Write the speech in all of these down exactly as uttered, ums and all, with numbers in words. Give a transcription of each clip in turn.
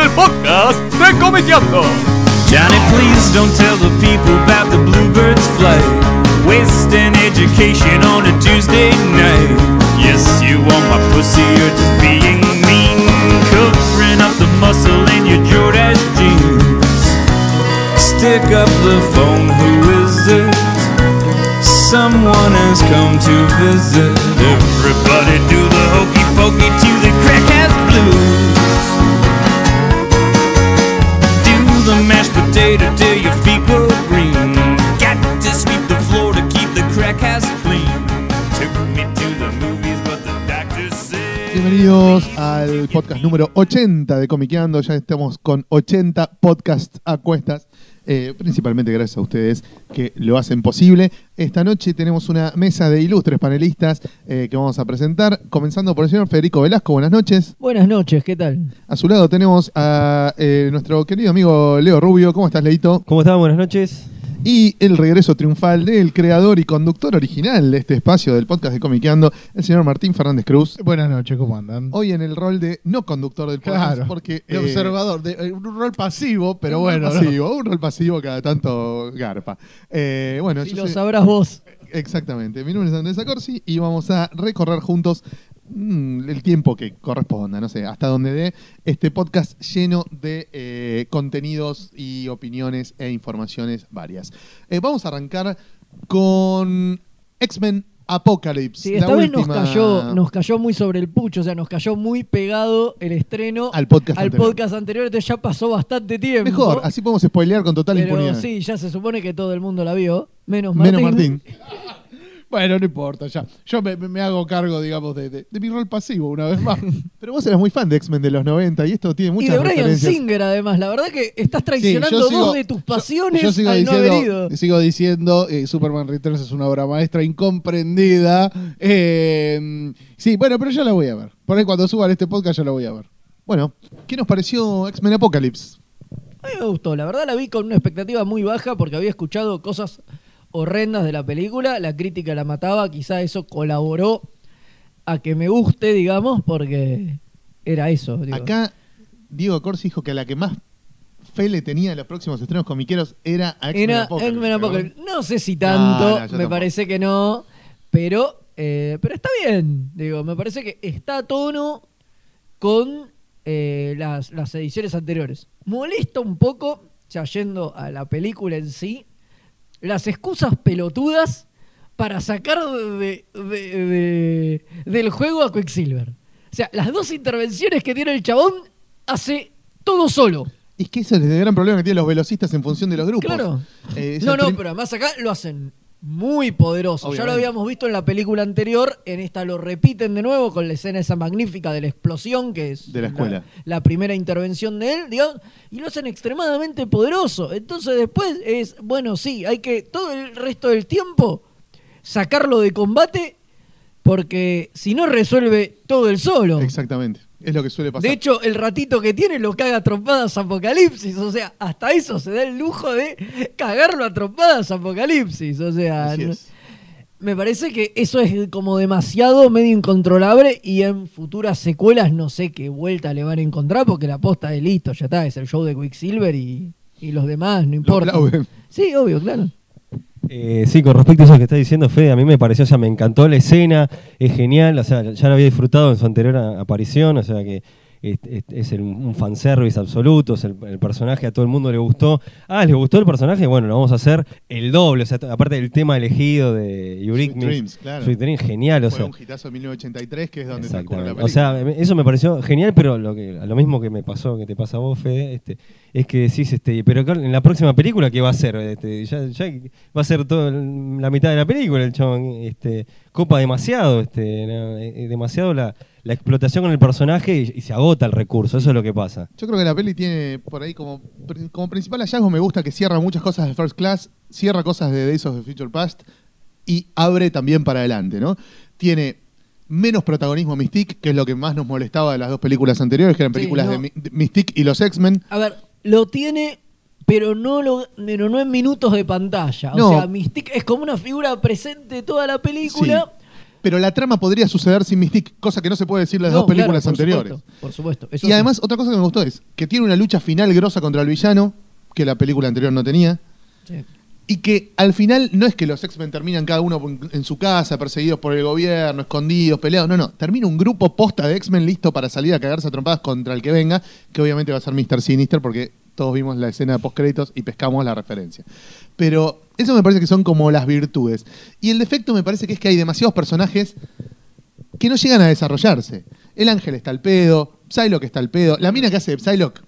el podcast de Comiqueando. Johnny, please don't tell the people about the bluebirds flight. Wasting education on a Tuesday night. Yes, you want my pussy, you're just being mean. Covering up the muscle in your Jordache jeans. Stick up the phone, who is it? Someone has come to visit. Everybody do the hokey pokey to the crack ass blues. Do the mashed potato till your feet go green. Got to sweep the floor to keep the crack ass clean. Took me to the movies but the doctor said. Bienvenidos al podcast número ochenta de Comiqueando. Ya estamos con ochenta podcasts a cuestas. Eh, principalmente gracias a ustedes que lo hacen posible. Esta noche tenemos una mesa de ilustres panelistas eh, que vamos a presentar, comenzando por el señor Federico Velasco. Buenas noches. Buenas noches, ¿qué tal? A su lado tenemos a eh, nuestro querido amigo Leo Rubio. ¿Cómo estás, Leito? ¿Cómo están? Buenas noches. Y el regreso triunfal del creador y conductor original de este espacio del podcast de Comiqueando, el señor Martín Fernández Cruz. Buenas noches, ¿cómo andan? Hoy en el rol de no conductor del podcast, Claro, porque de eh, observador, de, eh, un rol pasivo, pero un bueno. rol pasivo, un rol pasivo cada tanto garpa. Eh, bueno, Si yo lo sé- sabrás vos. Exactamente. Mi nombre es Andrés Acorsi y vamos a recorrer juntos mm, el tiempo que corresponda, no sé, hasta donde dé este podcast lleno de eh, contenidos y opiniones e informaciones varias. Eh, vamos a arrancar con X-Men Apocalypse. Sí, la esta vez nos última- cayó, nos cayó muy sobre el pucho, o sea, nos cayó muy pegado el estreno Al podcast al anterior. podcast anterior, entonces ya pasó bastante tiempo. Mejor, así podemos spoilear con total pero impunidad. sí, ya se supone que todo el mundo la vio, menos Martín. Menos Martín. Bueno, no importa, ya. Yo me, me hago cargo, digamos, de, de, de mi rol pasivo una vez más. Pero vos eras muy fan de X-Men de los noventa y esto tiene Y muchas de Bryan referencias. Singer, además. La verdad que estás Sí, traicionando yo sigo- dos de tus pasiones yo, yo sigo al no haber diciendo, ido. sigo diciendo eh, Superman Returns es una obra maestra incomprendida. Eh, sí, bueno, pero ya la voy a ver. Por ahí cuando suban este podcast ya la voy a ver. Bueno, ¿qué nos pareció X-Men Apocalypse? A mí me gustó, la verdad la vi con una expectativa muy baja porque había escuchado cosas horrendas de la película, la crítica la mataba, quizá eso colaboró a que me guste, digamos, porque era eso. Digo. Acá Diego Corsi dijo que a la que más fe le tenía en los próximos estrenos comiqueros era a X-Men Era Apocalypse. X-Men ¿no? Apocalypse. No sé si tanto, No, no, yo me tampoco. parece que no, pero, eh, pero está bien, digo, me parece que está a tono con eh, las, las ediciones anteriores. Molesta un poco, ya yendo a la película en sí, las excusas pelotudas para sacar de, de- de- del juego a Quicksilver. O sea, las dos intervenciones que tiene el chabón hace todo solo. Es que ese es el gran problema que tienen los velocistas en función de los grupos. Claro. Eh, es No, el no, prim- pero además acá lo hacen muy poderoso. Ya Obviamente. lo habíamos visto en la película anterior, en esta lo repiten de nuevo con la escena esa magnífica de la explosión, que es De la escuela. la primera intervención de él, digamos, y lo hacen extremadamente poderoso. Entonces después es, bueno, sí, hay que todo el resto del tiempo sacarlo de combate porque si no resuelve todo el solo. Exactamente. Es lo que suele pasar. De hecho, el ratito que tiene lo caga a trompadas Apocalipsis. O sea, hasta eso se da el lujo de cagarlo a trompadas Apocalipsis. O sea, Así no- es. me parece que eso es como demasiado medio incontrolable y en futuras secuelas no sé qué vuelta le van a encontrar porque la posta de listo, ya está, es el show de Quicksilver y, y los demás, no importa. aplauden. Sí, obvio, claro. Eh, sí, con respecto a eso que está diciendo Fede, a mí me pareció, o sea, me encantó la escena, es genial, o sea, ya lo había disfrutado en su anterior a- aparición, o sea que es, es- es el- un fanservice absoluto, es el, el personaje a todo el mundo le gustó. Ah, ¿les gustó el personaje? Bueno, lo vamos a hacer el doble, o sea, t- aparte del tema elegido de Eurythmics, Sweet Dreams, claro. Sweet Dreams, genial, o Fue sea. un hitazo de mil novecientos ochenta y tres, que es donde transcurre la Exactamente. película. O sea, me- eso me pareció genial, pero lo que lo mismo que me pasó, que te pasa a vos, Fede, este, es que decís, este, pero claro, en la próxima película, ¿qué va a ser? Este, ya, ya va a ser toda la mitad de la película, el chabón, este, copa demasiado, este, no, eh, demasiado la, la explotación con el personaje y, y se agota el recurso, eso es lo que pasa. Yo creo que la peli tiene por ahí como, como principal hallazgo, me gusta que cierra muchas cosas de First Class, cierra cosas de Days of the Future Past y abre también para adelante, ¿no? Tiene menos protagonismo Mystique, que es lo que más nos molestaba de las dos películas anteriores, que eran Sí, películas no. de, Mi- de Mystique y los X-Men. A ver, lo tiene, pero no lo, pero no en minutos de pantalla. O No. sea, Mystique es como una figura presente toda la película, pero la trama podría suceder sin Mystique, cosa que no se puede decir las No, dos películas claro, por anteriores. supuesto, por supuesto. Eso Y sí. además, otra cosa que me gustó es que tiene una lucha final grosa contra el villano, que la película anterior no tenía. Sí. Y que al final no es que los X-Men terminan cada uno en su casa, perseguidos por el gobierno, escondidos, peleados. No, no. Termina un grupo posta de X-Men listo para salir a cagarse a trompadas contra el que venga, que obviamente va a ser míster Sinister, porque todos vimos la escena de postcréditos y pescamos la referencia. Pero eso me parece que son como las virtudes. Y el defecto me parece que es que hay demasiados personajes que no llegan a desarrollarse. El ángel está al pedo, Psylocke está al pedo, la mina que hace de Psylocke,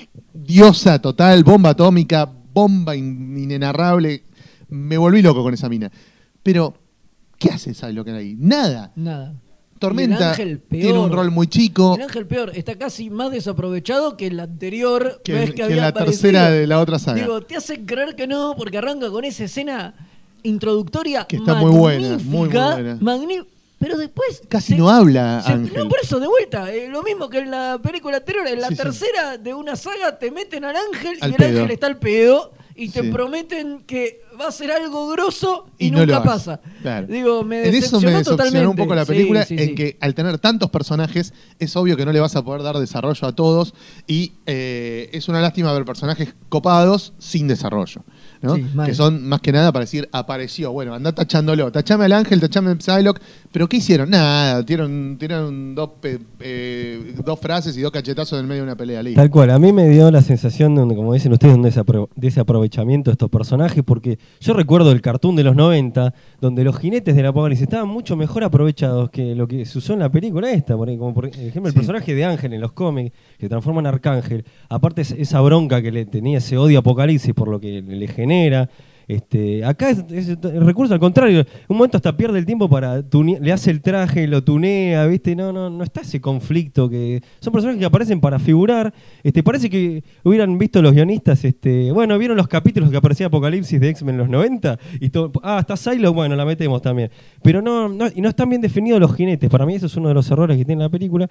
diosa total, bomba atómica, bomba in- inenarrable. Me volví loco con esa mina. Pero, ¿qué hace Psylocke ahí? Nada. Nada. Y el Tormenta ángel tiene peor. un rol muy chico. El ángel peor está casi más desaprovechado que el anterior Que, vez que que en había la aparecido. tercera de la otra saga. Digo, te hacen creer que no, porque arranca con esa escena introductoria Que está muy buena, muy, muy magnífica, buena. magní- pero después Casi se- no habla se- Ángel. No, por eso, de vuelta, eh, lo mismo que en la película anterior, en la Sí, sí. tercera de una saga te meten al ángel Al y el pedo. ángel está al pedo y te Sí. prometen que va a ser algo grosso y, Y no nunca lo hace. pasa. Claro. Digo, me En eso me decepcionó decepcionó totalmente. un poco la Sí, película, sí, en sí. que al tener tantos personajes, es obvio que no le vas a poder dar desarrollo a todos, y eh, es una lástima ver personajes copados sin desarrollo, ¿no? Sí, mal. Que son más que nada para decir, apareció, bueno, anda tachándolo, tachame al ángel, tachame al Psylocke, pero ¿qué hicieron? Nada, tiraron, tiraron dos, pe- eh, dos frases y dos cachetazos en el medio de una pelea. Listo. Tal cual, a mí me dio la sensación, de, como dicen ustedes, un desapro- desaprovechamiento de estos personajes, porque yo recuerdo el cartoon de los noventa, donde los jinetes del apocalipsis estaban mucho mejor aprovechados que lo que se usó en la película esta, por- como por ejemplo el Sí. personaje de Ángel en los cómics, que se transforma en Arcángel, aparte es- esa bronca que le tenía, ese odio a Apocalipsis por lo que le genera. Este, acá es, es el recurso al contrario, un momento hasta pierde el tiempo para tune- le hace el traje, lo tunea, ¿viste? No, no, no está ese conflicto que son personajes que aparecen para figurar. Este, parece que hubieran visto los guionistas, este, bueno, vieron los capítulos que aparecía Apocalipsis de X-Men en los noventa y todo, ah, está Psylocke, bueno, la metemos también. Pero no, no, y no están bien definidos los jinetes. Para mí eso es uno de los errores que tiene la película,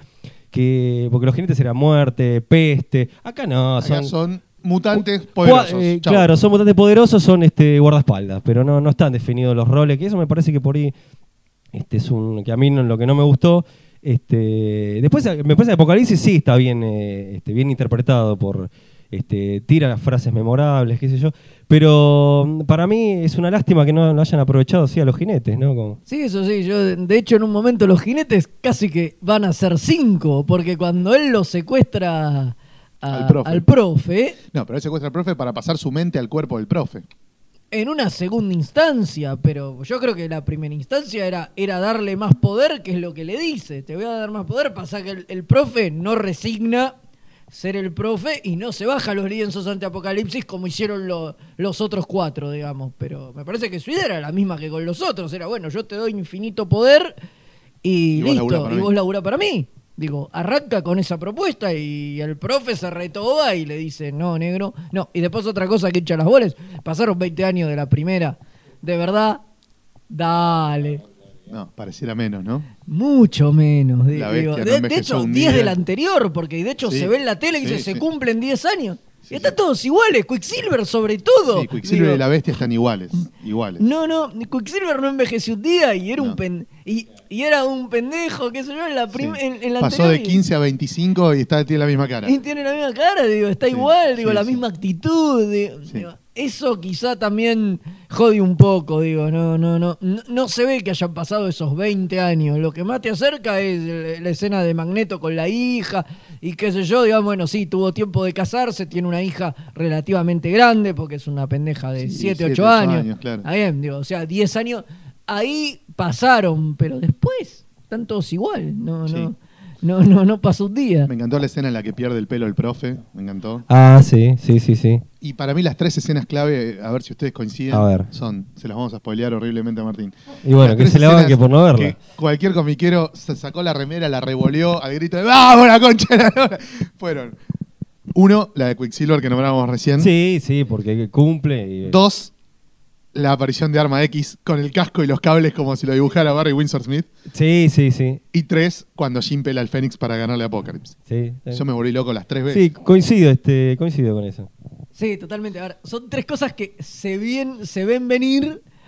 que porque los jinetes eran muerte, peste. Acá no, Acá son son mutantes Cua- poderosos. eh, Chau. claro, son mutantes poderosos, son este guardaespaldas, pero no, no están definidos los roles, que eso me parece que por ahí este es un que a mí no- lo que no me gustó. Este, después me parece que Apocalipsis sí está bien, eh, este, bien interpretado por este, tira las frases memorables, qué sé yo, pero mm, para mí es una lástima que no, no hayan aprovechado así a los jinetes, ¿no? Como- Sí, eso sí, yo de hecho en un momento los jinetes casi que van a ser cinco, porque cuando él los secuestra a- Al profe. al profe, No, pero él secuestra al profe para pasar su mente al cuerpo del profe. en una segunda instancia, pero yo creo que la primera instancia era, era darle más poder, que es lo que le dice, te voy a dar más poder, pasa que el, el profe no resigna ser el profe y no se baja los lienzos ante Apocalipsis como hicieron lo- los otros cuatro, digamos, pero me parece que su idea era la misma que con los otros, era bueno, yo te doy infinito poder y, Y vos laburá listo, para y mí. vos laburá para mí. Digo, arranca con esa propuesta y el profe se retoba y le dice, no, negro, no. Y después otra cosa que echa las bolas, pasaron veinte años de la primera. De verdad, dale. No, pareciera menos, ¿no? Mucho menos. di- La digo. bestia no de, de envejeció hecho, un diez día. del anterior, porque de hecho Sí, se ve en la tele y sí, dice, se sí. cumplen diez años. Sí, y están sí. todos iguales, Quicksilver sobre todo. Sí, Quicksilver Digo, y la bestia están iguales. Iguales. No, no, Quicksilver no envejeció un día y era No. un pen, y, y era un pendejo, qué sé yo, en la, prim- Sí. en, en la Pasó anterior de y- quince a veinticinco y está, tiene la misma cara. Y tiene la misma cara, digo, está Sí, igual, digo, sí, la sí. misma actitud. Digo, Sí. digo, eso quizá también jode un poco, digo, no, no, no, no, no se ve que hayan pasado esos veinte años. Lo que más te acerca es el- la escena de Magneto con la hija y qué sé yo, digamos, bueno, sí, tuvo tiempo de casarse, tiene una hija relativamente grande porque es una pendeja de Sí, siete, siete, ocho ocho años. años, claro. Está bien, digo, o sea, diez años, ahí pasaron, pero después están todos igual, no, Sí. no, no, no, no pasó un día. Me encantó la escena en la que pierde el pelo el profe. Me encantó. Ah, sí, sí, sí, sí. Y para mí las tres escenas clave, a ver si ustedes coinciden, A ver. son, se las vamos a spoilear horriblemente a Martín. Y bueno, Las que tres se la escenas banque por no verla. que cualquier comiquero se sacó la remera, la revoleó al grito de ¡vamos la concha de la lora! Fueron, uno, la de Quicksilver que nombrábamos recién. Sí, sí, porque cumple. Y, Dos, la aparición de Arma X con el casco y los cables como si lo dibujara Barry Windsor Smith. Sí, sí, sí. Y tres, cuando Jim pela al Fénix para ganarle a Apocalypse. Sí, Yo me volví loco las tres veces. sí, coincido, este, coincido con eso. Sí, totalmente. Ahora, son tres cosas que se, bien, se ven venir,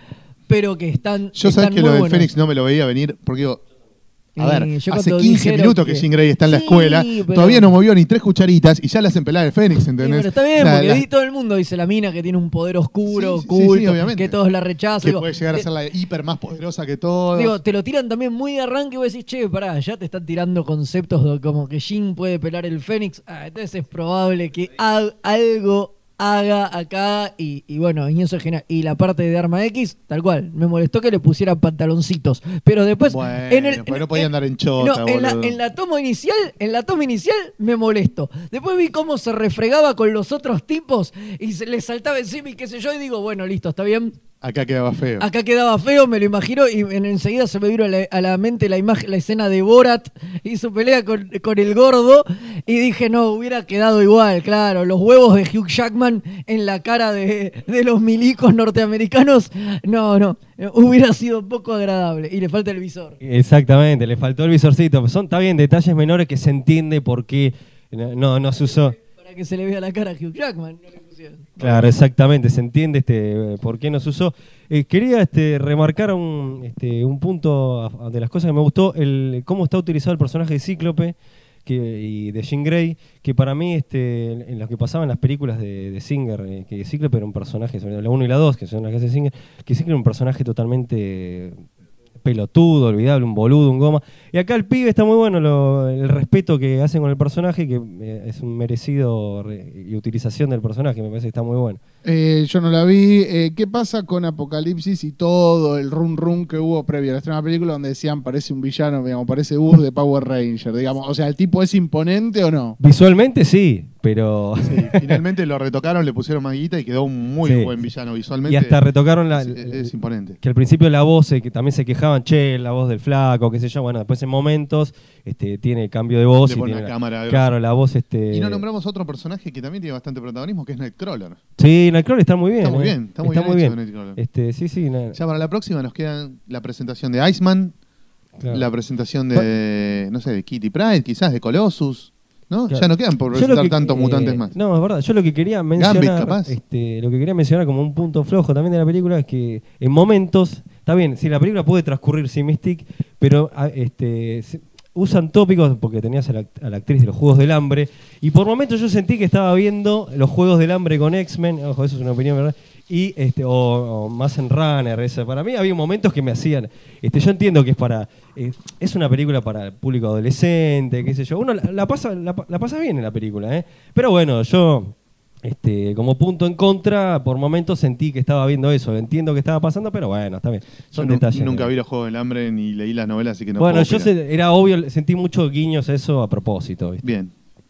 pero que están. Yo están sabés que muy lo del buenas. Fénix no me lo veía venir, porque digo, a Y ver, yo hace cuando quince dijeron minutos que, que- Jean Grey está en la Sí, escuela, pero- todavía no movió ni tres cucharitas y ya le hacen pelar el Fénix, Sí, ¿entendés? pero está bien, O sea, porque la- ahí todo el mundo dice la mina que tiene un poder oscuro, Sí, sí, sí, oculto, sí, obviamente. que todos la rechazan. que Digo, puede llegar a te- ser la hiper más poderosa que todos. Digo, te lo tiran también muy de arranque y vos decís, che, pará, ya te están tirando conceptos de como que Jin puede pelar el Fénix. Ah, entonces es probable que ha- algo haga acá y, y bueno, y eso es genial. Y la parte de Arma X, tal cual, me molestó que le pusieran pantaloncitos. Pero después, Bueno, en el, pero en- no podía en- andar en chota, no, en la, boludo. en la toma inicial, en la toma inicial me molestó. Después vi cómo se refregaba con los otros tipos y se le saltaba encima y qué sé yo, y digo, bueno, listo, está bien. Acá quedaba feo. Acá quedaba feo, me lo imagino, y en, enseguida se me vino a la, a la mente la imagen, la escena de Borat y su pelea con, con el gordo, y dije, no, hubiera quedado igual, claro, los huevos de Hugh Jackman en la cara de, de los milicos norteamericanos, no, no, hubiera sido un poco agradable, y le falta el visor. Exactamente, le faltó el visorcito. Son, está bien, detalles menores que se entiende por qué no, no, no se usó. Para que se le vea la cara a Hugh Jackman, no le pusieron. Claro, exactamente, se entiende este eh, por qué no se usó. Eh, quería este, remarcar un, este, un punto a- de las cosas que me gustó, el cómo está utilizado el personaje de Cíclope que, y de Jean Grey, que para mí este, en lo que pasaba en las películas de, de Singer, eh, que Cíclope era un personaje, sobre todo la uno y la dos, que son las que hace Singer, que Singer era un personaje totalmente pelotudo, olvidable, un boludo, un goma. Y acá el pibe está muy bueno, lo- el respeto que hacen con el personaje, que eh, es un merecido re- y utilización del personaje, me parece que está muy bueno. Eh, yo no la vi. Eh, ¿Qué pasa con Apocalipsis y todo el run run que hubo previo a la estreno de la película donde decían parece un villano, digamos, parece Buzz de Power Ranger, digamos? O sea, ¿el tipo es imponente o no? Visualmente sí, pero... Sí, finalmente lo retocaron, le pusieron más guita y quedó un muy Sí. buen villano visualmente. Y hasta retocaron la... es, es imponente. Que al principio la voz, eh, que también se quejaban, che, la voz del flaco, qué sé yo, bueno, después en momentos este, tiene cambio de voz. Le y pone tiene la la- cámara grosa. Claro, la voz... Este, Y no nombramos otro personaje que también tiene bastante protagonismo, que es Nightcrawler. Sí, Nightcrawler está muy bien. Está muy eh. bien, está muy bien hecho Nightcrawler. Este, sí, sí. na- Ya para la próxima nos queda la presentación de Iceman, claro. la presentación de, no sé, de Kitty Pryde, quizás de Colossus, ¿no? Claro. Ya no quedan por Yo lo presentar que- tantos eh, mutantes más. No, es verdad. Yo lo que quería mencionar, Gambit, capaz. este, lo que quería mencionar como un punto flojo también de la película es que en momentos, está bien, si la película puede transcurrir sin Mystique, pero a- este, se- usan tópicos porque tenías a la, a la actriz de los Juegos del Hambre y por momentos yo sentí que estaba viendo los Juegos del Hambre con X-Men, ojo, eso es una opinión, ¿verdad? Y este o, o más en Runner, eso. Para mí había momentos que me hacían, este, yo entiendo que es para, eh, es una película para el público adolescente, qué sé yo, uno la, la pasa, la, la pasa bien en la película, ¿eh? Pero bueno, yo este, como punto en contra, por momentos sentí que estaba viendo eso, entiendo que estaba pasando, pero bueno, está bien, son Yo nu- detalles. nunca ¿no? vi los Juegos del Hambre ni leí las novelas, así que no Bueno, puedo yo opinar. sé, era obvio, sentí muchos guiños a eso a propósito, ¿viste? Bien.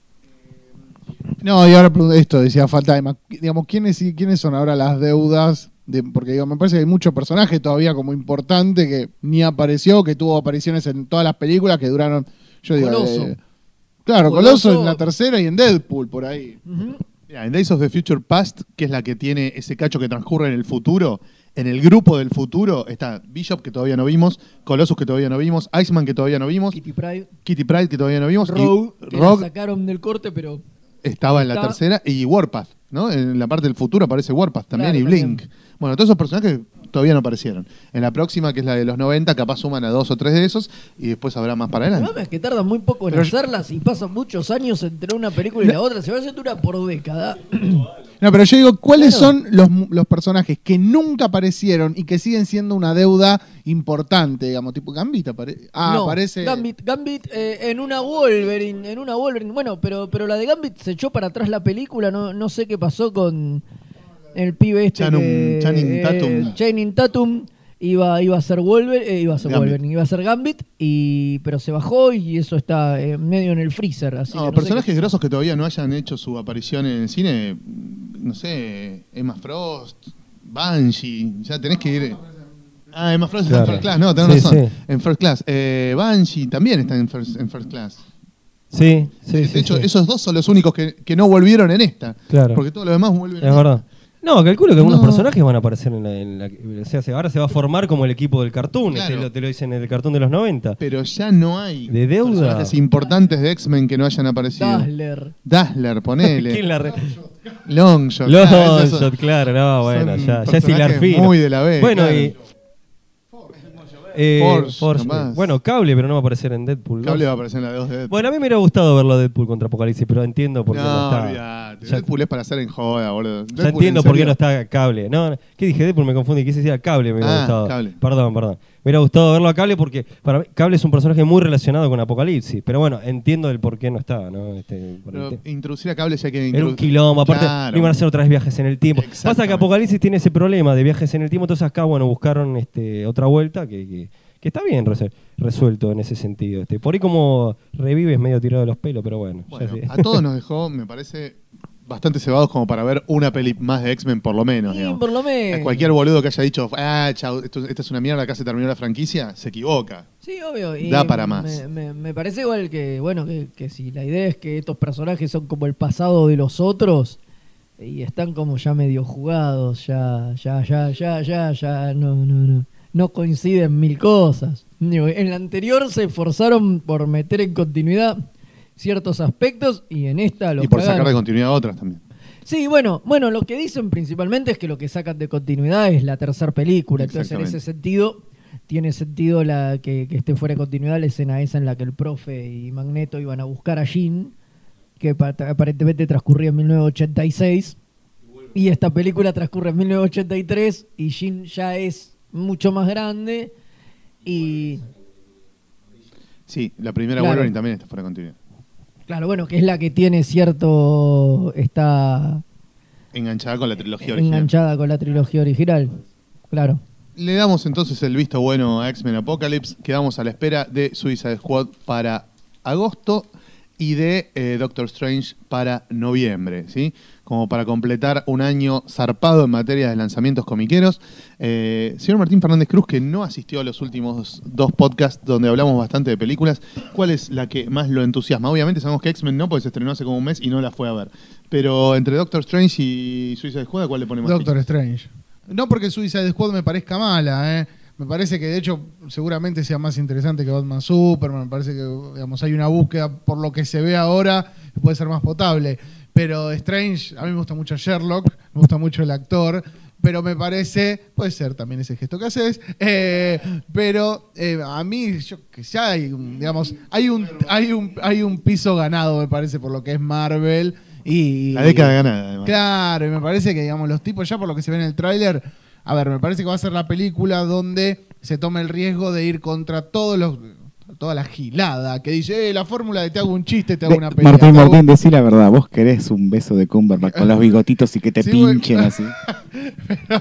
No, y ahora pregunto esto, decía falta de ma- digamos, ¿quiénes, y- ¿quiénes son ahora las deudas? De, porque digo, me parece que hay mucho personaje todavía como importante que ni apareció, que tuvo apariciones en todas las películas que duraron, yo digo, Coloso. eh, claro, Coloso. Coloso en la tercera y en Deadpool por ahí. Ujú. Mira, en Days of the Future Past, que es la que tiene ese cacho que transcurre en el futuro, en el grupo del futuro está Bishop, que todavía no vimos, Colossus, que todavía no vimos, Iceman, que todavía no vimos, Kitty Pryde, Kitty Pryde, que todavía no vimos, Rogue, y que la Rogue sacaron del corte, pero estaba en la está. tercera, y Warpath, ¿no? En la parte del futuro aparece Warpath también, Claro, y Blink. también. Bueno, todos esos personajes todavía no aparecieron. En la próxima, que es la de los noventa, capaz suman a dos o tres de esos, y después habrá más para el adelante. problema es que tardan muy poco en Pero yo- hacerlas y pasan muchos años entre una película y la otra. Se va a hacer una por década. No, pero yo digo, ¿cuáles Claro. son los, mu- los personajes que nunca aparecieron y que siguen siendo una deuda importante, digamos, tipo Gambit aparece? Ah, no, aparece. Gambit, Gambit eh, en una Wolverine, en una Wolverine. Bueno, pero, pero la de Gambit se echó para atrás la película. No, no sé qué pasó con el pibe este. Chanum- que- Channing eh, Tatum. Channing Tatum iba, iba a ser Wolverine, eh, iba a ser Gambit. Wolverine, iba a ser Gambit, y, pero se bajó y eso está eh, medio en el freezer. Así que No, no sé personajes qué- grosos que todavía no hayan hecho su aparición en el cine, no sé, Emma Frost, Banshee, ya tenés que ir... Ah, Emma Frost está Claro. en First Class, no, tenés Sí, razón, sí. en First Class. Eh, Banshee también está en First, en first Class. Sí, sí, de sí, hecho, sí. esos dos son los únicos que, que no volvieron en esta, Claro. porque todos los demás vuelven en Es verdad. No, calculo que algunos No. personajes van a aparecer en la, en la- o sea, se- ahora se va a formar como el equipo del cartoon, Claro. te, lo, te lo dicen en el cartoon de los noventa. Pero ya no hay ¿De deuda? personajes importantes de X-Men que no hayan aparecido. Dazzler. Dazzler, ponele. ¿Quién la re- Longshot. Los claro, esos son- Shot, claro, no, bueno, son ya, ya es personajes hilar fino. muy de la B, Bueno, claro. y Eh, Force, Force, nomás. eh, bueno, Cable, pero no va a aparecer en Deadpool. Cable dos. va a aparecer en la dos de Deadpool. Bueno, a mí me hubiera gustado verlo Deadpool contra Apocalipsis, pero entiendo por qué no, no, está. olvidate. Ya- Deadpool es para hacer en joda, boludo. Ya Deadpool, entiendo ¿en por qué serio? no está Cable. No, no, ¿qué dije? Deadpool me confundí. Quise decir a Cable, me hubiera Ah, gustado. Cable. Perdón, perdón. Me hubiera gustado verlo a Cable porque para mí Cable es un personaje muy relacionado con Apocalipsis. Pero bueno, entiendo el por qué no está, ¿no? Este, por el Pero te- introducir a Cable ya que Era un quilombo, aparte Claro. iban a hacer otras viajes en el tiempo. Pasa que Exactamente. Apocalipsis tiene ese problema de viajes en el tiempo, entonces acá, bueno, buscaron este, otra vuelta que, que, que está bien resu- resuelto en ese sentido. Este, por ahí como revives medio tirado de los pelos, pero bueno. ya Bueno, sé. a todos nos dejó, me parece, bastante cebados como para ver una peli más de X-Men por lo menos. Sí, digamos. por lo menos. Cualquier boludo que haya dicho, ah, chau, esto, esta es una mierda, acá se terminó la franquicia, se equivoca. Sí, obvio. Y Da para más. Me, me- me parece igual que, bueno, que, que si la idea es que estos personajes son como el pasado de los otros y están como ya medio jugados, ya, ya, ya, ya, ya, ya, no, no, no. No coinciden mil cosas. Digo, en la anterior se esforzaron por meter en continuidad ciertos aspectos y en esta los Y por cagaron. sacar de continuidad a otras también. Sí, bueno, bueno, lo que dicen principalmente es que lo que sacan de continuidad es la tercera película. Entonces, en ese sentido, tiene sentido la que, que esté fuera de continuidad la escena esa en la que el profe y Magneto iban a buscar a Jean, que pa- aparentemente transcurría en mil novecientos ochenta y seis. Y esta película transcurre en mil novecientos ochenta y tres y Jean ya es mucho más grande. Y Sí, la primera Claro. Wolverine también está fuera de continuidad. claro, bueno, que es la que tiene cierto... está Enganchada con la trilogía original. enganchada con la trilogía original. Claro. Le damos entonces el visto bueno a X-Men Apocalypse. Quedamos a la espera de Suicide Squad para agosto y de eh, Doctor Strange para noviembre, ¿sí? Como para completar un año zarpado en materia de lanzamientos comiqueros. Eh, señor Martín Fernández Cruz, que no asistió a los últimos dos podcasts donde hablamos bastante de películas, ¿cuál es la que más lo entusiasma? Obviamente sabemos que X-Men no, porque se estrenó hace como un mes y no la fue a ver. Pero entre Doctor Strange y Suicide Squad, ¿a cuál le ponemos? Doctor Strange. No porque Suicide Squad me parezca mala, ¿eh? Me parece que de hecho seguramente sea más interesante que Batman Superman. Me parece que digamos, hay una búsqueda por lo que se ve ahora que puede ser más potable. Pero Strange, a mí me gusta mucho Sherlock, me gusta mucho el actor, pero me parece, puede ser también ese gesto que haces, eh, pero eh, a mí, yo que ya hay, un, digamos, hay un, hay un, hay un piso ganado, me parece, por lo que es Marvel. Y, La década ganada, además. Claro, y me parece que, digamos, los tipos, ya por lo que se ve en el tráiler, a ver, me parece que va a ser la película donde se tome el riesgo de ir contra todos los toda la gilada que dice, eh, la fórmula de te hago un chiste, te hago una pelea. Martín, te hago- Martín, decí la verdad. Vos querés un beso de Cumberbatch con los bigotitos y que te Sí, pinchen bueno. así. Pero,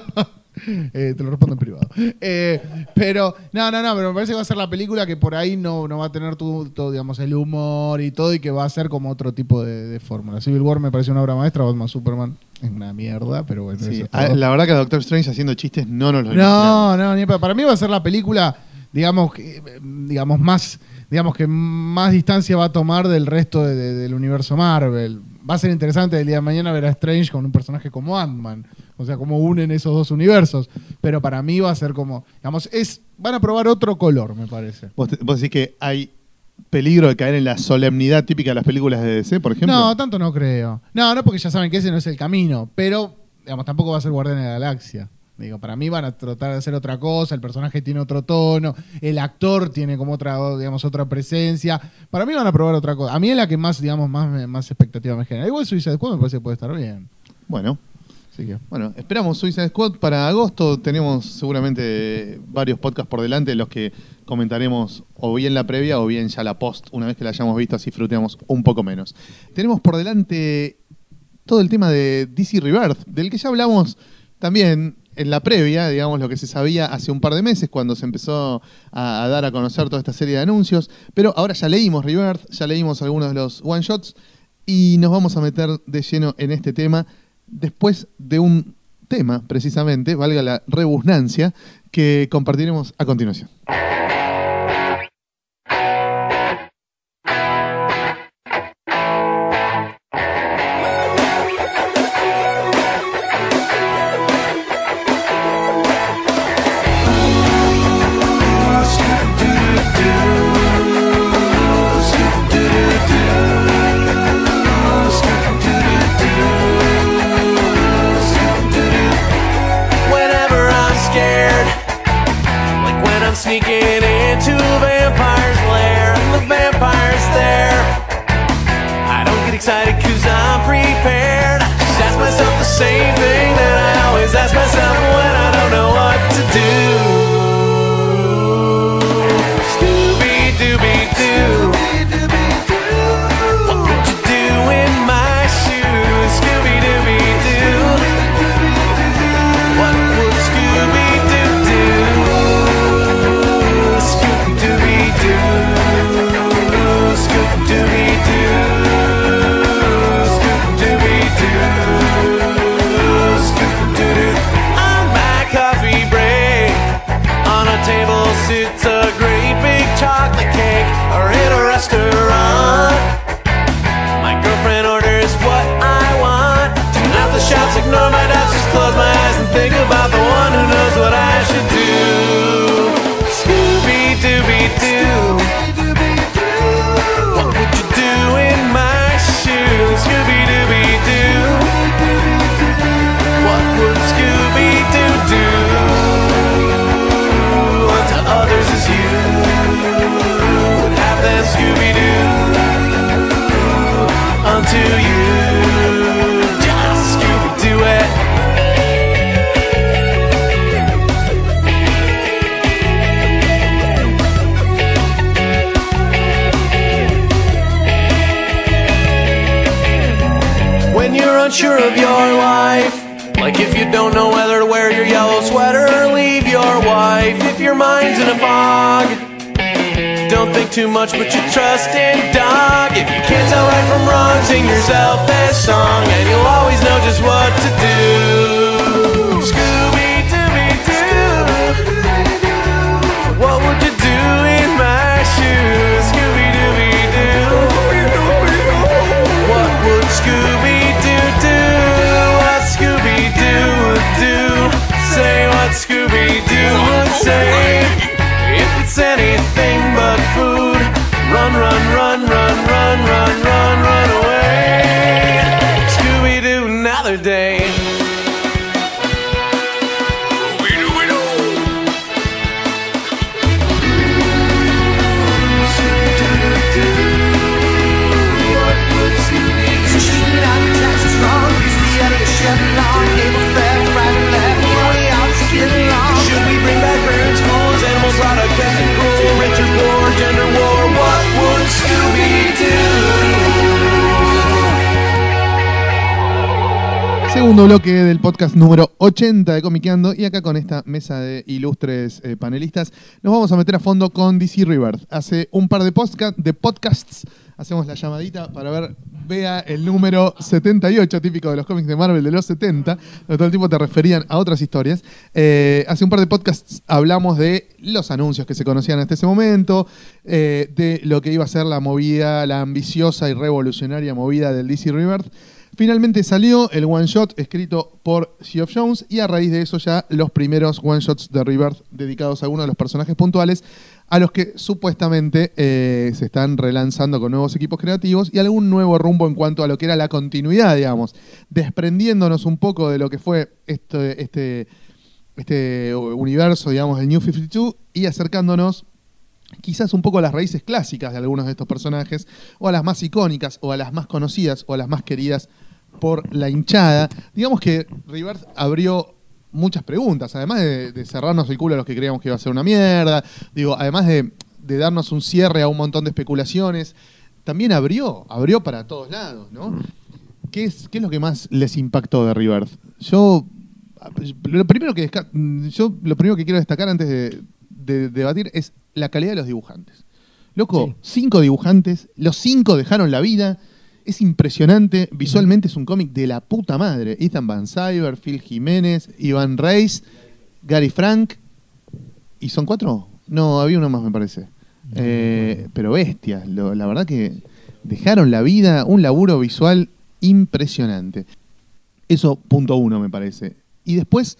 eh, te lo respondo en privado. Eh, pero, no, no, no, pero me parece que va a ser la película que por ahí no, no va a tener tu, todo, digamos, el humor y todo, y que va a ser como otro tipo de, de fórmula. Civil War me parece una obra maestra, Batman Superman es una mierda, pero bueno. Sí, eso es ah, todo. la verdad que a Doctor Strange haciendo chistes no nos lo No, no, ni pa- para mí va a ser la película, digamos, que, eh, digamos más, digamos que más distancia va a tomar del resto de- de- del universo Marvel. Va a ser interesante el día de mañana ver a Strange con un personaje como Ant-Man, o sea, cómo unen esos dos universos. Pero para mí va a ser como, digamos, es, van a probar otro color, me parece. ¿Vos, te- vos decís que hay peligro de caer en la solemnidad típica de las películas de D C, por ejemplo? No, tanto no creo. No, no porque ya saben que ese no es el camino, pero digamos, tampoco va a ser Guardián de la Galaxia. Digo, para mí van a tratar de hacer otra cosa, el personaje tiene otro tono, el actor tiene como otra, digamos, otra presencia. Para mí van a probar otra cosa. A mí es la que más, digamos, más, me- más expectativa me genera. Igual Suicide Squad me parece que puede estar bien. Bueno, Así que, bueno, esperamos Suicide Squad para agosto. Tenemos seguramente varios podcasts por delante en los que comentaremos o bien la previa o bien ya la post, una vez que la hayamos visto, así fruteamos un poco menos. Tenemos por delante todo el tema de D C Rebirth, del que ya hablamos también en la previa, digamos, lo que se sabía hace un par de meses cuando se empezó a, a dar a conocer toda esta serie de anuncios. Pero ahora ya leímos Rebirth, ya leímos algunos de los one-shots y nos vamos a meter de lleno en este tema después de un tema, precisamente, valga la rebusnancia, que compartiremos a continuación. Whenever I'm scared, like when I'm sneaking Scooby-Doo unto you. Just Scooby-Doo it. When you're unsure of your life, like if you don't know whether to wear your yellow sweater or leave your wife, if your mind's in a fog, don't think too much but you trust in dog. If you can't tell right from wrong, sing yourself this song and you'll always know just what to do. Scooby-Dooby-Doo, what would you do in my shoes? Scooby-Dooby-Doo, what would Scooby-Doo do? What Scooby-Doo would do? Say what Scooby-Doo would say. If it's anything but food, run, run, run, run, run, run, run, run away. Scooby-Doo another day. Should we bring back bird schools, animals out of casting cruel, Richard War, gender war, what would Scooby do? Segundo bloque del podcast número ochenta de Comiqueando, y acá con esta mesa de ilustres eh, panelistas nos vamos a meter a fondo con D C Rebirth. Hace un par de, podcast, de podcasts hacemos la llamadita para ver, vea el número setenta y ocho, típico de los cómics de Marvel de los setenta, donde todo el tiempo te referían a otras historias. Eh, hace un par de podcasts hablamos de los anuncios que se conocían hasta ese momento, eh, de lo que iba a ser la movida, la ambiciosa y revolucionaria movida del D C Rebirth. Finalmente salió el one shot escrito por Geoff Johns, y a raíz de eso ya los primeros one shots de Rebirth dedicados a algunos de los personajes puntuales a los que supuestamente eh, se están relanzando con nuevos equipos creativos y algún nuevo rumbo en cuanto a lo que era la continuidad, digamos, desprendiéndonos un poco de lo que fue este, este, este universo, digamos, del New cincuenta y dos, y acercándonos quizás un poco a las raíces clásicas de algunos de estos personajes, o a las más icónicas, o a las más conocidas, o a las más queridas por la hinchada. Digamos que Rebirth abrió muchas preguntas, además de, de cerrarnos el culo a los que creíamos que iba a ser una mierda, digo, además de, de darnos un cierre a un montón de especulaciones, también abrió, abrió para todos lados, ¿no? ¿Qué es, qué es lo que más les impactó de Rebirth? Yo, lo primero que, desca- yo, lo primero que quiero destacar antes de, de debatir es la calidad de los dibujantes. Loco, sí. Cinco dibujantes, los cinco dejaron la vida. Es impresionante, visualmente es un cómic de la puta madre. Ethan Van Sciver, Phil Jiménez, Ivan Reis, Gary Frank. ¿Y son cuatro? No, había uno más me parece. Eh, pero bestias, lo, la verdad que dejaron la vida, un laburo visual impresionante. Eso punto uno me parece. Y después,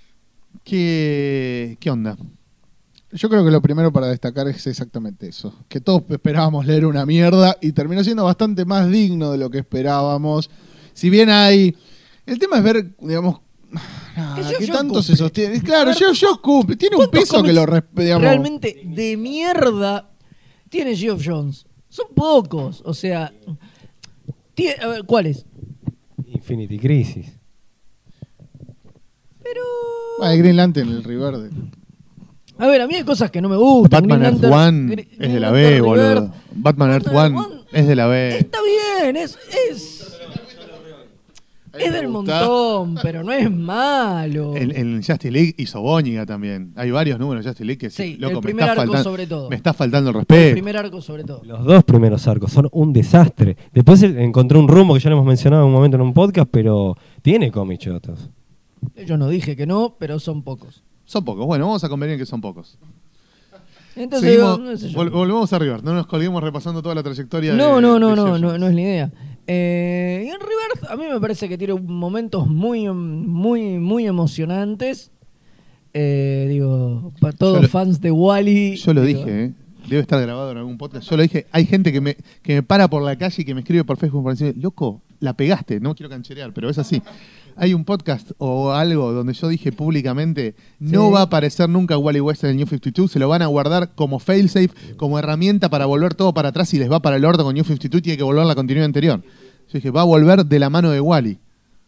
¿qué, qué onda? Yo creo que lo primero para destacar es exactamente eso. Que todos esperábamos leer una mierda y terminó siendo bastante más digno de lo que esperábamos. Si bien hay... El tema es ver, digamos... Nada, que que yo tanto cumple. se sostiene. Claro, yo, yo cumple. Tiene un peso que lo... Digamos, realmente de mierda tiene Geoff Johns. Son pocos. O sea... Tiene, a ver, ¿cuáles? Infinity Crisis. Pero... Ah, el Green Lantern, el Riverde. A ver, a mí hay cosas que no me gustan. Batman Green Earth Lantern- One Green- es de Green la Lantern B, boludo. Rebirth. Batman Earth Batman One One es de la B. Está bien, es... es... Es del montón, pero no es malo. En, en Justice League hizo Bóñiga también. Hay varios números de Justice League que Sí, loco, el me primer está arco faltando, sobre todo. me está faltando el El respeto. primer arco sobre todo. Los dos primeros arcos son un desastre. Después él encontró un rumbo que ya lo hemos mencionado en un momento en un podcast, pero tiene cómics chotos. Yo no dije que no, pero son pocos. Son pocos. Bueno, vamos a convenir en que son pocos. Entonces, Seguimos, digo, no sé yo. vol- volvemos a River. No nos colguemos repasando toda la trayectoria No, de no, no, de no, Geoff no, Johns. no es la idea. Eh, y en Rebirth a mí me parece que tiene momentos muy, muy, muy emocionantes. Eh, digo, para todos Yo lo- fans de Wall-E. Yo lo digo, dije, ¿eh? Debe estar grabado en algún podcast. Yo lo dije. Hay gente que me, que me para por la calle y que me escribe por Facebook para decirme, loco, la pegaste, no quiero cancherear, pero es así. Hay un podcast o algo donde yo dije públicamente, no Sí. va a aparecer nunca Wally West en el New cincuenta y dos, se lo van a guardar como failsafe, como herramienta para volver todo para atrás y les va para el orto con New cincuenta y dos y tiene que volver a la continuidad anterior. Yo dije, va a volver de la mano de Wally.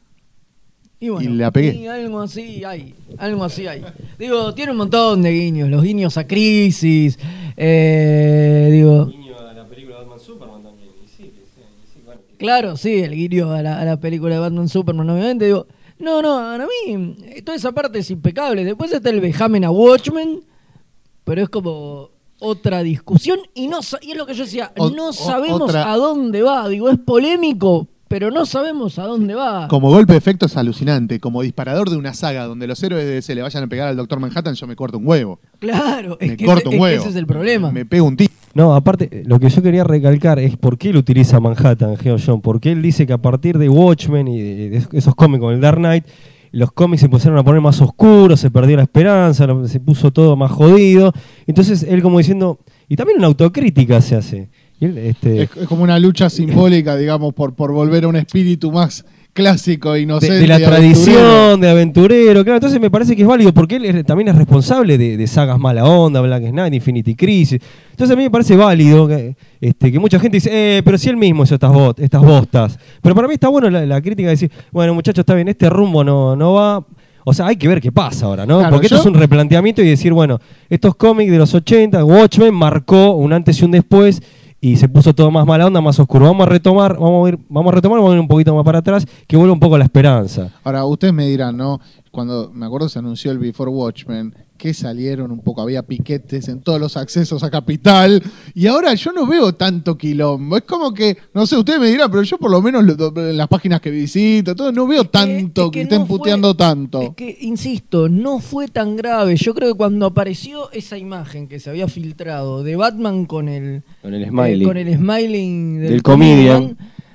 Y, bueno, Y la pegué. y algo así hay, algo así hay. Digo, tiene un montón de guiños, los guiños a Crisis, eh, digo, Niño a la película de Batman Superman también. Y sí, que sí, y sí, bueno, que- claro, sí, el guiño a la, a la película de Batman Superman, obviamente, digo, no, no, para mí, eh, toda esa parte es impecable. Después está el vejamen a Watchmen, pero es como otra discusión y no sa- y es lo que yo decía, O- no o- sabemos otra- a dónde va, digo, es polémico, pero no sabemos a dónde va. Como golpe de efecto es alucinante, como disparador de una saga donde los héroes de D C le vayan a pegar al Doctor Manhattan, yo me corto un huevo. Claro, es Me que, corto ese, un es que huevo. ese es el problema. Me pego un tiro. No, aparte, lo que yo quería recalcar es por qué él utiliza Manhattan, Geoff John. Porque él dice que a partir de Watchmen y de de esos cómics con el Dark Knight, los cómics se pusieron a poner más oscuros, se perdió la esperanza, lo- se puso todo más jodido. Entonces él como diciendo, y también una autocrítica se hace. Y él, este, Es, es como una lucha simbólica, digamos, por, por volver a un espíritu más clásico, de, inocente. de la y aventurero. tradición, de aventurero, claro, entonces me parece que es válido porque él es- también es responsable de, de sagas Mala Onda, Black Knight, Infinity Crisis. Entonces a mí me parece válido que, este, que mucha gente dice, eh, pero si él mismo hizo estas, bot- estas bostas. Pero para mí está bueno la, la crítica de decir, bueno, muchachos, está bien, este rumbo no, no va. O sea, hay que ver qué pasa ahora, ¿no? Claro, porque esto yo- es un replanteamiento y decir, bueno, estos cómics de los ochenta, Watchmen marcó un antes y un después. Y se puso todo más mala onda, más oscuro. Vamos a retomar, vamos a ir, vamos a retomar, vamos a ir un poquito más para atrás, que vuelva un poco la esperanza. Ahora, ustedes me dirán, ¿no? Cuando me acuerdo se anunció el Before Watchmen, que salieron un poco, había piquetes en todos los accesos a Capital, y ahora yo no veo tanto quilombo. Es como que, no sé, ustedes me dirán, pero yo por lo menos lo- en las páginas que visito, todo, no veo tanto es que, que estén no fue- puteando tanto. Es que, insisto, no fue tan grave. Yo creo que cuando apareció esa imagen que se había filtrado de Batman con el, Con el eh, smiley. con el smiling del, Del comedian.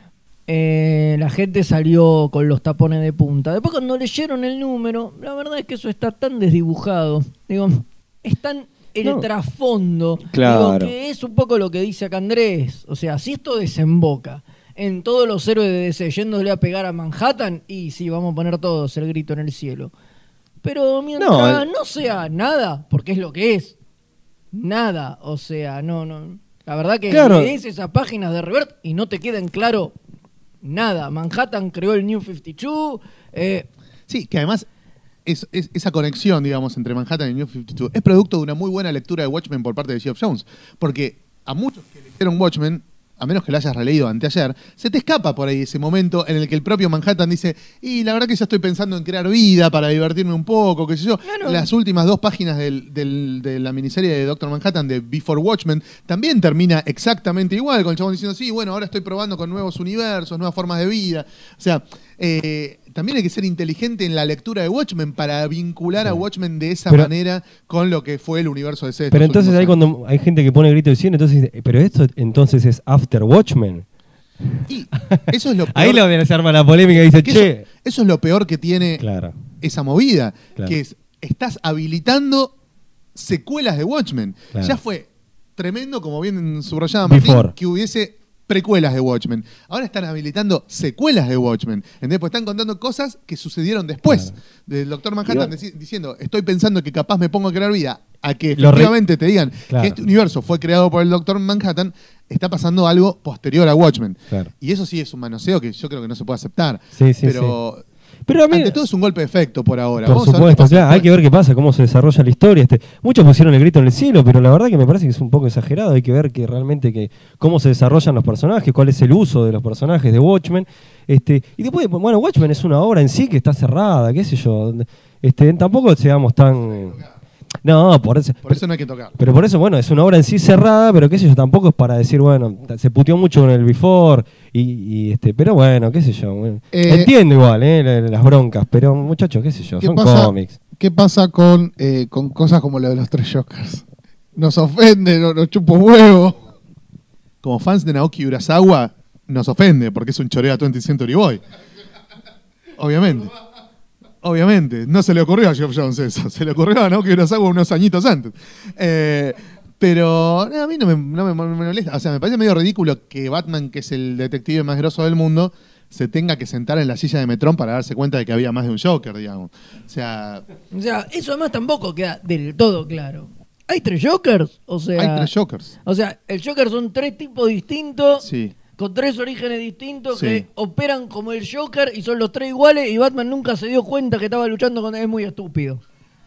eh, la gente salió con los tapones de punta. Después cuando leyeron el número, la verdad es que eso está tan desdibujado. Digo, es tan el No. trasfondo. Claro. Digo, que es un poco lo que dice acá Andrés. O sea, si esto desemboca en todos los héroes de D C yéndole a pegar a Manhattan, y sí, vamos a poner todos el grito en el cielo. Pero mientras No, no, el- sea nada, porque es lo que es, nada, o sea, no, no. La verdad que Claro. lees esas páginas de Revert y no te queda en claro nada. Manhattan creó el New cincuenta y dos, eh, Sí, que además es, es- esa conexión, digamos, entre Manhattan y New cincuenta y dos es producto de una muy buena lectura de Watchmen por parte de Geoff Jones. Porque a muchos que leyeron Watchmen, a menos que lo hayas releído anteayer, se te escapa por ahí ese momento en el que el propio Manhattan dice, y la verdad que ya estoy pensando en crear vida para divertirme un poco, qué sé yo. Claro. Las últimas dos páginas del- del- de la miniserie de Doctor Manhattan de Before Watchmen también termina exactamente igual, con el chabón diciendo, sí, bueno, ahora estoy probando con nuevos universos, nuevas formas de vida. O sea, eh, también hay que ser inteligente en la lectura de Watchmen para vincular Sí. a Watchmen de esa Pero- manera con lo que fue el universo de C. Pero entonces ahí cuando hay gente que pone grito de cielo, entonces dice, pero esto entonces es After Watchmen. Y eso es lo peor, Ahí lo se arma la polémica y dice, que che. eso, eso es lo peor que tiene Claro. esa movida, Claro. que es, estás habilitando secuelas de Watchmen. Claro. Ya fue tremendo, como bien subrayaba Martín, Before. que hubiese precuelas de Watchmen. Ahora están habilitando secuelas de Watchmen. ¿Entendés? Pues están contando cosas que sucedieron después Claro. del Doctor Manhattan Igual- dici- diciendo, estoy pensando que capaz me pongo a crear vida, a que Lo re- efectivamente te digan Claro. que este universo fue creado por el Doctor Manhattan, está pasando algo posterior a Watchmen. Claro. Y eso sí es un manoseo que yo creo que no se puede aceptar. Sí, sí, pero Pero a mí, ante todo es un golpe de efecto por ahora. por Vamos a ver qué supuesto, pasa claro, hay después. que ver qué pasa, cómo se desarrolla la historia. Este, muchos pusieron el grito en el cielo, pero la verdad que me parece que es un poco exagerado. Hay que ver que realmente que cómo se desarrollan los personajes, cuál es el uso de los personajes de Watchmen. Este, y después, bueno, Watchmen es una obra en sí que está cerrada, qué sé yo. Este, tampoco seamos tan... No, por eso... Por eso no hay que tocar. Pero por eso, bueno, es una obra en sí cerrada, pero qué sé yo, tampoco es para decir, bueno, se puteó mucho con el Before, y, y este, pero bueno, qué sé yo. bueno. Eh, Entiendo igual, eh, la- las broncas, pero muchachos, qué sé yo, ¿Qué son pasa, cómics. ¿Qué pasa con, eh, con cosas como lo de los tres Jokers? Nos ofende, nos, nos chupa un huevo. Como fans de Naoki Urasawa, nos ofende porque es un choreo a twentieth Century Boy. Obviamente. Obviamente. No se le ocurrió a Geoff Jones eso. Se le ocurrió a Naoki Urasawa unos añitos antes. Eh, pero no, a mí no me, no me- me molesta. O sea, me parece medio ridículo que Batman, que es el detective más grosso del mundo, se tenga que sentar en la silla de Metrón para darse cuenta de que había más de un Joker, digamos. O sea, O sea, eso además tampoco queda del todo claro. ¿Hay tres Jokers? O sea, hay tres Jokers. O sea, el Joker son tres tipos distintos, Sí. con tres orígenes distintos, Sí. que operan como el Joker y son los tres iguales, y Batman nunca se dio cuenta que estaba luchando con él. Es muy estúpido.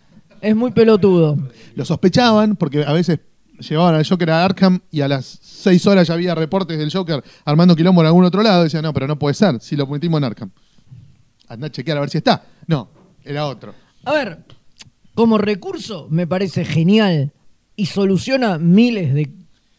Es muy pelotudo. Lo sospechaban porque a veces llevaban al Joker a Arkham y a las seis horas ya había reportes del Joker armando quilombo en algún otro lado. Decían, no, pero no puede ser, si lo metimos en Arkham. Andá a chequear a ver si está. No, era otro. A ver, como recurso me parece genial y soluciona miles de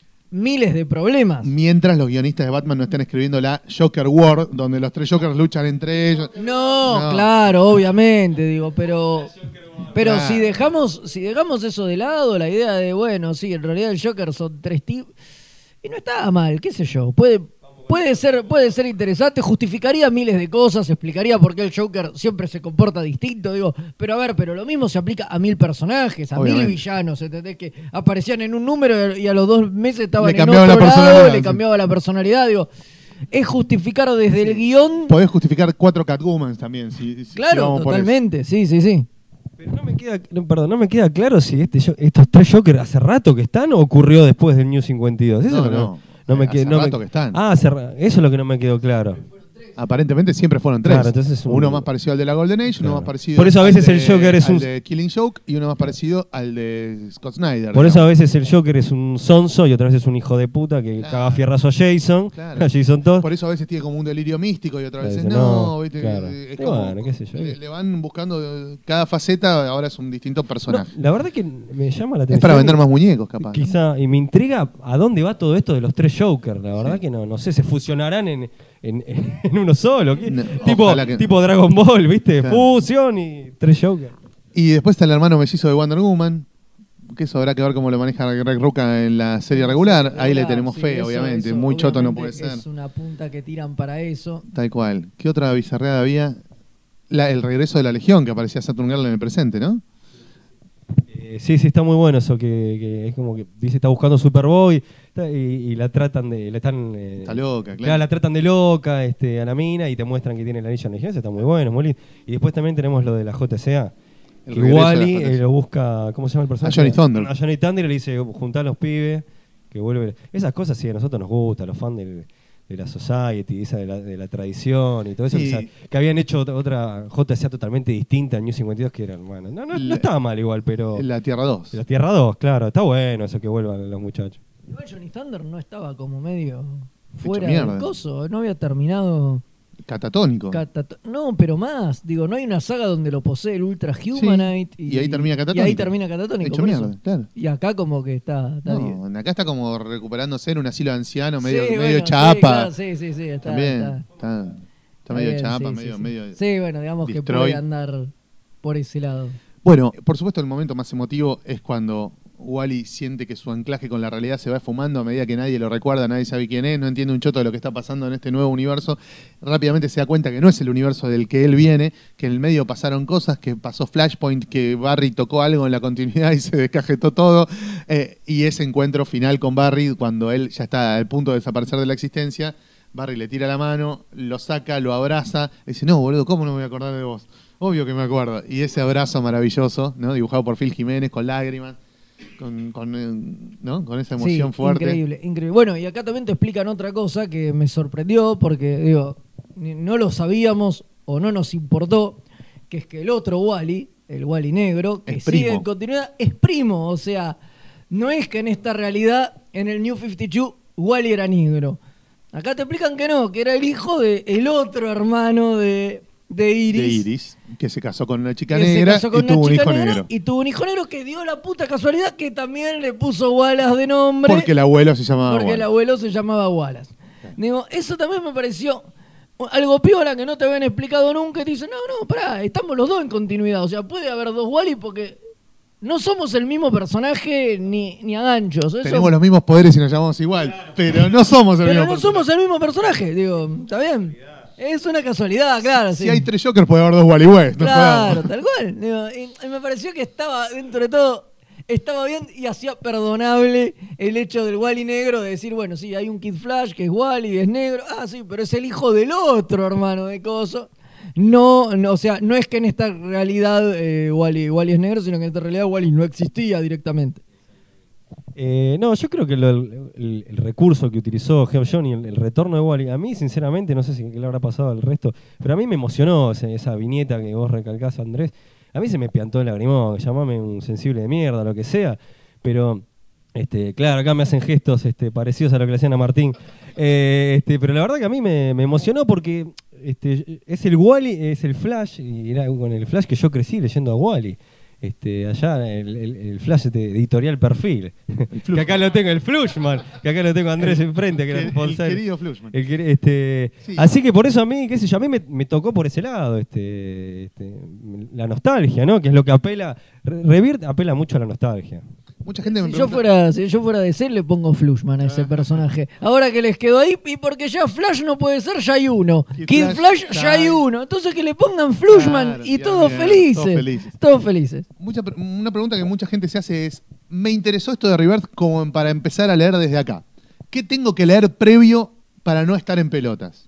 miles de problemas. Mientras los guionistas de Batman no estén escribiendo la Joker War, donde los tres Jokers luchan entre ellos. No, No. claro, obviamente, digo, pero pero Claro. si dejamos si dejamos eso de lado, la idea de, bueno, sí, en realidad el Joker son tres tipos y no está mal, qué sé yo, puede puede ser puede ser interesante, justificaría miles de cosas, explicaría por qué el Joker siempre se comporta distinto, digo, pero a ver, pero lo mismo se aplica a mil personajes, a Obviamente. mil villanos, ¿entendés? Que aparecían en un número y a los dos meses estaban Le en cambiaba otro la lado, personalidad, le sí. cambiaba la personalidad, digo, es justificar desde el guión. Podés justificar cuatro Catwoman también. Si, si- si Claro, vamos por eso. totalmente, sí, sí, sí. Pero no me queda, no, perdón, no me queda claro si este, jo- estos tres Jokers hace rato que están o ocurrió después del New cincuenta y dos. Eso No, es lo que no. no me Hace queda- no me- rato que están. Ah, hace ra- eso es lo que no me quedó claro. Aparentemente siempre fueron tres. Claro, entonces un- Uno más parecido al de la Golden Age, uno Claro. más parecido Por eso a al veces de- el Joker es al un- de Killing Joke y uno más parecido al de Scott Snyder. Por eso a digamos. veces el Joker es un sonso y otra vez es un hijo de puta que Claro. caga fierrazo a Jason, Claro. a Jason Todd. Por eso a veces tiene como un delirio místico y otras veces Dice, no. no, ¿viste? claro. Es Y como- bueno, qué sé yo. Le, le van buscando eh, cada faceta, ahora es un distinto No, personaje. la verdad que me llama la atención. es para vender y- más muñecos, capaz. ¿no? Quizá, y me intriga a dónde va todo esto de los tres Jokers. La verdad que no, no sé, se fusionarán en, en, en uno solo. ¿Qué? No, tipo, ojalá que- tipo Dragon Ball, ¿viste? Claro. Fusión y tres Jokers. Y después está el hermano mellizo de Wonder Woman, que eso habrá que ver cómo lo maneja Greg Rucka en la serie regular. Ahí le tenemos Sí, fe, eso- obviamente. eso Muy choto no obviamente puede ser. Es una punta que tiran para eso. Tal cual. ¿Qué otra bizarreada había? La- el regreso de la Legión, que aparecía Saturn Girl en el presente, ¿no? Eh, sí, sí, está muy bueno eso, que, que es como que dice está buscando Superboy está- y, y la tratan de... La están, eh, Está loca, claro. Claro, la tratan de loca este, a la mina y te muestran que tiene el anillo en Legión, eso está muy bueno, muy lindo. Y después también tenemos lo de la J C A, El que regreso de la Wally J C A. eh, lo busca, ¿cómo se llama el personaje? A Johnny Thunder. A Johnny Thunder y le dice, juntá a los pibes, que vuelve... Esas cosas sí, a nosotros nos gusta, los fans del- de la Society, esa de la, de la tradición y todo eso, Sí. que, sa- que habían hecho otra, otra J C A totalmente distinta al New cincuenta y dos, que eran, bueno, no, no, no La- estaba mal igual, pero... La Tierra dos. La Tierra dos, claro, está bueno eso que vuelvan los muchachos. Igual Johnny Thunder no estaba como medio Hecho fuera mierda. del coso, no había terminado. Catatónico. Catato- no, pero más, digo, no hay una saga donde lo posee el Ultra Humanite Sí, y ahí termina Y Catatónico. ahí termina Catatónico. Hecho por eso. mierda, claro. Y acá como que está, está bien. No, acá está como recuperándose en un asilo de ancianos, medio, Sí, medio bueno, sí, chapa. claro, Sí, sí, sí, está, También. está- Está, está está medio bien, chapa, sí, medio, sí, sí. medio. Sí, bueno, digamos que destroy. puede andar por ese lado. Bueno, por supuesto el momento más emotivo es cuando Wally siente que su anclaje con la realidad se va esfumando a medida que nadie lo recuerda, nadie sabe quién es, no entiende un choto de lo que está pasando en este nuevo universo. Rápidamente se da cuenta que no es el universo del que él viene, que en el medio pasaron cosas, que pasó Flashpoint, que Barry tocó algo en la continuidad y se descajetó todo. Eh, y ese encuentro final con Barry, cuando él ya está al punto de desaparecer de la existencia, Barry le tira la mano, lo saca, lo abraza, y dice, no, boludo, ¿cómo no me voy a acordar de vos? Obvio que me acuerdo. Y ese abrazo maravilloso, ¿no? Dibujado por Phil Jiménez, con lágrimas, con, con, eh, ¿no? con esa emoción Sí, fuerte. Increíble, increíble. Bueno, y acá también te explican otra cosa que me sorprendió porque, digo, ni- no lo sabíamos o no nos importó, que es que el otro Wally, el Wally negro, que Es sigue primo. en continuidad, es primo. O sea, no es que en esta realidad, en el New cincuenta y dos, Wally era negro. Acá te explican que no, que era el hijo del otro hermano de, de Iris. De Iris, que se casó con una chica que se negra casó con y una tuvo un chica hijo negra negro. Y tuvo un hijo negro que dio la puta casualidad que también le puso Wallace de nombre. Porque el abuelo se llamaba Porque el Wally. abuelo se llamaba Wallace. Digo, eso también me pareció algo piola que no te habían explicado nunca. Y te dicen, no, no, pará, estamos los dos en continuidad. O sea, puede haber dos Wally porque no somos el mismo personaje ni, ni a ganchos. Eso- Tenemos los mismos poderes y nos llamamos igual, pero no somos el pero mismo no personaje. somos el mismo personaje. Digo, ¿está bien? Es una casualidad, claro. Si sí. hay tres Jokers puede haber dos Wally West. no Claro, jodamos. tal cual. Digo, y, y me pareció que estaba dentro de todo estaba bien y hacía perdonable el hecho del Wally negro de decir, bueno, sí, hay un Kid Flash que es Wally, es negro. Ah, sí, pero es el hijo del otro, hermano, de coso. No, no, o sea, no es que en esta realidad eh, Wally, Wally es negro, sino que en esta realidad Wally no existía directamente. Eh, no, yo creo que lo- el, el- el recurso que utilizó Geoff John y el, el retorno de Wally, a mí sinceramente, no sé si qué le habrá pasado al resto, pero a mí me emocionó ese- esa viñeta que vos recalcás, Andrés. A mí se me piantó el lagrimón, llamame un sensible de mierda, lo que sea, pero este, claro, acá me hacen gestos este, parecidos a lo que le hacían a Martín. Eh, este, pero la verdad que a mí me, me emocionó porque este, es el Wally, es el Flash, y era con el Flash que yo crecí leyendo a Wally. Este, allá el, el, el Flash de editorial Perfil, que acá lo tengo, el Flushman, que acá lo tengo a Andrés enfrente, que El- era el responsable. querido Flushman. El queri- este, Sí. Así que por eso a mí, qué sé yo, a mí me, me tocó por ese lado, este, este, la nostalgia, ¿no? Que es lo que apela, Re- Rebirth apela mucho a la nostalgia. Mucha gente me Si yo, pregunta... fuera, si yo fuera de ser, le pongo Flushman a ese personaje. Ahora que les quedó ahí, y porque ya Flash no puede ser, ya hay uno. Kid Kid Flash, Flash, ya hay ya hay. uno. Entonces que le pongan Flushman Claro, y ya todos bien, felices. todos felices. Todos felices. Mucha, pre- una pregunta que mucha gente se hace es, me interesó esto de Rebirth como para empezar a leer desde acá. ¿Qué tengo que leer previo para no estar en pelotas?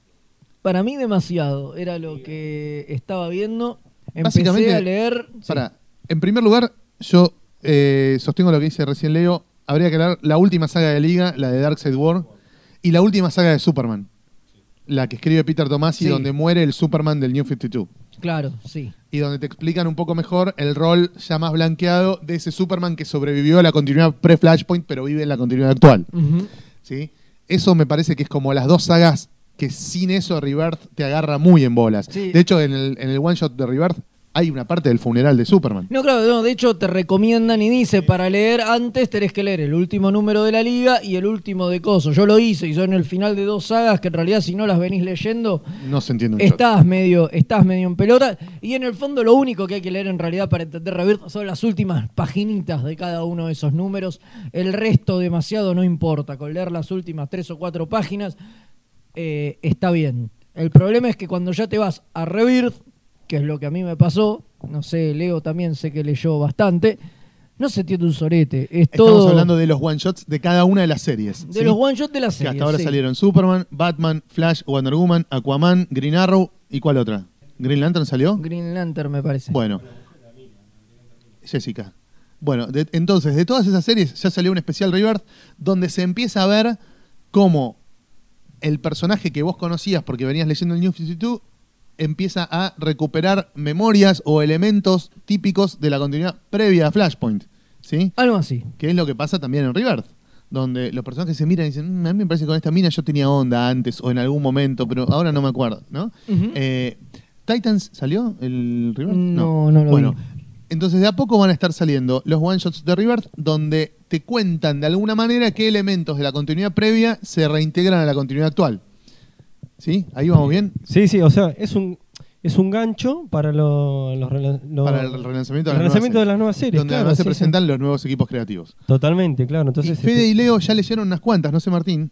Para mí demasiado. Era lo que estaba viendo. Empecé Básicamente, a leer... sí. Para, en primer lugar, yo eh, sostengo lo que dice recién Leo, habría que leer la última saga de Liga, la de Darkseid War, y la última saga de Superman, la que escribe Peter Tomasi, Sí. donde muere el Superman del New cincuenta y dos. Claro, sí. Y donde te explican un poco mejor el rol ya más blanqueado de ese Superman que sobrevivió a la continuidad pre-Flashpoint, pero vive en la continuidad actual. Ujú. ¿Sí? Eso me parece que es como las dos sagas que sin eso Rebirth te agarra muy en bolas. Sí. De hecho, en el, en el one shot de Rebirth hay una parte del funeral de Superman. No, claro, no, de hecho te recomiendan y dice, para leer antes tenés que leer el último número de la Liga y el último de Coso. Yo lo hice y son el final de dos sagas que en realidad si no las venís leyendo, No se entiende un choto. estás medio, estás medio en pelota. Y en el fondo lo único que hay que leer en realidad para entender Rebirth son las últimas paginitas de cada uno de esos números. El resto demasiado no importa. Con leer las últimas tres o cuatro páginas eh, está bien. El problema es que cuando ya te vas a Rebirth, que es lo que a mí me pasó, no sé, Leo también sé que leyó bastante, no se entiende un sorete. Es Estamos todo hablando de los one shots de cada una de las series. de ¿sí? los one shot de la Que serie. hasta ahora sí. salieron Superman, Batman, Flash, Wonder Woman, Aquaman, Green Arrow y ¿cuál otra? ¿Green Lantern salió? Green Lantern me parece. Bueno. Jessica. Bueno, de- entonces, de todas esas series ya salió un especial Rebirth donde se empieza a ver cómo el personaje que vos conocías porque venías leyendo el New cincuenta y dos empieza a recuperar memorias o elementos típicos de la continuidad previa a Flashpoint, ¿sí? Algo así. Que es lo que pasa también en Rebirth, donde los personajes se miran y dicen, "Mm, a mí me parece que con esta mina yo tenía onda antes o en algún momento, pero ahora no me acuerdo", ¿no? Ujú. Eh, ¿Titans salió el Rebirth? No, no lo Bueno, vi. entonces de a poco van a estar saliendo los one-shots de Rebirth donde te cuentan de alguna manera qué elementos de la continuidad previa se reintegran a la continuidad actual. ¿Sí? ¿Ahí vamos bien? Sí, sí, o sea, es un, es un gancho para lo- los, rela- lo- Para el relanzamiento, el de, las relanzamiento de nuevas las nuevas series, series. donde claro, además se sí, sí. presentan los nuevos equipos creativos. Totalmente, claro. Entonces, y Fede este, y Leo ya leyeron unas cuantas, no sé Martín.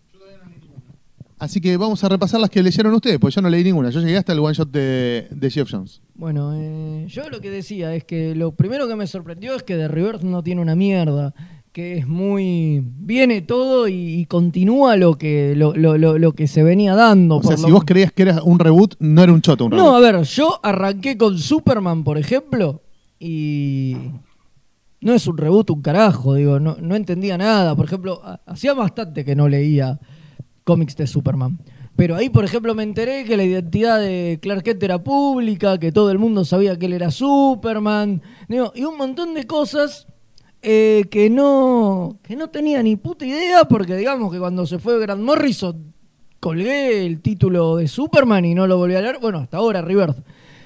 Así que vamos a repasar las que leyeron ustedes, pues yo no leí ninguna. Yo llegué hasta el one shot de, de Geoff Jones. Bueno, eh, yo lo que decía es que lo primero que me sorprendió es que The Rebirth no tiene una mierda, que es muy... viene todo y, y continúa lo que lo, lo, lo, lo que se venía dando. O sea, por si lo- vos creías que era un reboot, no era un choto un reboot. No, a ver, yo arranqué con Superman, por ejemplo, y no es un reboot un carajo, digo, no, no entendía nada. Por ejemplo, ha- hacía bastante que no leía cómics de Superman. Pero ahí, por ejemplo, me enteré que la identidad de Clark Kent era pública, que todo el mundo sabía que él era Superman, digo, y un montón de cosas eh, que no que no tenía ni puta idea, porque digamos que cuando se fue Grant Morrison colgué el título de Superman y no lo volví a leer, bueno, hasta ahora, Rebirth.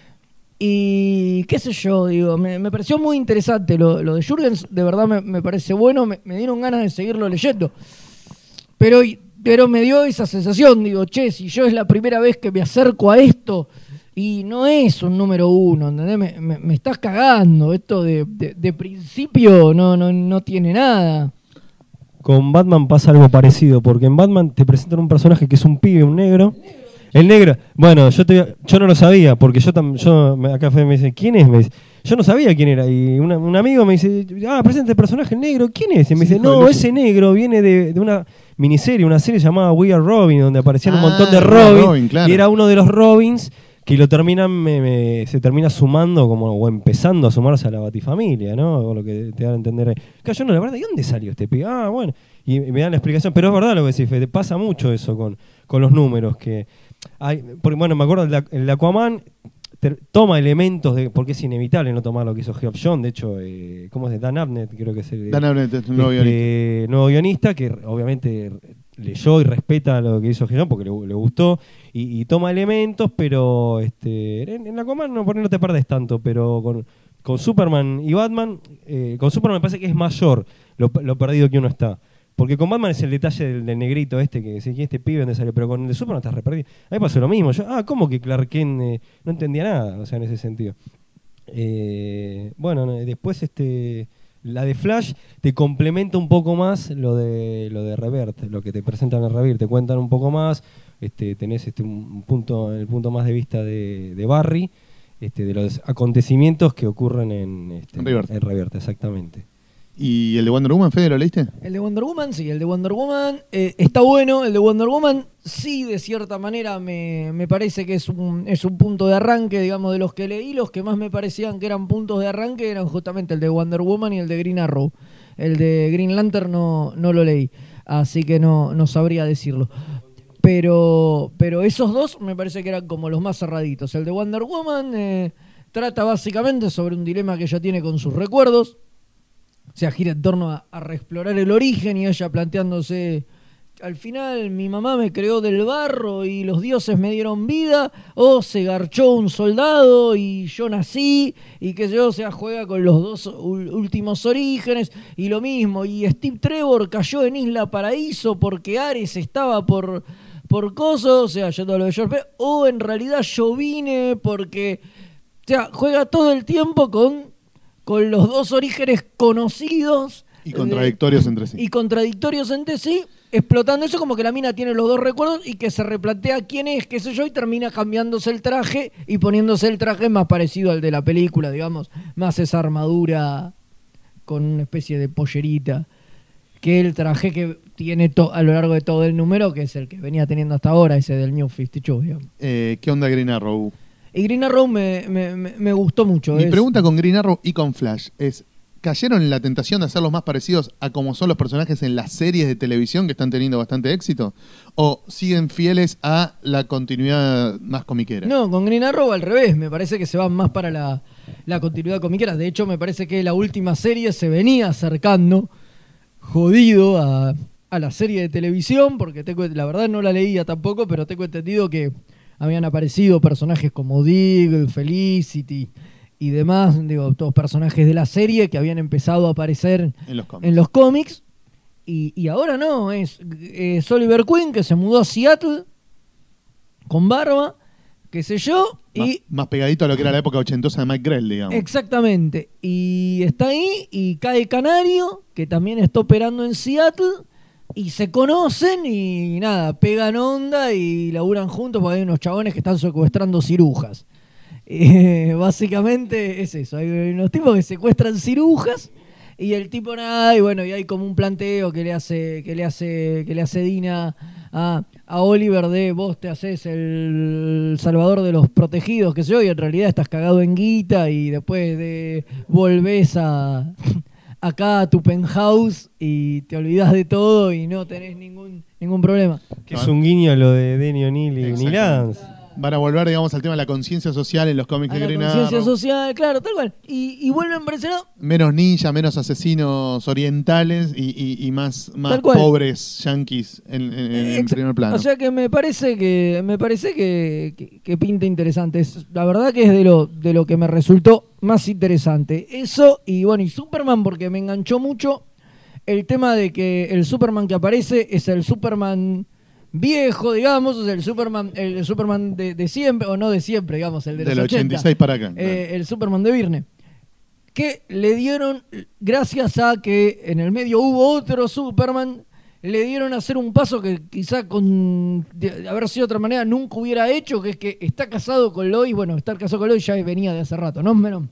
Y qué sé yo, digo, me, me pareció muy interesante lo, lo de Jurgens, de verdad me, me parece bueno, me, me dieron ganas de seguirlo leyendo. Pero, pero me dio esa sensación, digo, che, si yo es la primera vez que me acerco a esto y no es un número uno, ¿entendés? Me, me, me estás cagando, esto de, de, de principio no, no, no tiene nada. con Batman pasa algo parecido, porque en Batman te presentan un personaje que es un pibe, un negro. El negro, bueno, yo te, yo no lo sabía, porque yo, tam, yo me- acá Fede me dice, ¿quién es? Me dice, yo no sabía quién era. Y una- un amigo me dice, ah, presenta el personaje negro, ¿quién es? Y me Sí, dice, hijo de no, Lucho. ese negro viene de, de una miniserie, una serie llamada We Are Robin, donde aparecían un Ah, montón de We Are Robin. Robin, claro. Y era uno de los Robins que lo terminan, me- me- se termina sumando como, o empezando a sumarse a la Batifamilia, ¿no? O lo que te dan a entender ahí. Claro, yo no, la verdad, ¿de dónde salió este pibe? Ah, bueno. Y me dan la explicación, pero es verdad lo que decís, Fede, pasa mucho eso con, con los números. que hay, porque, bueno, me acuerdo, el, el Aquaman ter- toma elementos, de porque es inevitable no tomar lo que hizo Geoff John. De hecho, eh, ¿cómo es? Dan Abnett, creo que es el Dan Abnett es un nuevo guionista. este, nuevo guionista, que obviamente leyó y respeta lo que hizo Geoff John porque le, le gustó y, y toma elementos, pero este, en, en la Aquaman no, por ahí no te perdes tanto, pero con, con Superman y Batman, eh, con Superman me parece que es mayor lo, lo perdido que uno está. Porque con Batman es el detalle del, del negrito este, que decís, este pibe dónde salió, pero con el de Superman estás re perdido. A mí pasó lo mismo. Yo, ah, ¿cómo que Clark Kent eh, no entendía nada? O sea, en ese sentido. Eh, bueno, no, después este la de Flash te complementa un poco más lo de lo de Revert, lo que te presentan en Revert, te cuentan un poco más, este, tenés este un punto, el punto más de vista de, de Barry, este, de los acontecimientos que ocurren en, este, En Rebirth. en Rebirth, exactamente. ¿Y el de Wonder Woman, Fede, lo leíste? El de Wonder Woman, sí, el de Wonder Woman eh, está bueno. El de Wonder Woman, sí, de cierta manera me, me parece que es un, es un punto de arranque, digamos, de los que leí. Los que más me parecían que eran puntos de arranque eran justamente el de Wonder Woman y el de Green Arrow. El de Green Lantern no, no lo leí, así que no, no sabría decirlo. Pero, pero esos dos me parece que eran como los más cerraditos. El de Wonder Woman eh, trata básicamente sobre un dilema que ella tiene con sus recuerdos. O sea, gira en torno a, a reexplorar el origen y ella planteándose, al final mi mamá me creó del barro y los dioses me dieron vida, o se garchó un soldado y yo nací, y que yo, o sea, juega con los dos ul- últimos orígenes, y lo mismo, y Steve Trevor cayó en Isla Paraíso porque Ares estaba por, por coso, o sea, yendo a lo de George Pérez, o en realidad yo vine porque, o sea, juega todo el tiempo con... con los dos orígenes conocidos. Y contradictorios de, entre sí. Y contradictorios entre sí, explotando eso como que la mina tiene los dos recuerdos y que se replantea quién es, qué sé yo, y termina cambiándose el traje y poniéndose el traje más parecido al de la película, digamos, más esa armadura con una especie de pollerita, que el traje que tiene to- a lo largo de todo el número, que es el que venía teniendo hasta ahora, ese del New cincuenta y dos, digamos. Eh, ¿Qué onda Green Arrow? Y Green Arrow me, me, me, me gustó mucho. Mi es- pregunta con Green Arrow y con Flash es, ¿cayeron en la tentación de hacerlos más parecidos a como son los personajes en las series de televisión que están teniendo bastante éxito? ¿O siguen fieles a la continuidad más comiquera? No, con Green Arrow al revés, me parece que se van más para la, la continuidad comiquera. De hecho, me parece que la última serie se venía acercando, jodido, a, a la serie de televisión, porque tengo, la verdad no la leía tampoco, pero tengo entendido que habían aparecido personajes como Dig, Felicity y demás, digo, todos personajes de la serie que habían empezado a aparecer En los cómics. en los cómics. Y, y ahora no, es, es Oliver Queen que se mudó a Seattle con barba, qué sé yo, Más, y más pegadito a lo que era la época ochentosa de Mike Grell, digamos. exactamente. Y está ahí y cae Canario, que también está operando en Seattle, y se conocen y nada, pegan onda y laburan juntos porque hay unos chabones que están secuestrando cirujas. Eh, básicamente es eso, hay unos tipos que secuestran cirujas y el tipo nada, y bueno, y hay como un planteo que le hace, que le hace, que le hace Dina a, a Oliver de vos te haces el salvador de los protegidos, que sé yo, y en realidad estás cagado en guita y después de volvés a acá a tu penthouse y te olvidás de todo y no tenés ningún ningún problema. Que es un guiño a lo de Denny O'Neill y Exacto. Neil Adams. Van a volver, digamos, al tema de la conciencia social en los cómics A de la Green conciencia Arrow. social, claro, tal cual. Y, y vuelven presionados. Menos ninja, menos asesinos orientales y, y- y más, más Tal cual. pobres yanquis en, en- en Exa- primer plano. O sea que me parece que me parece que, que, que pinta interesante. Es, la verdad que es de lo, de lo que me resultó más interesante. Eso y bueno, y Superman, porque me enganchó mucho el tema de que el Superman que aparece es el Superman viejo, digamos, o sea, el Superman, el Superman de, de siempre, o no de siempre, digamos, el de los Del ochenta. ochenta y seis para acá. Eh, el Superman de Byrne, que le dieron, gracias a que en el medio hubo otro Superman, le dieron a hacer un paso que quizá con de haber sido de otra manera nunca hubiera hecho, que es que está casado con Lois. Bueno, estar casado con Lois ya venía de hace rato, ¿no? Menos,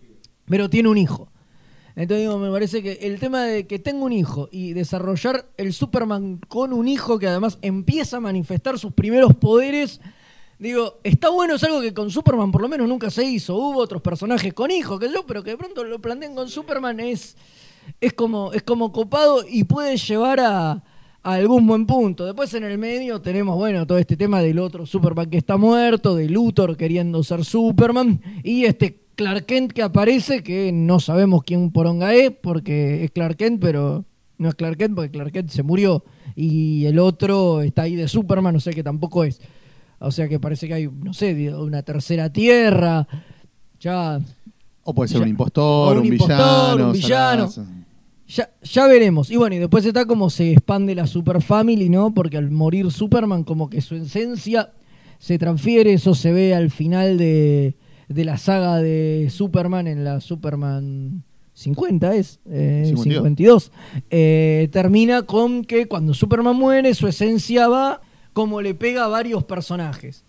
pero tiene un hijo. Entonces digo, me parece que el tema de que tenga un hijo y desarrollar el Superman con un hijo que además empieza a manifestar sus primeros poderes, digo, está bueno, es algo que con Superman por lo menos nunca se hizo. Hubo otros personajes con hijos, que yo, pero que de pronto lo plantean con Superman es, es, como, es como copado y puede llevar a, a algún buen punto. Después en el medio tenemos, bueno, todo este tema del otro Superman que está muerto, de Luthor queriendo ser Superman, y este Clark Kent que aparece, que no sabemos quién poronga es, porque es Clark Kent, pero no es Clark Kent porque Clark Kent se murió. Y el otro está ahí de Superman, o sea que tampoco es. O sea que parece que hay, no sé, una tercera tierra. Ya. O puede ser ya, un impostor, un, un, impostor villano. un villano. Salaz. Ya, ya veremos. Y bueno, y después está como se expande la Super Family, ¿no? Porque al morir Superman, como que su esencia se transfiere. Eso se ve al final de, de la saga de Superman, en la Superman cincuenta, es eh, cincuenta y dos. cincuenta y dos. Eh, termina con que cuando Superman muere, su esencia va como le pega a varios personajes.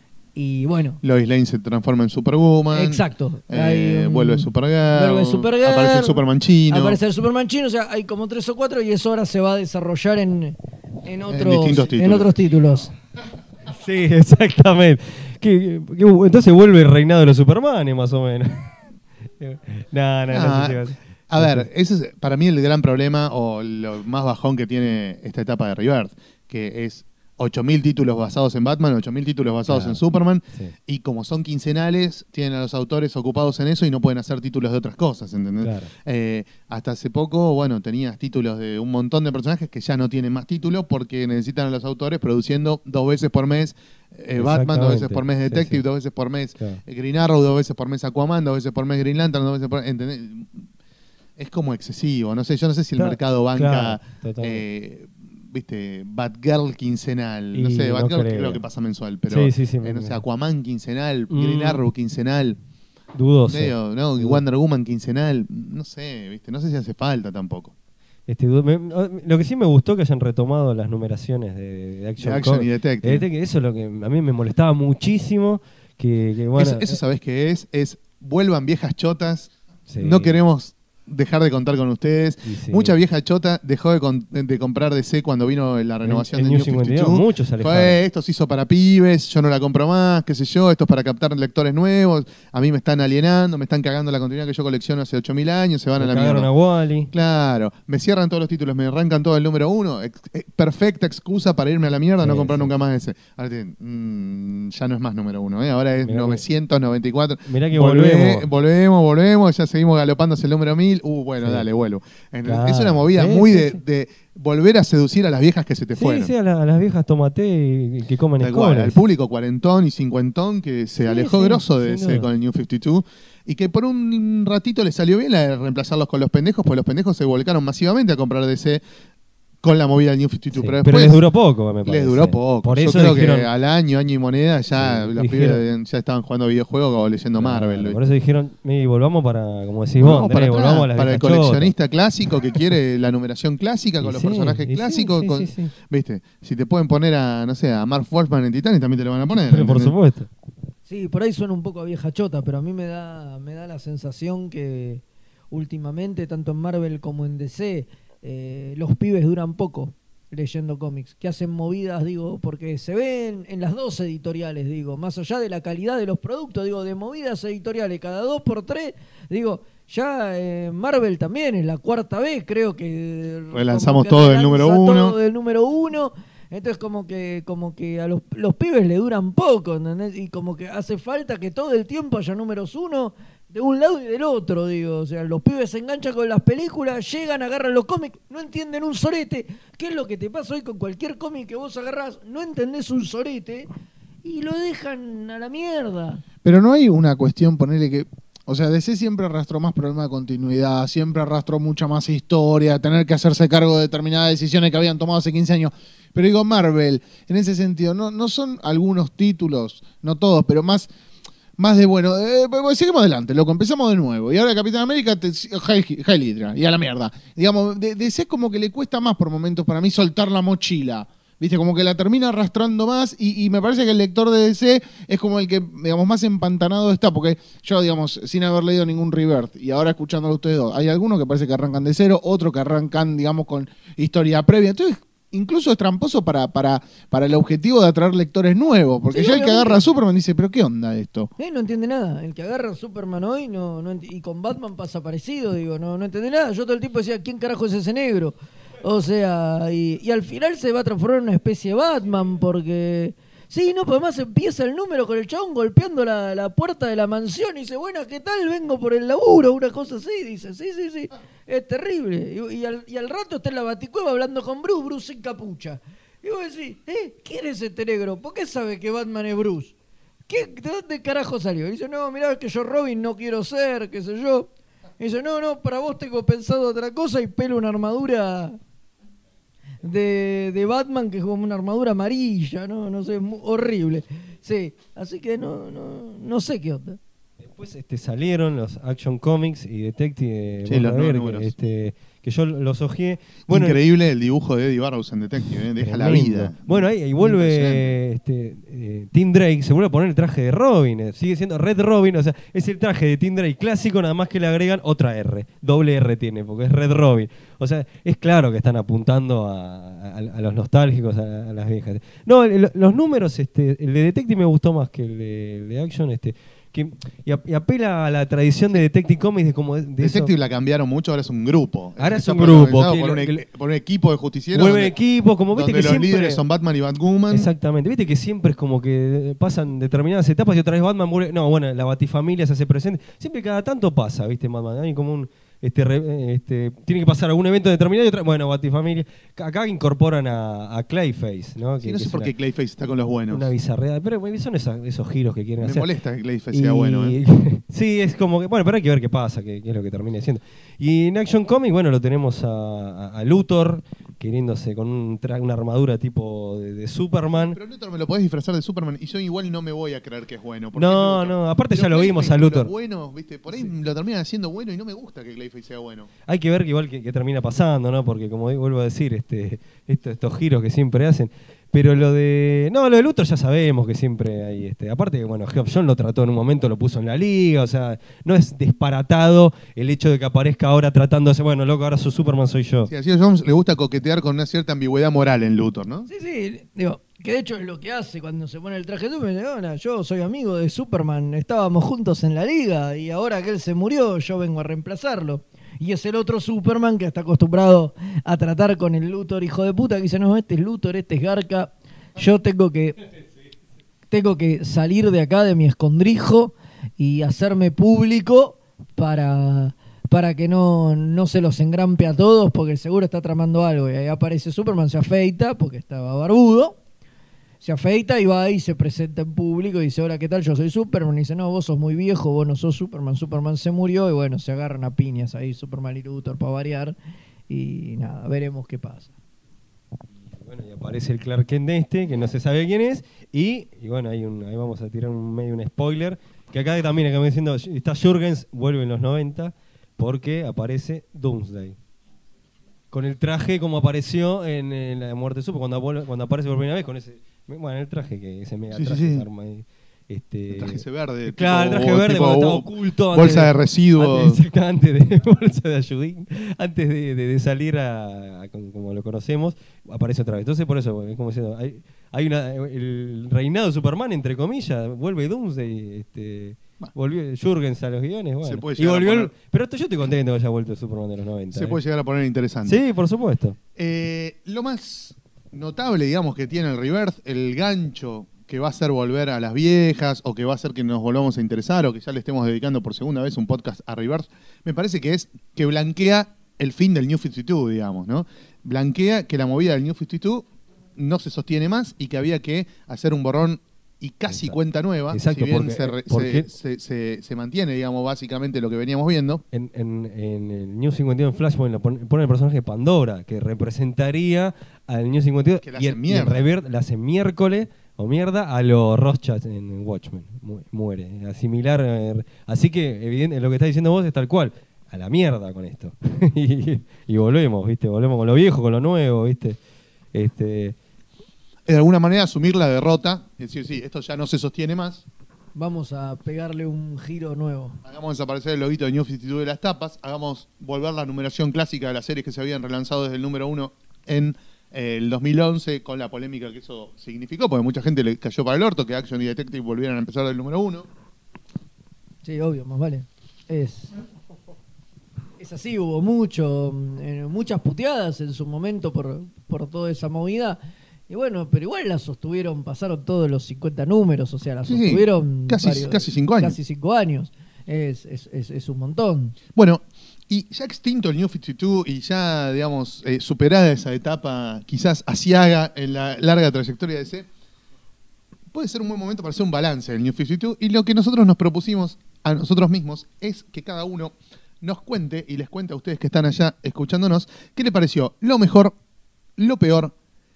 Y bueno. Lois Lane se transforma en Superwoman. Exacto. Eh, un, vuelve Supergirl. Vuelve Supergirl. Aparece el Superman chino. Aparece el Superman chino. O sea, hay como tres o cuatro y eso ahora se va a desarrollar en, en, otros, en, distintos títulos. en otros títulos. Sí, exactamente. Que, que, entonces vuelve el reinado de los Supermanes, más o menos. no, no, no, Ah, sé si a ver, ese es para mí el gran problema o lo más bajón que tiene esta etapa de Rebirth, que es ocho mil títulos basados en Batman, ocho mil títulos basados claro, en Superman, sí. Y como son quincenales, tienen a los autores ocupados en eso y no pueden hacer títulos de otras cosas, ¿entendés? Claro. Eh, hasta hace poco, bueno, tenías títulos de un montón de personajes que ya no tienen más títulos porque necesitan a los autores produciendo dos veces por mes eh, Batman, dos veces por mes Detective, sí, sí. dos veces por mes Claro. Green Arrow, dos veces por mes Aquaman, dos veces por mes Green Lantern, dos veces por ¿entendés? Es como excesivo, no sé, yo no sé si el Claro, mercado banca, claro, totalmente. eh, viste, Batgirl quincenal, Y no sé, no Batgirl creo. creo que pasa mensual, pero Sí, sí, sí, eh, no me- sé, Aquaman quincenal, Mm. Green Arrow quincenal, Dudoso. medio, ¿no? Dudoso. Wonder Woman quincenal, no sé, viste, no sé si hace falta tampoco. Este, du- me- lo que sí me gustó que hayan retomado las numeraciones de, de Action, De Action Co- y Detective. de Detective. Eso es lo que a mí me molestaba muchísimo. Que, que, bueno, eso, eso ¿sabés qué es? Es vuelvan viejas chotas, sí. no queremos dejar de contar con ustedes. Y sí. Mucha vieja chota dejó de, con- de comprar D C cuando vino la renovación En- en de New New cincuenta y dos, cincuenta y dos. muchos se alejaron. Fue, esto se hizo para pibes, yo no la compro más, qué sé yo, esto es para captar lectores nuevos, a mí me están alienando, me están cagando la continuidad que yo colecciono hace ocho mil años, se van Le a la cagaron mierda. a Wally. Claro, me cierran todos los títulos, me arrancan todo el número uno, ex- eh, perfecta excusa para irme a la mierda, Sí, no comprar sí. nunca más ese. Ahora tienen, mm, ya no es más número uno, ¿eh? Ahora es Mirá que- novecientos noventa y cuatro. Mirá que Volvé- volvemos. volvemos, volvemos, ya seguimos galopando hacia el número mil. Uh, bueno, Sí. dale, vuelvo. Entonces, Claro. es una movida Sí, muy sí, de, sí. de volver a seducir a las viejas que se te Sí, fueron. sí, a, la- a las viejas tomate y, y que comen Tal cual, escones. al público cuarentón y cincuentón que se Sí, alejó sí, grosso de sin ese duda. con el New cincuenta y dos y que por un ratito le salió bien la de reemplazarlos con los pendejos, pues los pendejos se volcaron masivamente a comprar D C con la movida del New cincuenta y dos. Sí, pero pero después les duró poco, me parece. les duró poco. Por Yo eso creo dijeron, que al año, año y moneda ya Sí, los dijeron- pibes ya estaban jugando videojuegos o leyendo Marvel. Claro, ¿viste? por eso dijeron, "Mi, volvamos para, como decís Volvamos vos, para, Andrés, atrás, volvamos a las para el viejas chotas". coleccionista clásico que quiere la numeración clásica Y con los sí, personajes y sí, clásicos. sí, con- sí, sí. ¿Viste? Si te pueden poner a, no sé, a Mark Wolfman en Titanic, también te lo van a poner. Pero por ¿entendés? supuesto. Sí, por ahí suena un poco a vieja chota, pero a mí me da, me da la sensación que últimamente, tanto en Marvel como en D C, eh, los pibes duran poco leyendo cómics, que hacen movidas, digo, porque se ven en las dos editoriales, digo, más allá de la calidad de los productos, digo, de movidas editoriales cada dos por tres, digo, ya eh, Marvel también es la cuarta vez, creo que Relanzamos como que todo del relanza número todo uno. del número uno. Entonces como que como que a los, los pibes le duran poco, ¿entendés? Y como que hace falta que todo el tiempo haya números uno de un lado y del otro, digo. O sea, los pibes se enganchan con las películas, llegan, agarran los cómics, no entienden un sorete. ¿Qué es lo que te pasa hoy con cualquier cómic que vos agarrás? No entendés un sorete y lo dejan a la mierda. Pero no hay una cuestión, ponerle que. O sea, D C siempre arrastró más problemas de continuidad, siempre arrastró mucha más historia, tener que hacerse cargo de determinadas decisiones que habían tomado hace quince años. Pero digo, Marvel, en ese sentido, no, no son algunos títulos, no todos, pero más, más de, bueno, eh, pues seguimos adelante, loco, empezamos de nuevo. Y ahora Capitán América, te, Heil Hydra, y a la mierda. Digamos, D C es como que le cuesta más por momentos para mí soltar la mochila. Viste, como que la termina arrastrando más y, y me parece que el lector de D C es como el que, digamos, más empantanado está, porque yo, digamos, sin haber leído ningún Rebirth y ahora escuchándolo a ustedes dos, hay algunos que parece que arrancan de cero, otros que arrancan, digamos, con historia previa. Entonces, incluso es tramposo para, para, para el objetivo de atraer lectores nuevos, porque Sí, ya el que obviamente. agarra a Superman dice, pero ¿qué onda esto? Eh, no entiende nada. El que agarra a Superman hoy no, no ent- y con Batman pasa parecido, digo, no, no entiende nada. Yo todo el tiempo decía, ¿quién carajo es ese negro? O sea, y, y al final se va a transformar en una especie de Batman porque... Sí, no, pues además empieza el número con el chabón golpeando la, la puerta de la mansión y dice, bueno, ¿qué tal? Vengo por el laburo, una cosa así. Dice, sí, sí, sí, es terrible. Y, y al, y al rato está en la baticueva hablando con Bruce, Bruce sin capucha. Y vos decís, ¿eh? ¿Quién es este negro? ¿Por qué sabe que Batman es Bruce? ¿Qué, ¿De dónde carajo salió? Y dice, no, mirá, que yo Robin no quiero ser, qué sé yo. Y dice, no, no, para vos tengo pensado otra cosa y pelo una armadura de, de Batman que es como una armadura amarilla, no, no sé, es mu- horrible. Sí, así que no, no, no sé qué onda. Después este, salieron los Action Comics y Detective. Sí, vos los a ver, nuevos números. que, este, que yo los hojeé. Bueno, Increíble el dibujo de Eddie Barrows en Detective, ¿eh? Deja la tremendo. vida. Bueno, ahí, ahí vuelve este, eh, Tim Drake, se vuelve a poner el traje de Robin. eh, Sigue siendo Red Robin, o sea, es el traje de Tim Drake clásico, nada más que le agregan otra R. Doble R tiene, porque es Red Robin. O sea, es claro que están apuntando a, a- a los nostálgicos, a, a las viejas. No, el- los números, este, el de Detective me gustó más que el de, el de Action, este. Que, y, ap- y apela a la tradición de Detective Comics de como de, de eso. Detective la cambiaron mucho, ahora es un grupo. Ahora es Está un grupo, protagonizado que por, lo- un, e- que lo- por un equipo de justicieros. Vuelven donde- equipos, como viste donde que los siempre... líderes son Batman y Batwoman. Exactamente, viste que siempre es como que pasan determinadas etapas y otra vez Batman vuelve. No, bueno, la Batifamilia se hace presente. Siempre cada tanto pasa, viste, Batman. Hay como un. Este, re- este, tiene que pasar algún evento determinado y otra. Bueno, Batifamilia. Acá incorporan a, a Clayface, ¿no? Sí, Que- no que sé es por una- qué Clayface está con los buenos. Una bizarreada. Pero bueno, son esa- esos giros que quieren Me hacer. molesta que Clayface Y- sea bueno, ¿eh? Sí, es como que. Bueno, pero hay que ver qué pasa, qué, qué es lo que termina siendo. Y en Action Comics, bueno, lo tenemos a, a- a Luthor queriéndose con un tra- una armadura tipo de, de Superman. Pero Luthor me lo podés disfrazar de Superman y yo igual no me voy a creer que es bueno. porque No, es Luthor. no, aparte Pero ya lo Clayface vimos a con los Luthor. buenos, ¿viste? Por ahí lo terminan haciendo bueno y no me gusta que Clayface sea bueno. Hay que ver que igual que, que termina pasando, ¿no? Porque como digo, vuelvo a decir, este, esto- estos giros que siempre hacen. Pero lo de. No, lo de Luthor ya sabemos que siempre hay. Este, aparte que, bueno, Geoff John lo trató en un momento, lo puso en la liga. O sea, no es disparatado el hecho de que aparezca ahora tratándose. Bueno, loco, ahora su Superman soy yo. Sí, así a Jones le gusta coquetear con una cierta ambigüedad moral en Luthor, ¿no? Sí, sí, digo, que de hecho es lo que hace cuando se pone el traje de Superman. Dice, "Hola, yo soy amigo de Superman, estábamos juntos en la liga y ahora que él se murió, yo vengo a reemplazarlo. Y es el otro Superman que está acostumbrado a tratar con el Luthor hijo de puta, que dice, no, este es Luthor, este es Garca, yo tengo que, tengo que salir de acá, de mi escondrijo, y hacerme público para, para que no, no se los engrampe a todos, porque seguro está tramando algo. Y ahí aparece Superman, se afeita, porque estaba barbudo, se afeita y va y se presenta en público y dice, hola, ¿qué tal? Yo soy Superman. Y dice, no, vos sos muy viejo, vos no sos Superman, Superman se murió. Y bueno, se agarran a piñas ahí, Superman y Luthor para variar. Y nada, veremos qué pasa. Bueno, y aparece el Clark Kent este, que no se sabe quién es. Y, y bueno, hay un, ahí vamos a tirar un medio un spoiler. Que acá también, acá me diciendo, está Jurgens, vuelve en los noventa, porque aparece Doomsday. Con el traje como apareció en, en la muerte de Superman, cuando, vuelve- cuando aparece por primera vez, con ese. Bueno, el traje, que ese mega Sí, sí, traje sí. se arma ahí. Este, El traje ese verde. Claro, el tipo- traje verde tipo cuando estaba bo- oculto. bolsa antes de residuos. Antes, exactamente, de bolsa de ayudín. Antes de, de- de salir a, a- como como lo conocemos, aparece otra vez. Entonces, por eso, es como diciendo, hay, hay una, el reinado de Superman, entre comillas, vuelve Doomsday, este, volvió Jurgens a los guiones, bueno. Se puede y llegar a volvió el- poner- pero esto yo estoy contento que haya vuelto Superman de los noventa. Se eh. puede llegar a poner interesante. Sí, por supuesto. Eh, lo más notable, digamos, que tiene el Rebirth, el gancho que va a hacer volver a las viejas o que va a hacer que nos volvamos a interesar o que ya le estemos dedicando por segunda vez un podcast a Rebirth, me parece que es que blanquea el fin del New cincuenta y dos, digamos, ¿no? Blanquea que la movida del New cincuenta y dos no se sostiene más y que había que hacer un borrón y casi Exacto. cuenta nueva, Exacto, si bien porque- se, re- porque- se, se- se- se mantiene, digamos, básicamente lo que veníamos viendo. En, en- en el New cincuenta y dos en Flashpoint lo pone, pone el personaje de Pandora, que representaría al New cincuenta y dos Que la y, hace el, y el mierda. Rebirth la hace miércoles o mierda a los Rorschach en Watchmen. Mu- Muere. A similar. eh, así que, evidente, lo que estás diciendo vos es tal cual. A la mierda con esto. y, y volvemos, ¿viste? Volvemos con lo viejo, con lo nuevo, ¿viste? Este, de alguna manera asumir la derrota, es decir, sí, esto ya no se sostiene más. Vamos a pegarle un giro nuevo. Hagamos desaparecer el loguito de New cincuenta y dos de las tapas, hagamos volver la numeración clásica de las series que se habían relanzado desde el número uno en eh, el dos mil once, con la polémica que eso significó, porque mucha gente le cayó para el orto que Action y Detective volvieran a empezar del número uno. Sí, obvio, más vale. Es, es así, hubo mucho, eh, muchas puteadas en su momento por, por toda esa movida. Y bueno, pero igual la sostuvieron, pasaron todos los cincuenta números, o sea, la Sí, sostuvieron casi- varios- casi cinco años. Casi cinco años. Es, es, es, es un montón. Bueno, y ya extinto el New cincuenta y dos y ya, digamos, eh, superada esa etapa quizás asiaga en la larga trayectoria de D C, puede ser un buen momento para hacer un balance del New cincuenta y dos, y lo que nosotros nos propusimos a nosotros mismos es que cada uno nos cuente y les cuente a ustedes que están allá escuchándonos qué le pareció lo mejor, lo peor,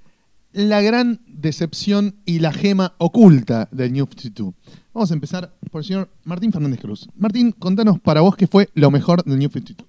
la gran decepción y la gema oculta del New cincuenta y dos. Vamos a empezar por el señor Martín Fernández Cruz. Martín, contanos para vos qué fue lo mejor del New cincuenta y dos.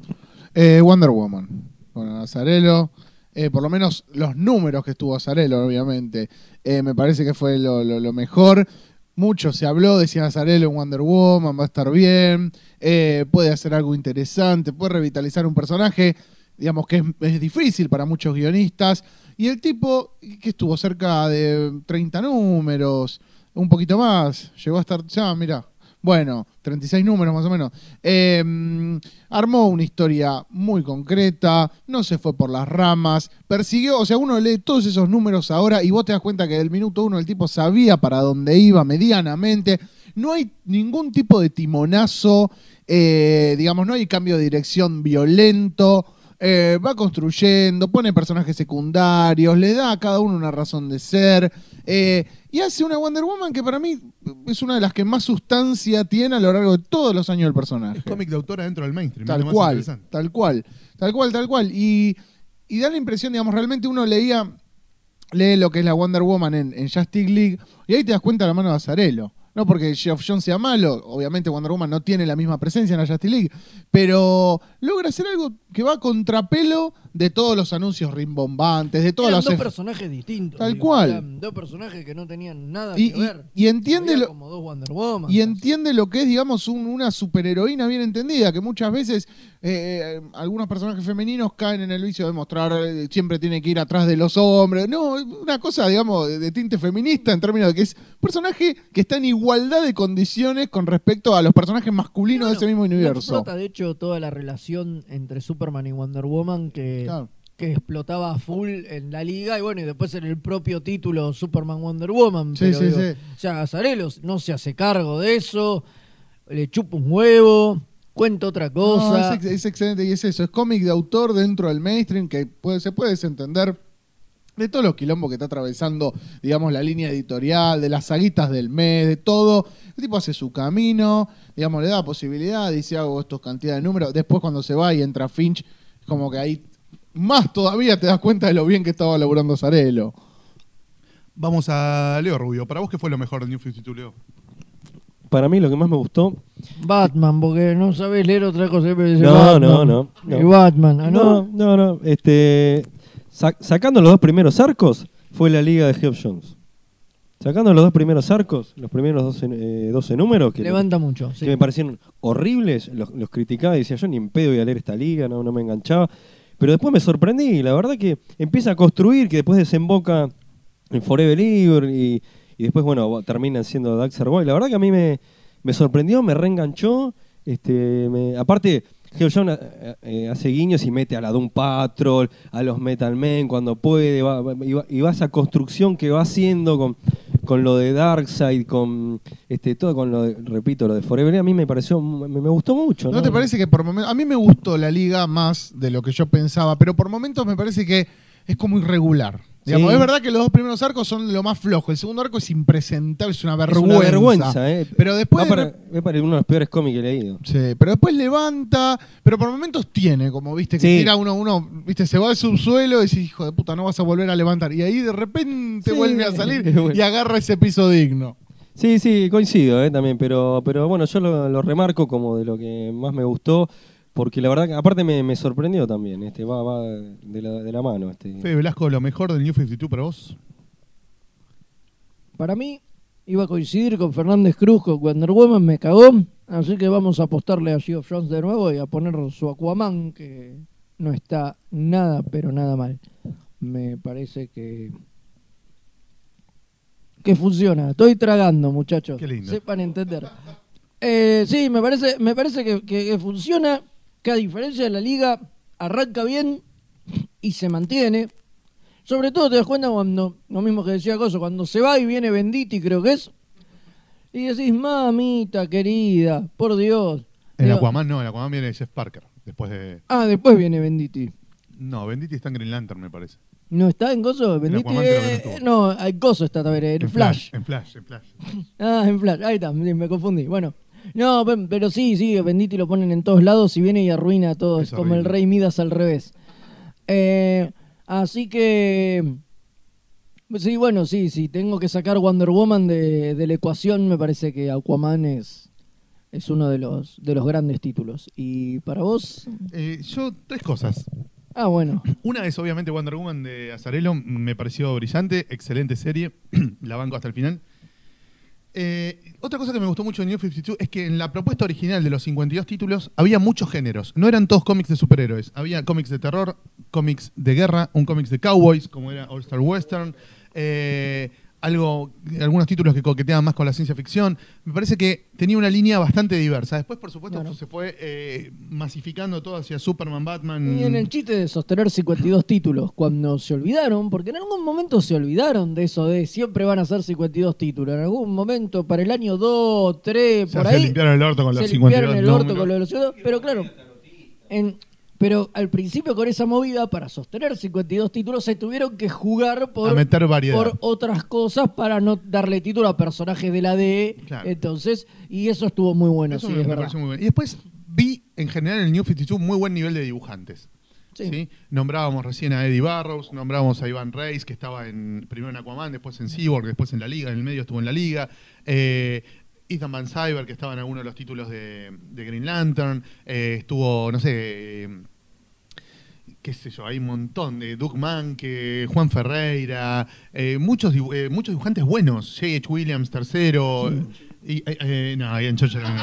Eh, Wonder Woman. Bueno, Azarelo. Eh, por lo menos los números que estuvo Azarelo, obviamente. Eh, me parece que fue lo, lo, lo mejor. Mucho se habló, decían Azarelo en Wonder Woman, va a estar bien. Eh, puede hacer algo interesante, puede revitalizar un personaje. Digamos que es, es difícil para muchos guionistas. Y el tipo, que estuvo cerca de treinta números, un poquito más, llegó a estar, ya, mirá, bueno, treinta y seis números más o menos. Eh, armó una historia muy concreta, no se fue por las ramas, persiguió, o sea, uno lee todos esos números ahora y vos te das cuenta que del minuto uno el tipo sabía para dónde iba medianamente. No hay ningún tipo de timonazo, eh, digamos, no hay cambio de dirección violento. Eh, va construyendo, pone personajes secundarios, le da a cada uno una razón de ser, eh, y hace una Wonder Woman que para mí es una de las que más sustancia tiene a lo largo de todos los años del personaje. Es cómic de autora dentro del mainstream. Tal es lo más cual, interesante. tal cual, tal cual, tal cual. Y, y da la impresión, digamos, realmente uno leía, lee lo que es la Wonder Woman en, en Justice League, y ahí te das cuenta de la mano de Azarelo. No porque Geoff Johns sea malo, obviamente Wonder Woman no tiene la misma presencia en la Justice League, pero logra hacer algo que va a contrapelo de todos los anuncios rimbombantes, de todas Eran las... dos ef- personajes distintos. Tal digo, cual. Eran dos personajes que no tenían nada Y- que y- ver. y entiende Había lo- como dos Wonder Woman. Y entiende lo que es, digamos, un- una superheroína bien entendida, que muchas veces eh, algunos personajes femeninos caen en el vicio de mostrar, eh, siempre tiene que ir atrás de los hombres. No, una cosa, digamos, de, de tinte feminista en términos de que es un personaje que está en igualdad de condiciones con respecto a los personajes masculinos Bueno, de ese mismo no universo. explota, de hecho, toda la relación entre Superman y Wonder Woman que, Claro. que explotaba a full en la liga y bueno, y después en el propio título Superman Wonder Woman. Sí, pero, sí, digo, sí. O sea, Azarelo no se hace cargo de eso, le chupa un huevo, cuenta otra No, cosa. es, ex- es excelente y es eso, es cómic de autor dentro del mainstream que puede, se puede desentender de todos los quilombos que está atravesando, digamos, la línea editorial, de las saguitas del mes, de todo. El tipo hace su camino, digamos, le da posibilidad, dice hago estos cantidad de números. Después cuando se va y entra Finch, como que ahí más todavía te das cuenta de lo bien que estaba laburando Azarelo. Vamos a Leo Rubio. ¿Para vos qué fue lo mejor del New cincuenta y dos, Leo? Para mí lo que más me gustó... Batman, porque no sabés leer otra cosa. siempre dice No, Batman. no, no, no. Y Batman, ¿ah, No, no? no, no. Este, sa- sacando los dos primeros arcos, fue la liga de Geoff Johns. Sacando los dos primeros arcos, los primeros doce, eh, doce números, que, Levanta mucho. Sí. que me parecieron horribles, los, los criticaba y decía, yo ni en pedo voy a leer esta liga, no, no me enganchaba. Pero después me sorprendí, la verdad que empieza a construir, que después desemboca en Forever Evil y, y después, bueno, terminan siendo Daxter Boy. La verdad que a mí me, me sorprendió, me reenganchó. Este, me, aparte, Geoff Johns eh, eh, hace guiños y mete a la Doom Patrol, a los Metal Men cuando puede, va, va- y, va, y va esa construcción que va haciendo con, con lo de Darkseid, con este, todo con lo de, repito, lo de Forever, a mí me pareció, me, me gustó mucho. ¿No, ¿no? te parece que por momentos... A mí me gustó la liga más de lo que yo pensaba, pero por momentos me parece que es como irregular. Digamos, Sí. es verdad que los dos primeros arcos son lo más flojo. El segundo arco es impresentable, es una Es vergüenza. una vergüenza, eh. Pero después... Va para, es para uno de los peores cómics que he leído. Sí, pero después levanta, pero por momentos tiene, como viste, que Sí. tira uno, uno, viste, se va al subsuelo y dice, hijo de puta, no vas a volver a levantar. Y ahí de repente Sí. vuelve a salir Bueno. y agarra ese piso digno. Sí, sí, coincido eh, también, pero, pero bueno, yo lo, lo remarco como de lo que más me gustó, porque la verdad que aparte me, me sorprendió también, este va, va de, la, de la mano. Este. Fede Velasco, lo mejor del New cincuenta y dos para vos. para mí iba a coincidir con Fernández Cruz con Wonder Woman, me cagó, así que vamos a apostarle a Geoff Johns de nuevo y a poner su Aquaman, que no está nada, pero nada mal. Me parece que que funciona. Estoy tragando, muchachos. Qué lindo. Sepan entender. Eh, sí, me parece, me parece que, que, que funciona, que a diferencia de la liga, arranca bien y se mantiene. Sobre todo te das cuenta cuando, lo mismo que decía Coso, cuando se va y viene Venditti, creo que es, y decís, mamita querida, por Dios. El Digo, Aquaman no, el Aquaman viene de Jeff Parker. Después de. Ah, después viene Venditti. No, Venditti está en Green Lantern, me parece. ¿No está en Coso? Venditti, Aquaman creo que no eh, estuvo. no, hay Coso está también, en Flash. En Flash, en Flash. Ah, en Flash, ahí está, me me confundí. Bueno, no, pe- pero sí, sí, Venditti lo ponen en todos lados y viene y arruina todo, es Es como el horrible. Rey Midas al revés. Eh, así que, sí, bueno, sí, sí, tengo que sacar Wonder Woman de, de la ecuación, me parece que Aquaman es, es uno de los, de los grandes títulos. ¿Y para vos? Eh, yo, tres cosas. Ah, bueno, Una es obviamente Wonder Woman de Azzarello, me pareció brillante, excelente serie, la banco hasta el final. Eh, otra cosa que me gustó mucho de New cincuenta y dos es que en la propuesta original de los cincuenta y dos títulos había muchos géneros, no eran todos cómics de superhéroes, había cómics de terror, cómics de guerra, un cómics de cowboys, como era All Star Western, eh, algo, algunos títulos que coqueteaban más con la ciencia ficción. Me parece que tenía una línea bastante diversa. Después, por supuesto, Claro. se fue eh, masificando todo hacia Superman, Batman. y en el chiste de sostener cincuenta y dos títulos, cuando se olvidaron, porque en algún momento se olvidaron de eso, de siempre van a ser cincuenta y dos títulos, en algún momento, para el año dos, tres, O sea, por se ahí, limpiaron el orto con los se cincuenta y dos limpiaron el orto números. con lo de los ciudadanos, pero claro, en, pero al principio con esa movida, para sostener cincuenta y dos títulos, se tuvieron que jugar por, A meter variedad. por otras cosas para no darle título a personajes de la D E, Claro. entonces, y eso estuvo muy bueno, Eso sí, me, es me verdad. pareció muy bien. Y después vi, en general, en el New cincuenta y dos muy buen nivel de dibujantes. Sí. ¿Sí? Nombrábamos recién a Eddie Barrows, nombrábamos a Ivan Reis, que estaba en, primero en Aquaman, después en Cyborg, después en la Liga, en el medio estuvo en la Liga. Eh, Ethan Van Sciver, que estaba en alguno de los títulos de, de Green Lantern. Eh, estuvo, no sé, eh, qué sé yo, hay un montón de Doug Manke, Juan Ferreira, eh, muchos, dibu- eh, muchos dibujantes buenos. J H. Williams, tercero. Y, eh, eh, no, Ian Churchill no.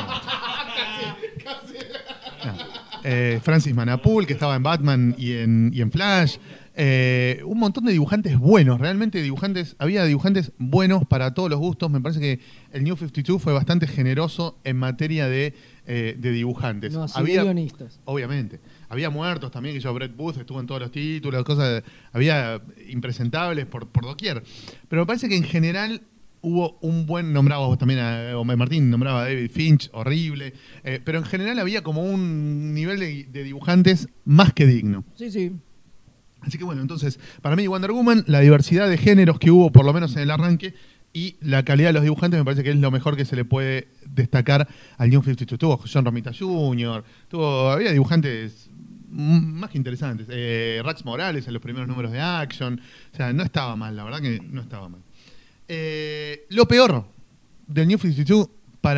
No. Eh, Francis Manapul, que estaba en Batman y en, y en Flash. Eh, un montón de dibujantes buenos, realmente dibujantes, había dibujantes buenos para todos los gustos. Me parece que el New cincuenta y dos fue bastante generoso en materia de, eh, de dibujantes. No, así de había, guionistas. obviamente. Había muertos también, que yo, Brett Booth estuvo en todos los títulos, cosas, había impresentables por, por doquier. Pero me parece que en general hubo un buen, nombraba vos también a Omar Martín, nombraba a David Finch, horrible, eh, pero en general había como un nivel de, de dibujantes más que digno. Sí, sí. Así que bueno, entonces, para mí Wonder Woman, la diversidad de géneros que hubo, por lo menos en el arranque, y la calidad de los dibujantes me parece que es lo mejor que se le puede destacar al New cincuenta y dos. Tuvo John Romita junior, tuvo, había dibujantes mm, más que interesantes. Eh, Rax Morales en los primeros números de Action. O sea, no estaba mal, la verdad que no estaba mal. Eh, lo peor del New cincuenta y dos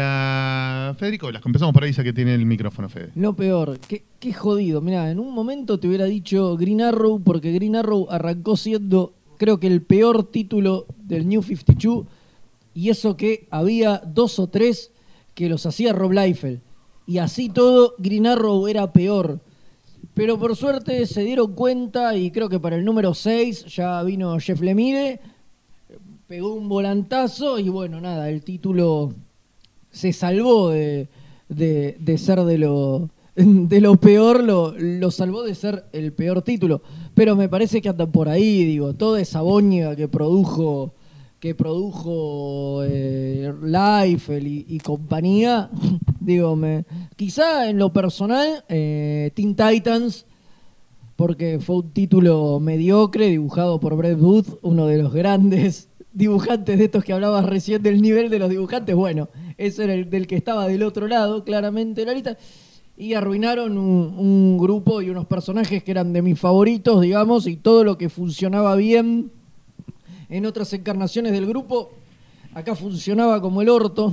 para Federico, las empezamos por ahí, ya que tiene el micrófono, Fede. Lo peor, qué, qué jodido. Mirá, en un momento te hubiera dicho Green Arrow, porque Green Arrow arrancó siendo, creo que el peor título del New cincuenta y dos, y eso que había dos o tres que los hacía Rob Liefeld. Y así todo, Green Arrow era peor. Pero por suerte se dieron cuenta, y creo que para el número seis ya vino Jeff Lemire, pegó un volantazo, y bueno, nada, el título se salvó de, de, de ser de lo, de lo peor, lo, lo salvó de ser el peor título. Pero me parece que andan por ahí, digo, toda esa boña que produjo que produjo eh, Liefeld y, y compañía, digo, me, quizá en lo personal, eh, Teen Titans, porque fue un título mediocre dibujado por Brett Booth, uno de los grandes dibujantes de estos que hablabas recién del nivel de los dibujantes. Bueno, ese era el del que estaba del otro lado, claramente, la lista. Y arruinaron un, un grupo y unos personajes que eran de mis favoritos, digamos, y todo lo que funcionaba bien en otras encarnaciones del grupo, acá funcionaba como el orto.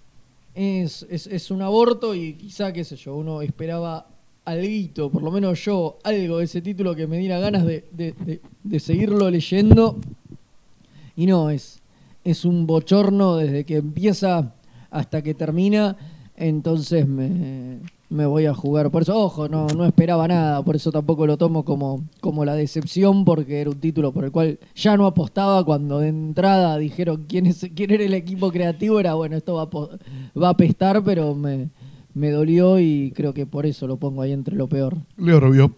Es, es, es un aborto y quizá, qué sé yo, uno esperaba alguito, por lo menos yo, algo de ese título que me diera ganas de, de, de, de seguirlo leyendo. Y no, es, es un bochorno desde que empieza hasta que termina, entonces me, me voy a jugar. Por eso, ojo, no, no esperaba nada, por eso tampoco lo tomo como, como la decepción, porque era un título por el cual ya no apostaba cuando de entrada dijeron quién, es, quién era el equipo creativo. Era, bueno, esto va a, po- va a apestar, pero me, me dolió y creo que por eso lo pongo ahí entre lo peor. Leo Rubio.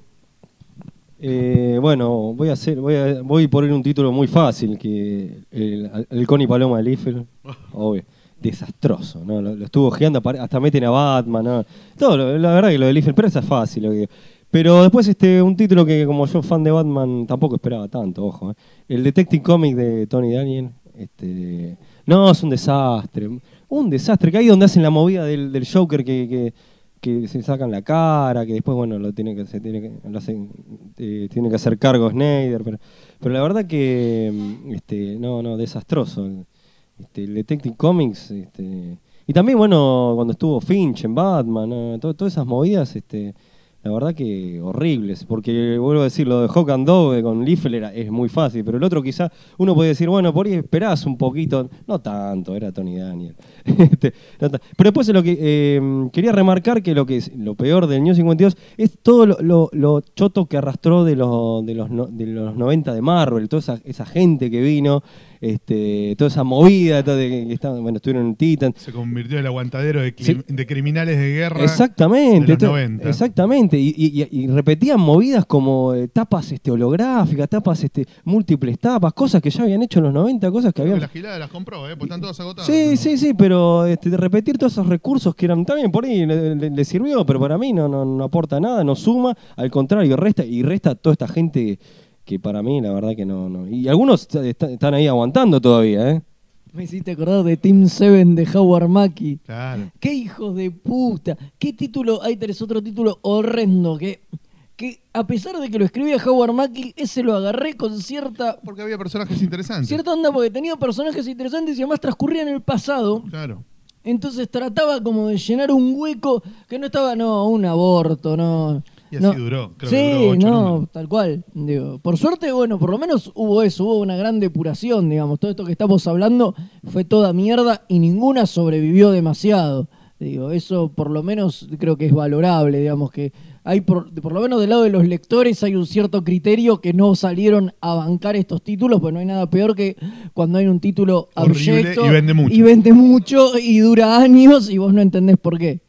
Eh, bueno, voy a hacer, voy a, voy a poner un título muy fácil, que el, el Connie Paloma de Liefeld, obvio, desastroso, ¿no? Lo, lo estuvo ojeando, hasta meten a Batman, ¿no? Todo, lo- la verdad que lo de Liefeld, pero eso es fácil, lo que digo. Pero después este un título que como yo fan de Batman tampoco esperaba tanto, ojo, ¿eh? El Detective Comics de Tony Daniel, este, no, es un desastre, un desastre, que ahí donde hacen la movida del, del Joker que, que que se sacan la cara, que después, bueno, lo tiene que, se tiene que, lo hacen, eh, tiene que hacer cargo Snyder, pero, pero la verdad que, mm, este, no, no, desastroso. El, este, el Detective Comics, este, y también, bueno, cuando estuvo Finch en Batman, ¿no? Todo- todas esas movidas, este, la verdad que horribles, porque vuelvo a decir, lo de Hawk and Dove con Liefeld era, es muy fácil, pero el otro quizá uno puede decir, bueno, por ahí esperás un poquito, no tanto, era Tony Daniel. Este, no ta- pero después lo que eh, quería remarcar que lo que es lo peor del New cincuenta y dos es todo lo, lo- lo choto que arrastró de los, de los, no- de los noventa de Marvel, toda esa, esa gente que vino, este, toda esa movida, todo de que, que estaban, bueno, estuvieron en Titan. Se convirtió en el aguantadero de, cli- Sí. de criminales de guerra. Exactamente, de los to- noventa. exactamente, y, y- y repetían movidas como eh, tapas este, holográficas, tapas este, múltiples tapas, cosas que ya habían hecho en los noventa, cosas que Creo que habían... la gilada las compró, ¿eh? Porque están todas agotadas. Sí, pero- sí, sí, pero este, de repetir todos esos recursos que eran también por ahí le, le- le sirvió, pero para mí no, no, no aporta nada, no suma, al contrario, resta y resta toda esta gente que para mí la verdad que no... no. Y algunos est- est- están ahí aguantando todavía, ¿eh? Me hiciste acordar de Team Seven de Howard Mackie. Claro. ¡Qué hijos de puta! ¿Qué título? Ahí tenés otro título horrendo que, que a pesar de que lo escribía Howard Mackie, ese lo agarré con cierta, Porque había personajes interesantes. cierta onda porque tenía personajes interesantes y además transcurría en el pasado. Claro. Entonces trataba como de llenar un hueco que no estaba, no, un aborto, no. Y así no. duró, creo sí, que duró ocho no, números. tal cual. Digo, por suerte, bueno, por lo menos hubo eso, hubo una gran depuración, digamos. Todo esto que estamos hablando fue toda mierda y ninguna sobrevivió demasiado. Digo, eso por lo menos creo que es valorable, digamos, que hay por, por lo menos del lado de los lectores hay un cierto criterio que no salieron a bancar estos títulos, pues no hay nada peor que cuando hay un título Horrible abyecto y vende mucho. y vende mucho y dura años y vos no entendés por qué.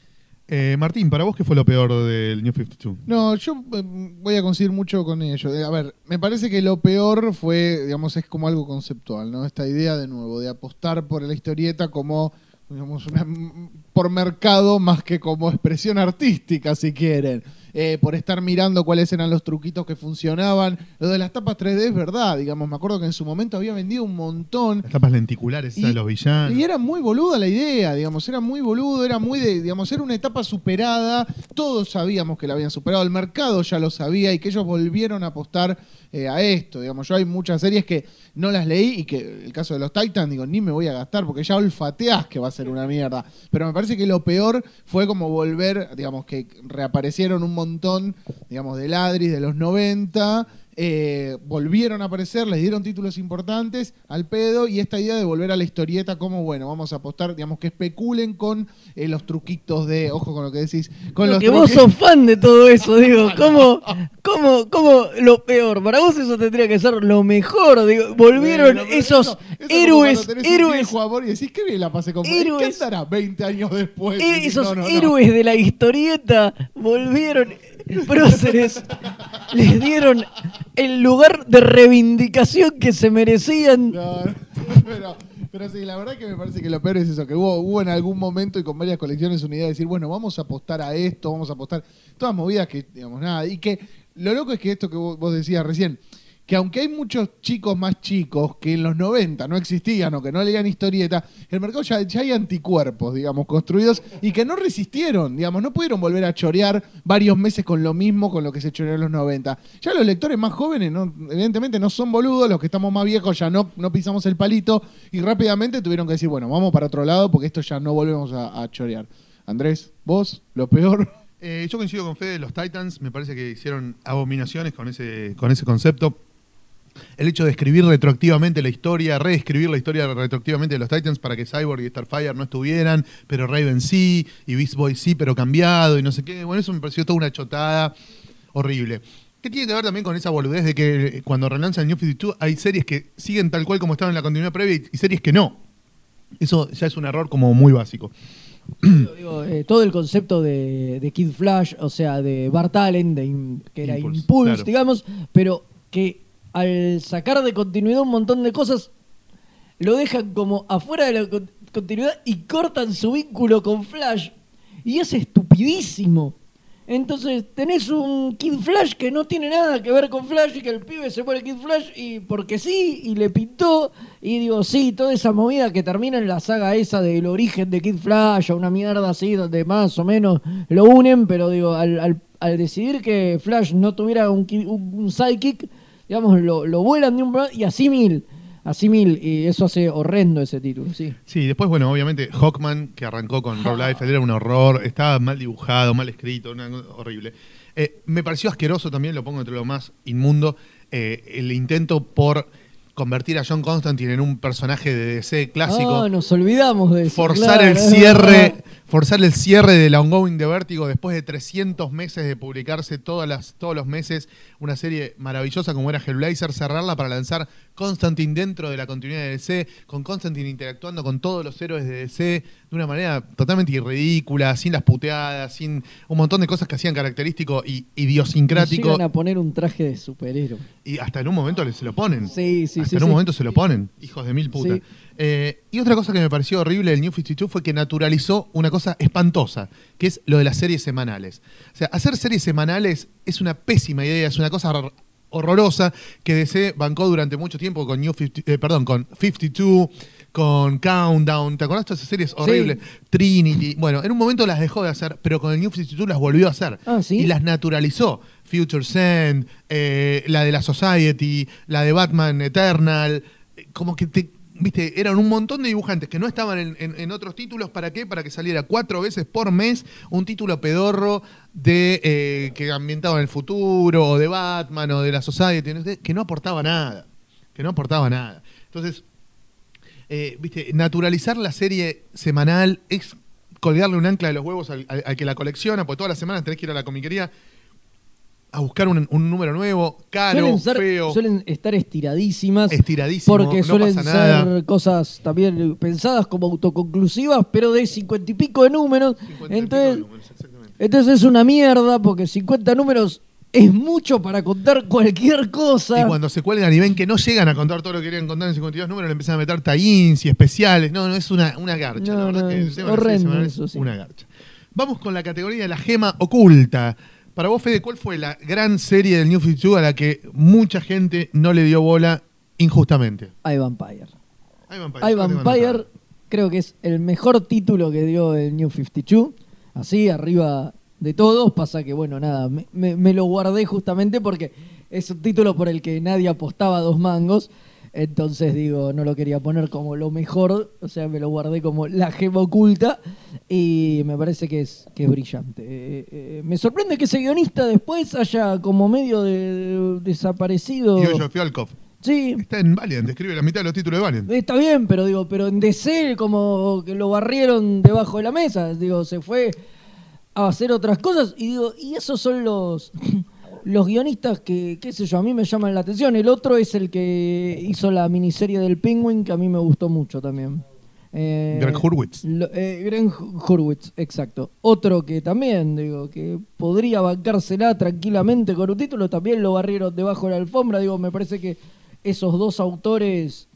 Eh, Martín, ¿para vos qué fue lo peor del New cincuenta y dos? No, yo eh, voy a coincidir mucho con ello. Eh, A ver, me parece que lo peor fue, digamos, es como algo conceptual, ¿no? Esta idea, de nuevo, de apostar por la historieta como, digamos, una, por mercado más que como expresión artística, si quieren. Eh, por estar mirando cuáles eran los truquitos que funcionaban. Lo de las tapas tres D es verdad, digamos, me acuerdo que en su momento había vendido un montón. Las tapas lenticulares, esas Y- de los villanos. Y era muy boluda la idea, digamos, era muy boludo, era muy de, digamos, era una etapa superada, todos sabíamos que la habían superado, el mercado ya lo sabía y que ellos volvieron a apostar eh, a esto, digamos, yo hay muchas series que no las leí y que el caso de los Titans, digo, ni me voy a gastar porque ya olfateás que va a ser una mierda, pero me parece que lo peor fue como volver, digamos, que reaparecieron un montón, digamos, de ladris de los noventa, eh, volvieron a aparecer, les dieron títulos importantes al pedo y esta idea de volver a la historieta como, bueno, vamos a apostar, digamos, que especulen con eh, los truquitos de, ojo con lo que decís, con los que vos truquitos- sos fan de todo eso, digo, ¿cómo, cómo, cómo lo peor? Para vos eso tendría que ser lo mejor, digo, volvieron Bueno, pero esos eso- eso como héroes, cuando tenés un héroes, viejo amor y decís, qué bien la pasé con Héroes. ¿Qué andará veinte años después? eh, Y esos no, no, no. héroes de la historieta volvieron, próceres, les dieron el lugar de reivindicación que se merecían. No, no, pero, pero sí, la verdad que me parece que lo peor es eso, que hubo, hubo en algún momento y con varias colecciones una idea de decir, bueno, vamos a apostar a esto, vamos a apostar, todas movidas que, digamos, nada, y que lo loco es que esto que vos, vos decías recién, que aunque hay muchos chicos más chicos que en los noventa no existían o que no leían historieta, el mercado ya, ya hay anticuerpos, digamos, construidos y que no resistieron, digamos, no pudieron volver a chorear varios meses con lo mismo con lo que se choreó en los noventa. Ya los lectores más jóvenes, no, evidentemente no son boludos, los que estamos más viejos ya no, no pisamos el palito y rápidamente tuvieron que decir, bueno, vamos para otro lado porque esto ya no volvemos a, a chorear. Andrés, vos, lo peor. Eh, yo coincido con Fede, los Titans me parece que hicieron abominaciones con ese, con ese concepto. el hecho de escribir retroactivamente la historia, reescribir la historia retroactivamente de los Titans para que Cyborg y Starfire no estuvieran, pero Raven sí, y Beast Boy sí, pero cambiado, y no sé qué. Bueno, eso me pareció toda una chotada horrible. ¿Qué tiene que ver también con esa boludez de que cuando relanzan el New cincuenta y dos hay series que siguen tal cual como estaban en la continuidad previa y, y series que no? Eso ya es un error como muy básico. Digo, digo, eh, todo el concepto de, de Kid Flash, o sea, de Bart Allen, de in- que era Impulse, Impulse, claro. digamos, pero que al sacar de continuidad un montón de cosas, lo dejan como afuera de la con- continuidad y cortan su vínculo con Flash. Y es estupidísimo. Entonces tenés un Kid Flash que no tiene nada que ver con Flash y que el pibe se pone Kid Flash y porque sí, y le pintó. Y digo, sí, toda esa movida que termina en la saga esa del origen de Kid Flash o una mierda así donde más o menos lo unen, pero digo, al, al, al decidir que Flash no tuviera un, ki- un, un sidekick, digamos, lo, lo vuelan de un lado y así mil. Así mil, y eso hace horrendo ese título, sí. Sí, después, bueno, obviamente, Hawkman, que arrancó con Rob Liefeld, era un horror, estaba mal dibujado, mal escrito, una, horrible. Eh, me pareció asqueroso también, lo pongo entre lo más inmundo, eh, el intento por convertir a John Constantine en un personaje de D C clásico. Ah, nos olvidamos de eso. Forzar claro, el es cierre, verdad. forzar el cierre de la ongoing de Vértigo después de trescientos meses de publicarse todas las, todos los meses una serie maravillosa como era Hellblazer, cerrarla para lanzar Constantine dentro de la continuidad de D C, con Constantine interactuando con todos los héroes de D C de una manera totalmente ridícula, sin las puteadas, sin un montón de cosas que hacían característico y idiosincrático. Llegan a poner un traje de superhéroe. Y hasta en un momento se lo ponen. Sí, sí, hasta sí. en un sí. momento se lo ponen. Hijos de mil putas. Sí. Eh, y otra cosa que me pareció horrible del New cincuenta y dos fue que naturalizó una cosa espantosa, que es lo de las series semanales. O sea, hacer series semanales es una pésima idea, es una cosa hor- horrorosa que D C bancó durante mucho tiempo con New cincuenta, eh, perdón, con cincuenta y dos, con Countdown. ¿Te acordás de todas esas series horribles? Trinity. Bueno, en un momento las dejó de hacer, pero con el New cincuenta y dos las volvió a hacer. Ah, ¿sí? Y las naturalizó. Future's End, eh, la de la Society, la de Batman Eternal. eh, Como que te. Viste, eran un montón de dibujantes que no estaban en, en- en otros títulos. ¿Para qué? Para que saliera cuatro veces por mes un título pedorro de eh, que ambientaba en el futuro, o de Batman, o de la Society, no sé, que no aportaba nada. Que no aportaba nada. Entonces, eh, viste, naturalizar la serie semanal es colgarle un ancla de los huevos al, al- al que la colecciona, porque todas las semanas tenés que ir a la comiquería a buscar un, un número nuevo, caro, Suelen, ser- feo, suelen estar estiradísimas. estiradísimo, Porque no suelen pasa ser nada. cosas también pensadas como autoconclusivas, pero de cincuenta y pico de números. cincuenta y pico de Entonces, números, exactamente. entonces es una mierda porque cincuenta números es mucho para contar cualquier cosa. Y cuando se cuelgan y ven que no llegan a contar todo lo que querían contar en cincuenta y dos números, le empiezan a meter tie-ins y especiales. No, no, es una, una garcha. No, la verdad no, que el es tema de la serie horrendo semanal es eso, sí. una garcha. Vamos con la categoría de la gema oculta. Para vos, Fede, ¿cuál fue la gran serie del New cincuenta y dos a la que mucha gente no le dio bola injustamente? iVampire. iVampire. iVampire creo que es el mejor título que dio el New cincuenta y dos. Así, arriba de todos. Pasa que, bueno, nada, me, me- me lo guardé justamente porque es un título por el que nadie apostaba dos mangos. Entonces, digo, no lo quería poner como lo mejor. O sea, me lo guardé como la gema oculta. Y me parece que es, que es brillante. Eh, eh, me sorprende que ese guionista después haya como medio de, de- desaparecido. Yoyo Fialkov. Sí, Está en Valiant, escribe la mitad de los títulos de Valiant. está bien, pero digo, pero en D C como que lo barrieron debajo de la mesa, digo, se fue a hacer otras cosas y digo, y esos son los los guionistas que, qué sé yo, a mí me llaman la atención. El otro es el que hizo la miniserie del Penguin, que a mí me gustó mucho también. Eh, Greg Hurwitz. lo- eh, Greg Hurwitz, exacto. Otro que también, digo, que podría bancársela tranquilamente con un título, también lo barrieron debajo de la alfombra. Digo, me parece que esos dos autores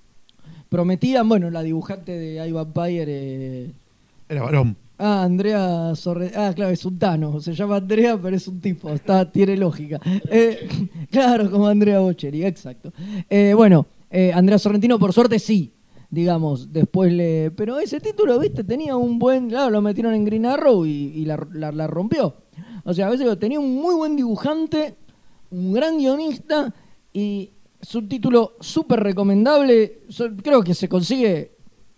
prometían, bueno, la dibujante de iVampire, eh, Era varón. ah, Andrea Sorrentino, ah, claro, es un Tano, se llama Andrea, pero es un tipo, está, tiene lógica. Eh, claro, como Andrea Bocelli, exacto. Eh, bueno, eh, Andrea Sorrentino, por suerte, sí, digamos, después le... Pero ese título, viste, tenía un buen... Claro, lo metieron en Green Arrow y, y la, la- la rompió. O sea, a veces digo, tenía un muy buen dibujante, un gran guionista y es un título súper recomendable. So- creo que se consigue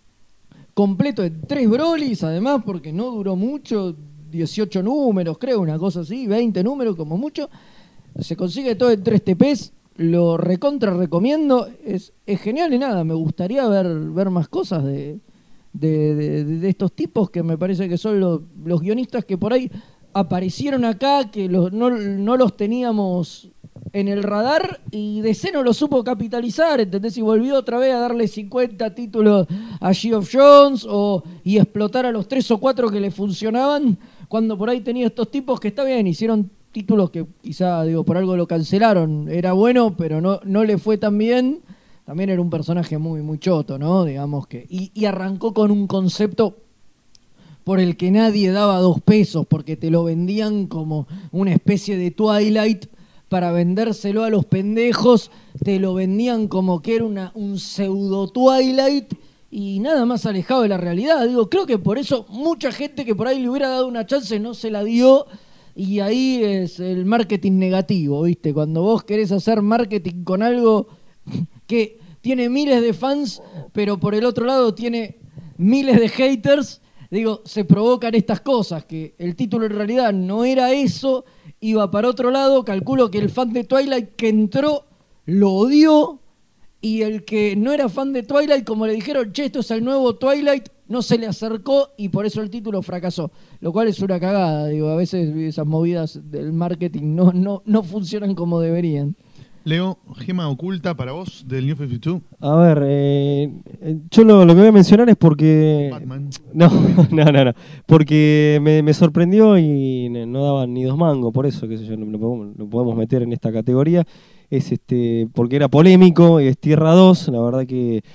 completo en tres brolis, además, porque no duró mucho, dieciocho números, creo, una cosa así, veinte números como mucho. Se consigue todo en tres T Ps lo recontra recomiendo, es, es genial y nada, me gustaría ver, ver más cosas de, de, de, de estos tipos que me parece que son los, los guionistas que por ahí aparecieron acá, que los, no, no los teníamos en el radar y D C no lo supo capitalizar, ¿entendés? Y volvió otra vez a darle cincuenta títulos a Geoff Johns o, y explotar a los tres o cuatro que le funcionaban, cuando por ahí tenía estos tipos que está bien, hicieron títulos que quizá, digo, por algo lo cancelaron, era bueno, pero no, no le fue tan bien. También era un personaje muy, muy choto, ¿no? Digamos que. Y, y arrancó con un concepto por el que nadie daba dos pesos, porque te lo vendían como una especie de Twilight para vendérselo a los pendejos, te lo vendían como que era una, un pseudo Twilight y nada más alejado de la realidad. Digo, creo que por eso mucha gente que por ahí le hubiera dado una chance no se la dio. Y ahí es el marketing negativo, ¿viste? Cuando vos querés hacer marketing con algo que tiene miles de fans, pero por el otro lado tiene miles de haters, digo, se provocan estas cosas, que el título en realidad no era eso, iba para otro lado, calculo que el fan de Twilight que entró lo odió, y el que no era fan de Twilight, como le dijeron, che, esto es el nuevo Twilight, no se le acercó y por eso el título fracasó. Lo cual es una cagada, digo, a veces esas movidas del marketing no, no, no funcionan como deberían. Leo, gema oculta para vos del New cincuenta y dos. A ver, eh, yo lo, lo que voy a mencionar es porque... Batman. No, no, no, no. Porque me, me sorprendió y no daban ni dos mangos, por eso, qué sé yo, lo, lo podemos, lo podemos meter en esta categoría. Es este porque era polémico, es Tierra dos, la verdad que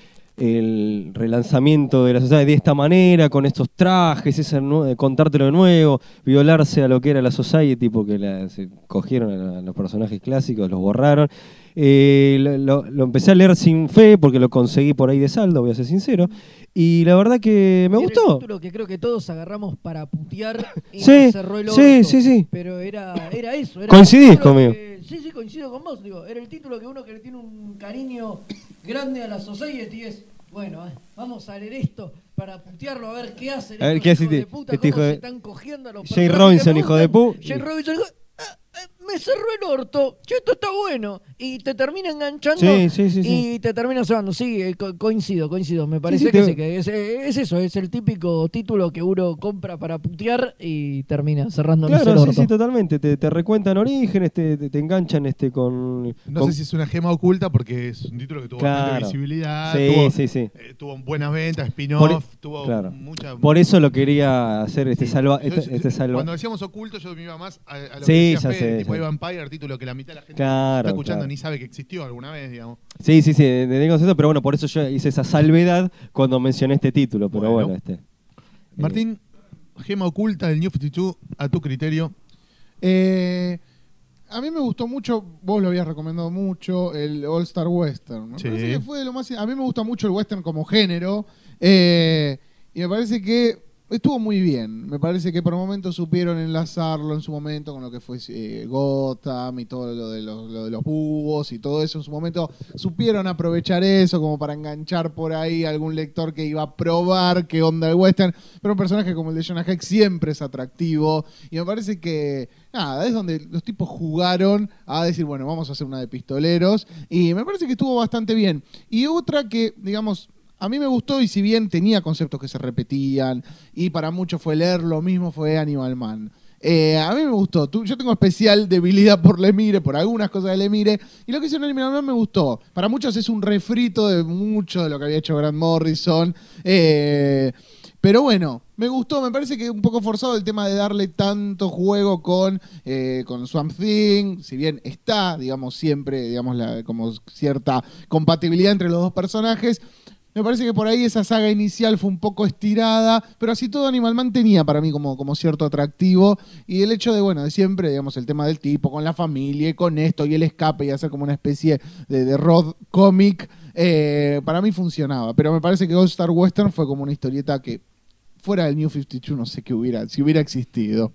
el relanzamiento de la sociedad de esta manera, con estos trajes, ese nu- contártelo de nuevo, violarse a lo que era la Society, porque la, se cogieron a, la, a los personajes clásicos, los borraron. Eh, lo, lo, lo empecé a leer sin fe, porque lo conseguí por ahí de saldo, voy a ser sincero, y la verdad que me Era gustó. el título que creo que todos agarramos para putear y Sí, nos cerró el orto, sí, sí, sí. pero era, era eso. Era ¿Coincidís el título conmigo? que- sí, sí, coincido con vos. Digo, era el título que uno que le tiene un cariño grande a la Society es, bueno, eh, vamos a leer esto para putearlo, a ver qué hacen. A ver estos qué hace hijos de este- puta, este cómo hijo de- se están cogiendo a los Jay personajes Robinson, que me hijo de gustan. pu- Jay Robinson, hijo- ah, eh, me cerró el orto, che, esto está bueno, y te termina enganchando Sí, sí, sí, sí. y te termina cebando. Sí, eh, co- coincido, coincido. Me parece sí, que, te- sí, que es, es eso, es el típico título que uno compra para putear y termina cerrándonos Claro, el sí, orto. sí, totalmente. Te, te recuentan orígenes, te, te, te enganchan este con... No con- sé si es una gema oculta porque es un título que tuvo bastante Claro. visibilidad, Sí, tuvo, sí, sí. eh, tuvo buenas ventas, Por, spin-off, tuvo claro. mucha... Por eso lo quería hacer este Sí. salva... Yo- Este, este salva- Cuando decíamos oculto yo me iba más a, a lo Sí, que decía ya Fede, sé, tipo ya sé. Vampire, título que la mitad de la gente Claro, está escuchando claro. ni sabe que existió alguna vez, digamos. Sí, sí, sí, de- de- de concepto, pero bueno, por eso yo hice esa salvedad cuando mencioné este título, pero Bueno. bueno, este... Martín, gema oculta del New cincuenta y dos, a tu criterio. Eh, a mí me gustó mucho, vos lo habías recomendado mucho, el All Star Western. Me Sí. parece que fue de lo más. A mí me gusta mucho el western como género. eh, y me parece que estuvo muy bien. Me parece que por momentos supieron enlazarlo en su momento con lo que fue eh, Gotham y todo lo de los, lo de los búhos y todo eso. En su momento supieron aprovechar eso como para enganchar por ahí a algún lector que iba a probar qué onda el western. Pero un personaje como el de Jonah Hex siempre es atractivo. Y me parece que, nada, es donde los tipos jugaron a decir, bueno, vamos a hacer una de pistoleros. Y me parece que estuvo bastante bien. Y otra que, digamos... A mí me gustó y si bien tenía conceptos que se repetían y para muchos fue leer lo mismo fue Animal Man. Eh, a mí me gustó. Tú- yo tengo especial debilidad por Lemire, por algunas cosas de Lemire y lo que hizo en Animal Man me gustó. Para muchos es un refrito de mucho de lo que había hecho Grant Morrison. Eh, pero bueno, me gustó. Me parece que un poco forzado el tema de darle tanto juego con, eh, con Swamp Thing. Si bien está, digamos, siempre, digamos, la, como cierta compatibilidad entre los dos personajes. Me parece que por ahí esa saga inicial fue un poco estirada, pero así todo Animal Man tenía para mí como, como cierto atractivo. Y el hecho de, bueno, de siempre, digamos, el tema del tipo con la familia y con esto y el escape y hacer como una especie de, de road comic, eh, para mí funcionaba. Pero me parece que All Star Western fue como una historieta que fuera del New cincuenta y dos no sé qué hubiera, si hubiera existido.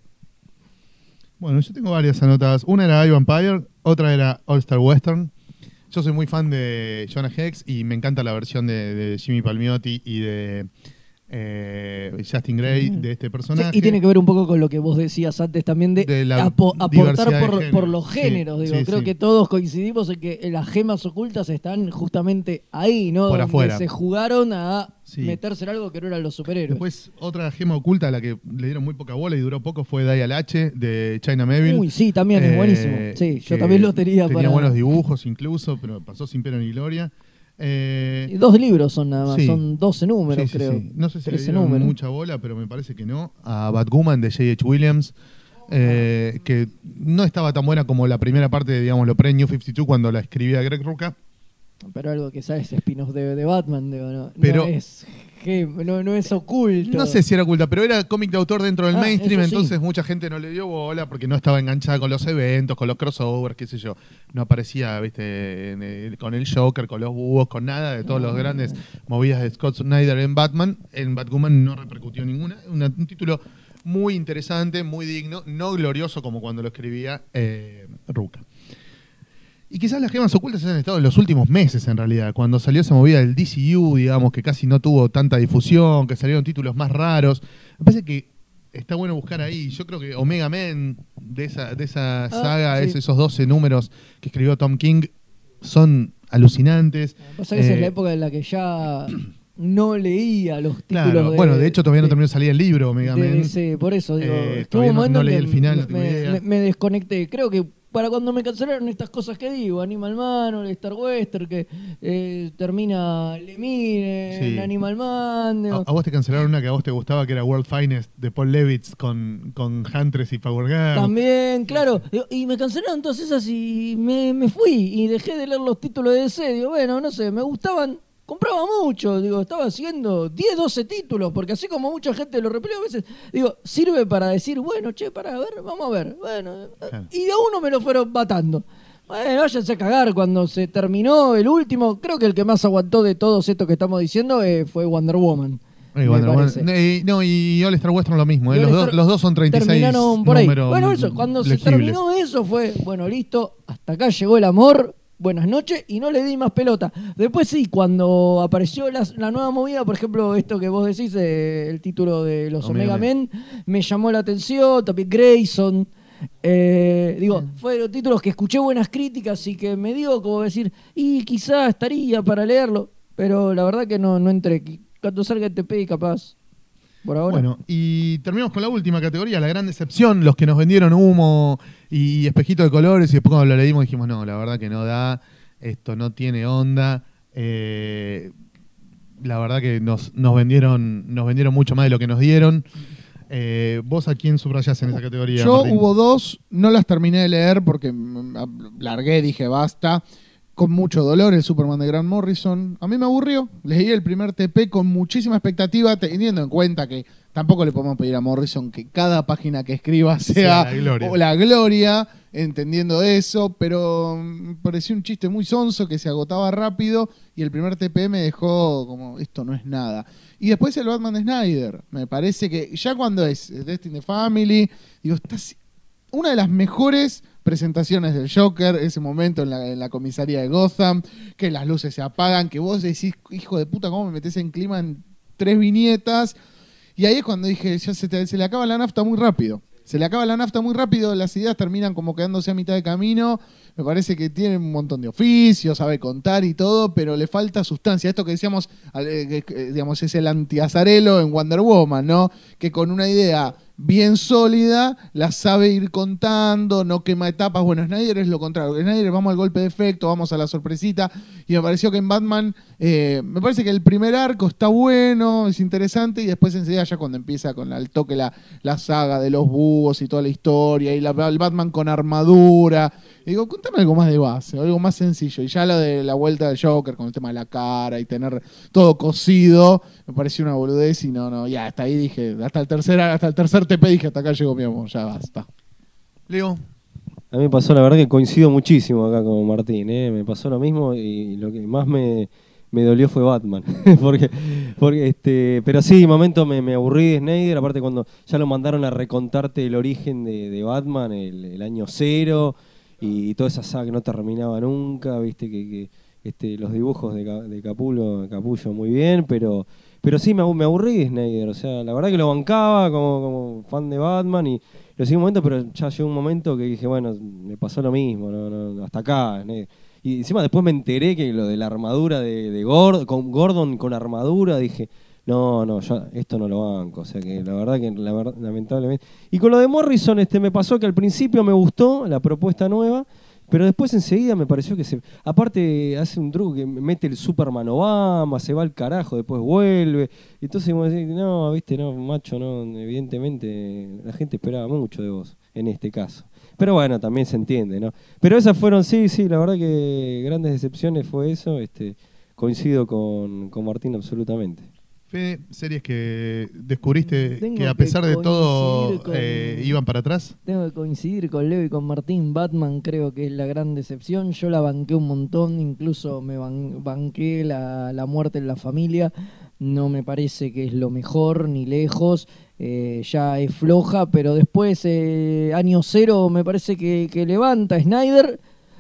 Bueno, yo tengo varias anotadas. Una era iVampire, otra era All Star Western. Yo soy muy fan de Jonah Hex y me encanta la versión de, de Jimmy Palmiotti y de eh, Justin Gray, de este personaje. Sí, y tiene que ver un poco con lo que vos decías antes también de, De la apo- aportar diversidad de por, géneros. por los Sí, géneros. Digo, sí, creo sí. que todos coincidimos en que las gemas ocultas están justamente ahí, ¿no? Por Donde afuera. se jugaron a Sí. meterse en algo que no eran los superhéroes. Después, otra gema oculta a la que le dieron muy poca bola y duró poco fue Dial H de China Miéville. Uy, sí, también es buenísimo. Sí, yo que también lo tenía Tenía para- buenos dibujos incluso, pero pasó sin pena ni gloria. Eh, Y dos libros son nada más, sí. son doce números, Sí, sí, creo. sí. No sé si le trece dieron números. mucha bola, pero me parece que no. A Batwoman de J H Williams, eh, que no estaba tan buena como la primera parte de, digamos, lo pre-New cincuenta y dos cuando la escribía Greg Rucka. Pero algo que sabes, spin-off de, de Batman, digo, no, Pero- no es que no, no es oculto. No sé si era oculta, pero era cómic de autor dentro del Ah, mainstream, eso sí. entonces mucha gente no le dio bola porque no estaba enganchada con los eventos, con los crossovers, qué sé yo. No aparecía, viste, en el- con el Joker, con los búhos, con nada de todas las grandes movidas de Scott Snyder en Batman. En Batwoman no repercutió ninguna. Una- un título muy interesante, muy digno, no glorioso como cuando lo escribía eh, Rucka. Y quizás las gemas ocultas hayan estado en los últimos meses, en realidad, cuando salió esa movida del D C U, digamos, que casi no tuvo tanta difusión, que salieron títulos más raros. Me parece que está bueno buscar ahí. Yo creo que Omega Men, de esa, de esa saga, sí. es- esos doce números que escribió Tom King, son alucinantes. Pasa que esa es Eh, la época en la que ya no leía los títulos Claro, de... bueno, de hecho todavía no de- terminó de salir el libro, Omega de- Men. sí, por eso digo, Eh, estuvo todavía un no- momento no en leí que el final, no me, tengo me- idea. me- me desconecté. Creo que para cuando me cancelaron estas cosas que digo, Animal Man o el Star Western, que eh, termina Lemire Sí. en Animal Man. A, digo, a vos te cancelaron una que a vos te gustaba, que era World Finest, de Paul Levitz con, con Huntress y Power Girl. También, claro. Digo, Y me cancelaron todas esas y me, me fui y dejé de leer los títulos de D C. Digo, bueno, no sé, me gustaban. Compraba mucho, digo, estaba haciendo diez, doce títulos, porque así como mucha gente lo repelió a veces, digo, sirve para decir, bueno, che, para ver, vamos a ver, bueno, Claro. y de a uno me lo fueron matando. Bueno, váyanse a cagar cuando se terminó el último, creo que el que más aguantó de todos estos que estamos diciendo eh, fue Wonder Woman. Eh, me Wonder Woman. parece. Eh, no, y All Star Western lo mismo. eh, Y Los, All dos, Star- los dos son treinta y seis terminaron por ahí. números Bueno, eso, cuando se legibles. terminó eso fue, bueno, listo, hasta acá llegó el amor, buenas noches, y no le di más pelota. Después sí, cuando apareció la, la nueva movida, por ejemplo, esto que vos decís, eh, el título de los Omega Omega Men, me llamó la atención, también Grayson. Eh, digo, fueron títulos que escuché buenas críticas y que me dio como decir, y quizás estaría para leerlo, pero la verdad que no, no entré. Cuando salga el T P, capaz. Por ahora. Bueno, y terminamos con la última categoría, la gran decepción, los que nos vendieron humo y espejito de colores, y después cuando lo leímos dijimos, no, la verdad que no da, esto no tiene onda. Eh, la verdad que nos, nos vendieron nos vendieron mucho más de lo que nos dieron. Eh, ¿Vos a quién subrayás en esa categoría, Yo Martín? hubo dos, no las terminé de leer porque mm, largué, dije basta. Con mucho dolor, el Superman de Grant Morrison. A mí me aburrió. Leí el primer T P con muchísima expectativa, teniendo en cuenta que tampoco le podemos pedir a Morrison que cada página que escriba sea, Sea la gloria. o la gloria, entendiendo eso, pero me pareció un chiste muy sonso que se agotaba rápido y el primer T P me dejó como, esto no es nada. Y después el Batman de Snyder. Me parece que ya cuando es Death in the Family, digo, está una de las mejores presentaciones del Joker, ese momento en la, en la comisaría de Gotham, que las luces se apagan, que vos decís, hijo de puta, ¿cómo me metés en clima en tres viñetas? Y ahí es cuando dije, ya se, te- se le acaba la nafta muy rápido. Se le acaba la nafta muy rápido, las ideas terminan como quedándose a mitad de camino. Me parece que tiene un montón de oficios, sabe contar y todo, pero le falta sustancia. Esto que decíamos, eh, que, eh, digamos, es el anti-Azarelo en Wonder Woman, ¿no? Que con una idea bien sólida la sabe ir contando, no quema etapas. Bueno, Snyder es lo contrario. Snyder, vamos al golpe de efecto, vamos a la sorpresita. Y me pareció que en Batman, eh, me parece que el primer arco está bueno, es interesante, y después enseguida ya cuando empieza con el toque la, la saga de los búhos y toda la historia, y la, el Batman con armadura. Y digo, contame algo más de base, algo más sencillo. Y ya lo de la vuelta del Joker con el tema de la cara y tener todo cosido, me pareció una boludez y no, no, ya hasta ahí dije, hasta el tercer, hasta el tercer T P dije, hasta acá llegó mi amor, ya basta. Leo. A mí me pasó, la verdad que coincido muchísimo acá con Martín, ¿eh? Me pasó lo mismo y lo que más me, me dolió fue Batman. porque, porque este, pero sí, de momento me, me aburrí de Snyder, aparte cuando ya lo mandaron a recontarte el origen de, de Batman, el, el año cero, y toda esa saga que no terminaba nunca, viste que, que este, los dibujos de, de Capullo, Capullo muy bien, pero, Pero sí, me, abu- me aburrí de Snyder. O sea, la verdad que lo bancaba como, como fan de Batman y lo seguí un momento, pero ya llegó un momento que dije, bueno, me pasó lo mismo, no, no, hasta acá. Snyder. Y encima después me enteré que lo de la armadura de, de Gordon, con Gordon con armadura, dije, no, no, yo esto no lo banco. O sea que la verdad que la verdad, lamentablemente. Y con lo de Morrison, este, me pasó que al principio me gustó la propuesta nueva. Pero después enseguida me pareció que se... Aparte hace un truco que mete el Superman Obama, se va al carajo, después vuelve. Entonces vos decís, no, viste, no, macho, no, evidentemente la gente esperaba mucho de vos, en este caso. Pero bueno, también se entiende, ¿no? Pero esas fueron, sí, sí, la verdad que grandes decepciones fue eso. Este, coincido con, con Martín absolutamente. Fede, series que descubriste Tengo que a que pesar de todo coincidir con- eh, iban para atrás. Tengo que coincidir con Leo y con Martín. Batman creo que es la gran decepción. Yo la banqué un montón, incluso me ban- banqué la, la muerte en la familia. No me parece que es lo mejor, ni lejos. Eh, ya es floja, pero después, eh, año cero, me parece que, que levanta Snyder.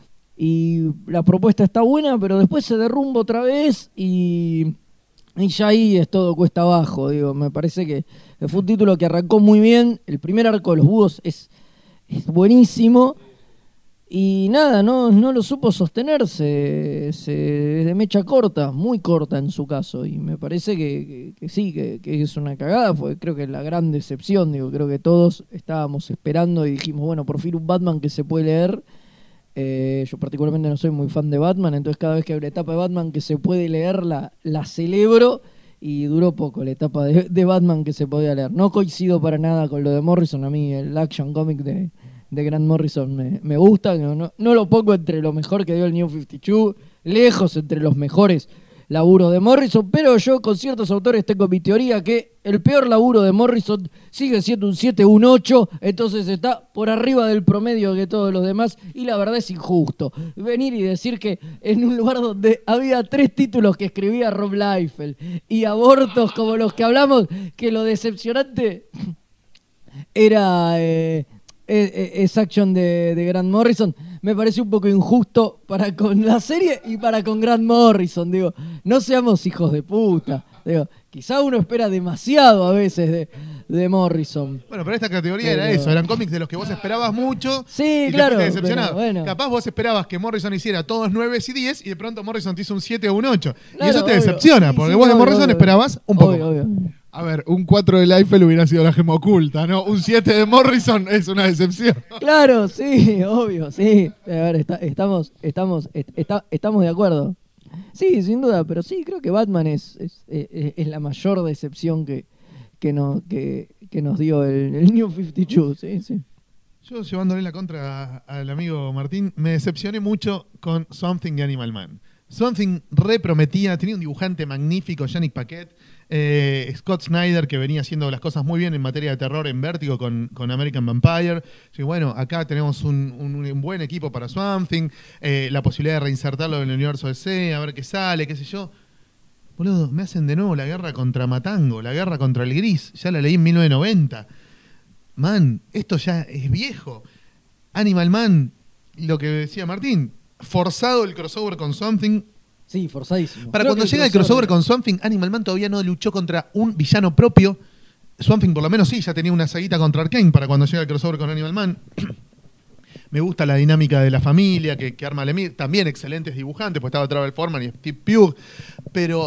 Y la propuesta está buena, pero después se derrumba otra vez y... Y ya ahí es todo cuesta abajo, digo, me parece que fue un título que arrancó muy bien, el primer arco de los búhos es, es buenísimo, y nada, no, no lo supo sostenerse, se, es de mecha corta, muy corta en su caso, y me parece que, que, que sí, que, que es una cagada, fue creo que la gran decepción, digo, creo que todos estábamos esperando y dijimos, bueno, por fin un Batman que se puede leer. Eh, yo particularmente no soy muy fan de Batman, entonces cada vez que hay una etapa de Batman que se puede leer, la, la celebro, y duró poco la etapa de, de Batman que se podía leer. No coincido para nada con lo de Morrison, a mí el action comic de, de Grant Morrison me, me gusta, no, no, no lo pongo entre lo mejor que dio el New cincuenta y dos, lejos entre los mejores laburos de Morrison, pero yo con ciertos autores tengo mi teoría que el peor laburo de Morrison sigue siendo un siete, un ocho, entonces está por arriba del promedio que todos los demás, y la verdad es injusto venir y decir que en un lugar donde había tres títulos que escribía Rob Liefeld y abortos como los que hablamos, que lo decepcionante era eh, es action de, de Grant Morrison, me parece un poco injusto para con la serie y para con Grant Morrison. Digo, no seamos hijos de puta. Digo, quizá uno espera demasiado a veces de, de Morrison. Bueno, pero esta categoría Pero- era eso, eran cómics de los que vos esperabas mucho. Sí, y claro, te fuiste decepcionado. pero bueno. Capaz vos esperabas que Morrison hiciera todos nueve y diez y de pronto Morrison te hizo un siete o un ocho. y Claro, eso te obvio. decepciona, Sí, porque sí, vos de obvio, Morrison obvio. esperabas un poco. Obvio, obvio. A ver, un cuatro de Liefeld hubiera sido la gema oculta, ¿no? Un siete de Morrison es una decepción. Claro, sí, obvio, sí. A ver, está- estamos, estamos, est- está- estamos de acuerdo. Sí, sin duda, pero sí, creo que Batman es, es, es- es la mayor decepción que, que, no, que, que nos dio el, el New cincuenta y dos, sí, sí. Yo, llevándole la contra al amigo Martín, me decepcioné mucho con Something de Animal Man. Something reprometía, tenía un dibujante magnífico, Yannick Paquet, eh, Scott Snyder, que venía haciendo las cosas muy bien en materia de terror en Vértigo con, con American Vampire. Y bueno, acá tenemos un, un- un buen equipo para Something, eh, la posibilidad de reinsertarlo en el universo D C, a ver qué sale, qué sé yo. Boludo, me hacen de nuevo la guerra contra Matango, la guerra contra el Gris, ya la leí en mil novecientos noventa. Man, esto ya es viejo. Animal Man, lo que decía Martín, forzado el crossover con Something. Sí, forzadísimo. Para Creo cuando que llega el crossover con Something, Animal Man todavía no luchó contra un villano propio. Something por lo menos sí, ya tenía una saguita contra Arkane para cuando llega el crossover con Animal Man. Me gusta la dinámica de la familia que, que arma Lemire. También excelentes dibujantes, pues estaba Travel Foreman y Steve Pugh. Pero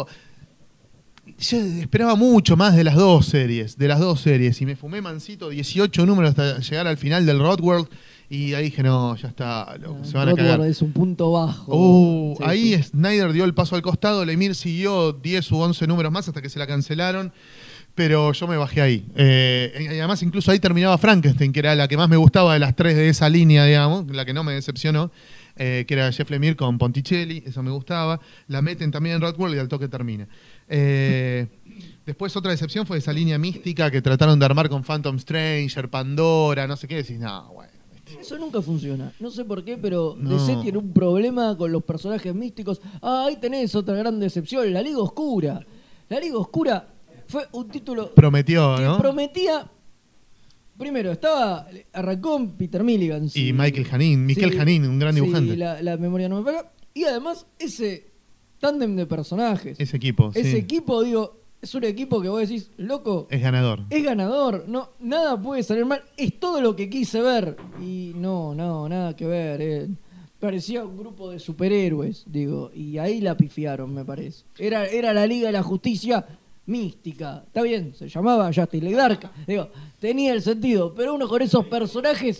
yo esperaba mucho más de las dos series, de las dos series. Y me fumé mansito dieciocho números hasta llegar al final del Roadworld. Y ahí dije, no, ya está, loco, se van a Roadworld cagar. es un punto bajo. Uh, Sí, ahí sí. Snyder dio el paso al costado, Lemire siguió diez u once números más hasta que se la cancelaron, pero yo me bajé ahí. Eh, y además incluso ahí terminaba Frankenstein, que era la que más me gustaba de las tres de esa línea, digamos, la que no me decepcionó, eh, que era Jeff Lemire con Ponticelli, eso me gustaba. La meten también en Roadworld y al toque termina. Eh, después otra decepción fue esa línea mística que trataron de armar con Phantom Stranger, Pandora, no sé qué, decís, no, bueno. Eso nunca funciona. No sé por qué, pero No. D C tiene un problema con los personajes místicos. Ah, ahí tenés otra gran decepción, La Liga Oscura. La Liga Oscura fue un título Prometió, que ¿no? prometía... Primero, estaba arrancó en Peter Milligan. Y sí. Michael Janin, Miquel Sí, Janin, un gran sí, dibujante. la, la memoria no me pega. Y además, ese tándem de personajes, Ese equipo, ese sí. equipo, digo, es un equipo que vos decís, loco, Es ganador. es ganador, no, nada puede salir mal, es todo lo que quise ver. Y no, no, nada que ver. Eh. Parecía un grupo de superhéroes, digo, y ahí la pifiaron, me parece. Era, era la Liga de la Justicia mística, está bien, se llamaba Justice League Dark, digo, tenía el sentido, pero uno con esos personajes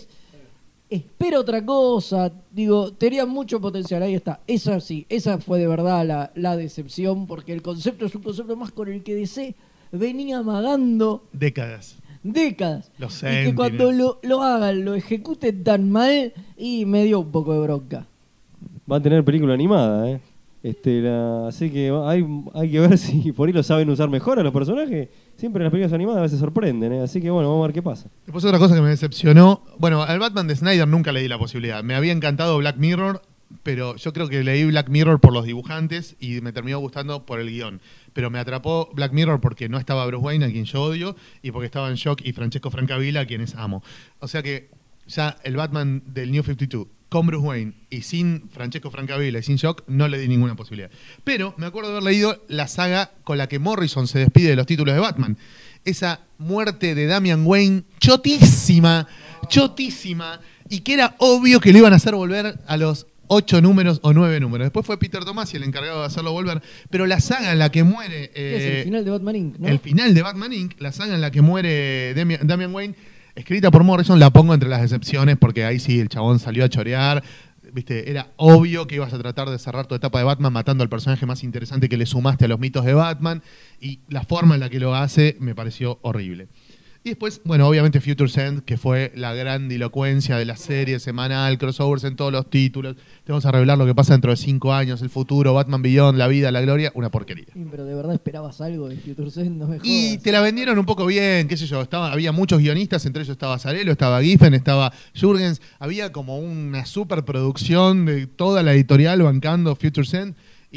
espera otra cosa, digo, tenía mucho potencial, ahí está, esa sí, esa fue de verdad la, la decepción, porque el concepto es un concepto más con el que D C venía amagando Décadas. décadas, Los y que Sentinels. cuando lo, lo hagan, lo ejecuten tan mal, y me dio un poco de bronca. Va a tener película animada, ¿eh? Este, la, así que hay, hay que ver si por ahí lo saben usar mejor a los personajes. Siempre en las películas animadas a veces sorprenden, ¿eh? Así que bueno, vamos a ver qué pasa. Después otra cosa que me decepcionó. Bueno, al Batman de Snyder nunca le di la posibilidad. Me había encantado Black Mirror, pero yo creo que leí Black Mirror por los dibujantes y me terminó gustando por el guión. Pero me atrapó Black Mirror porque no estaba Bruce Wayne, a quien yo odio, y porque estaban Shock y Francesco Francavilla, a quienes amo. O sea que ya el Batman del New cincuenta y dos con Bruce Wayne y sin Francesco Francavilla y sin Shock no le di ninguna posibilidad. Pero me acuerdo de haber leído la saga con la que Morrison se despide de los títulos de Batman. Esa muerte de Damian Wayne chotísima, chotísima, y que era obvio que le iban a hacer volver a los ocho números o nueve números. Después fue Peter Tomasi el encargado de hacerlo volver. Pero la saga en la que muere... ¿Qué es el final de Batman incorporated, ¿no? El final de Batman incorporated, la saga en la que muere Damian, Damian Wayne, escrita por Morrison, la pongo entre las decepciones porque ahí sí el chabón salió a chorear. Viste, era obvio que ibas a tratar de cerrar tu etapa de Batman matando al personaje más interesante que le sumaste a los mitos de Batman, y la forma en la que lo hace me pareció horrible. Y después, bueno, obviamente Future's End, que fue la grandilocuencia de la serie semanal, crossovers en todos los títulos. Te vamos a revelar lo que pasa dentro de cinco años, el futuro, Batman Beyond, la vida, la gloria, una porquería. Sí, pero de verdad esperabas algo de Future's End, no me jodas. Y te la vendieron un poco bien, qué sé yo, estaba, había muchos guionistas, entre ellos estaba Zarello, estaba Giffen, estaba Jurgens, había como una superproducción de toda la editorial bancando Future's End,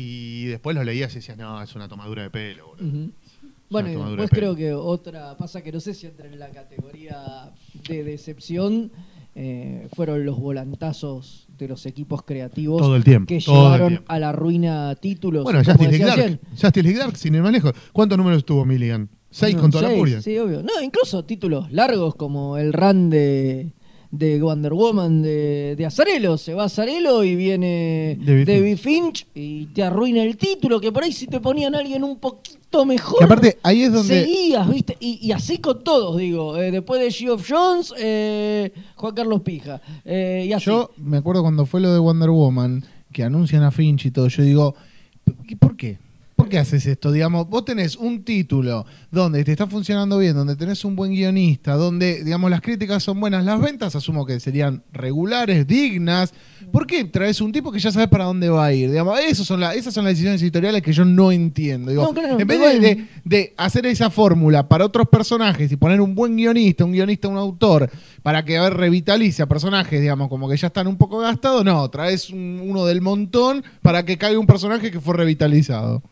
y después los leías y decías, no, es una tomadura de pelo, boludo. Uh-huh. Bueno, y después creo que otra, pasa que no sé si entra en la categoría de decepción, eh, fueron los volantazos de los equipos creativos todo el tiempo, que todo llevaron el tiempo. a la ruina títulos. Bueno, Justice League Dark, Justice League Dark, sin ir más lejos. ¿Cuántos números tuvo Milligan? ¿Seis no, con toda seis, la furia? Sí, obvio. No, incluso títulos largos como el run de... de Wonder Woman de, de Azzarello. Se va Azzarello y viene David David Finch. Finch y te arruina el título, que por ahí si te ponían a alguien un poquito mejor, que aparte ahí es donde seguías, ¿viste? Y, y así con todos, digo. Eh, después de Geoff Jones, eh, Juan Carlos Pija. Eh, y así. yo me acuerdo cuando fue lo de Wonder Woman, que anuncian a Finch y todo, yo digo, ¿y por qué? ¿Por qué haces esto? Digamos, vos tenés un título donde te está funcionando bien, donde tenés un buen guionista, donde, digamos, las críticas son buenas, las ventas asumo que serían regulares, dignas. ¿Por qué traes un tipo que ya sabes para dónde va a ir? Digamos, esos son la, esas son las decisiones editoriales que yo no entiendo. Digo, No, claro, en vez pero de, bueno. de, de hacer esa fórmula para otros personajes y poner un buen guionista, un guionista, un autor, para que a ver, revitalice a personajes, digamos, como que ya están un poco gastados, no, traes un- uno del montón para que caiga un personaje que fue revitalizado.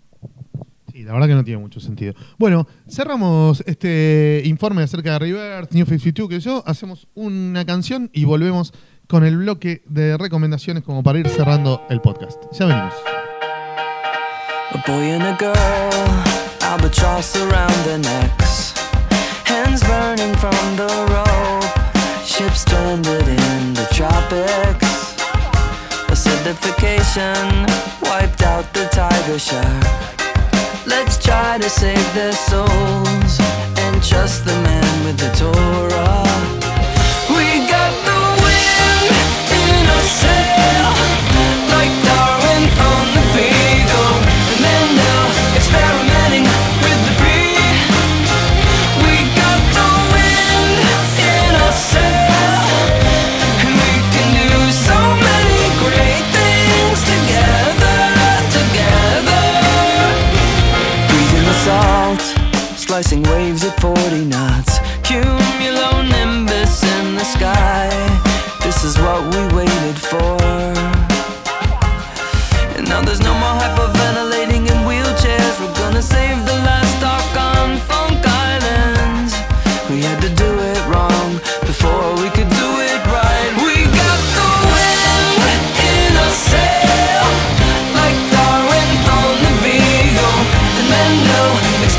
Sí, la verdad que no tiene mucho sentido. Bueno, cerramos este informe acerca de Rebirth, New cincuenta y dos, que yo, hacemos una canción y volvemos con el bloque de recomendaciones como para ir cerrando el podcast. Ya venimos. A boy and a girl, albatross around their necks, hands burning from the rope, ships stranded in the tropics, acidification wiped out the tiger shark. Let's try to save their souls and trust the man with the Torah. We got the wind in our sail, like Darwin on the Beagle, and Mendel experimenting with the bee. We got the wind in our sail, and we can do so many great things together, together. Breathing the salt, slicing waves at forty knots, cumulonimbus in the sky. This is what we waited for. And now there's no more hyperventilating in wheelchairs. We're gonna save the last dock on Funk Island. We had to do it wrong before we could do it right. We got the wind in our sail, like Darwin on the Beagle, and Mendel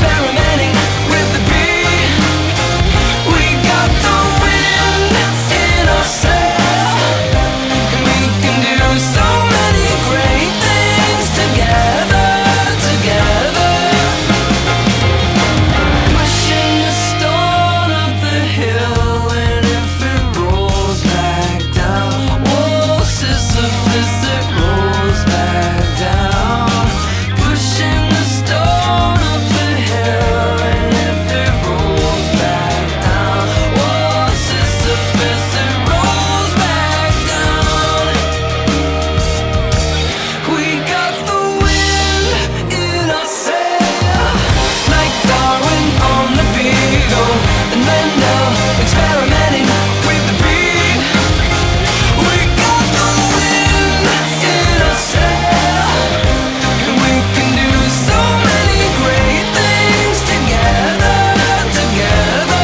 and then now experimenting with the beat. We got the wind in our sail, and we can do so many great things together, together.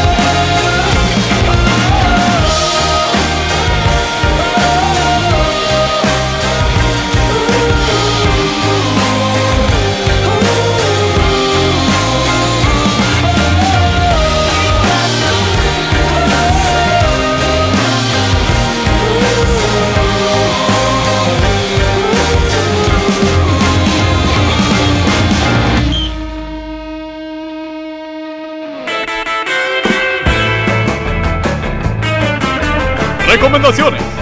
Recomendaciones.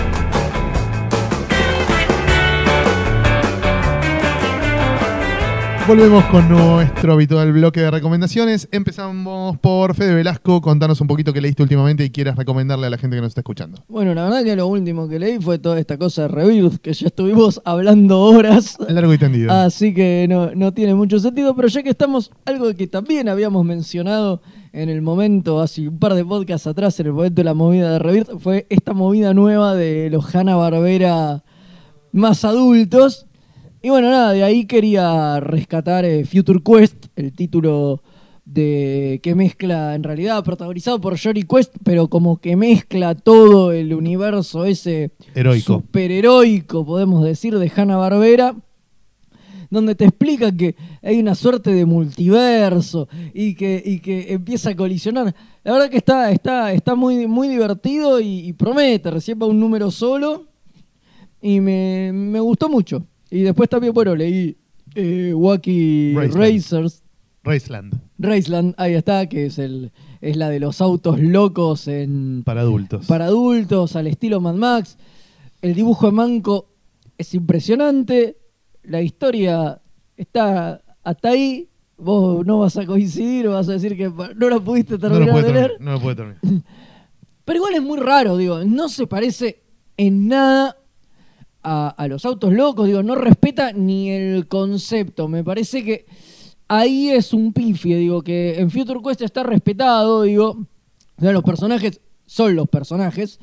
Volvemos con nuestro habitual bloque de recomendaciones. Empezamos por Fede Velasco. Contanos un poquito qué leíste últimamente y quieras recomendarle a la gente que nos está escuchando. Bueno, la verdad que lo último que leí fue toda esta cosa de Rebirth, que ya estuvimos hablando horas. Largo y tendido. Así que no, no tiene mucho sentido, pero ya que estamos, algo que también habíamos mencionado en el momento, hace un par de podcasts atrás, en el momento de la movida de Rebirth, fue esta movida nueva de los Hanna-Barbera más adultos. Y bueno, nada, de ahí quería rescatar eh, Future Quest, el título de que mezcla, en realidad protagonizado por Johnny Quest, pero como que mezcla todo el universo ese Heroico. superheroico, podemos decir, de Hanna-Barbera, donde te explican que hay una suerte de multiverso y que, y que empieza a colisionar. La verdad que está, está, está muy, muy divertido y, y promete, recién va un número solo y me, me gustó mucho. Y después también, bueno, leí eh, Wacky Raceland. Racers. Raceland. Raceland, ahí está, que es el es la de los autos locos en Para adultos. para adultos, al estilo Mad Max. El dibujo de Manco es impresionante. La historia está hasta ahí. Vos no vas a coincidir, vas a decir que no la pudiste No terminar lo puede de leer. terminar. No lo puede terminar. Pero igual es muy raro, digo, no se parece en nada a, a los autos locos, digo, no respeta ni el concepto. Me parece que ahí es un pifie, digo, que en Future Quest está respetado, digo, o sea, los personajes son los personajes,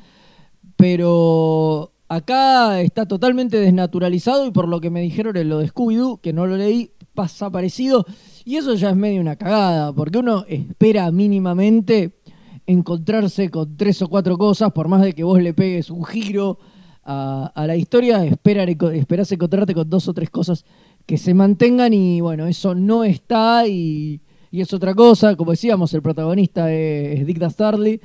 pero acá está totalmente desnaturalizado y por lo que me dijeron en lo de Scooby-Doo, que no lo leí, pasa parecido, y eso ya es medio una cagada, porque uno espera mínimamente encontrarse con tres o cuatro cosas, por más de que vos le pegues un giro a, a la historia, esperar, esperás encontrarte con dos o tres cosas que se mantengan y bueno, eso no está y, y es otra cosa. Como decíamos, el protagonista es, es Dick Dastardly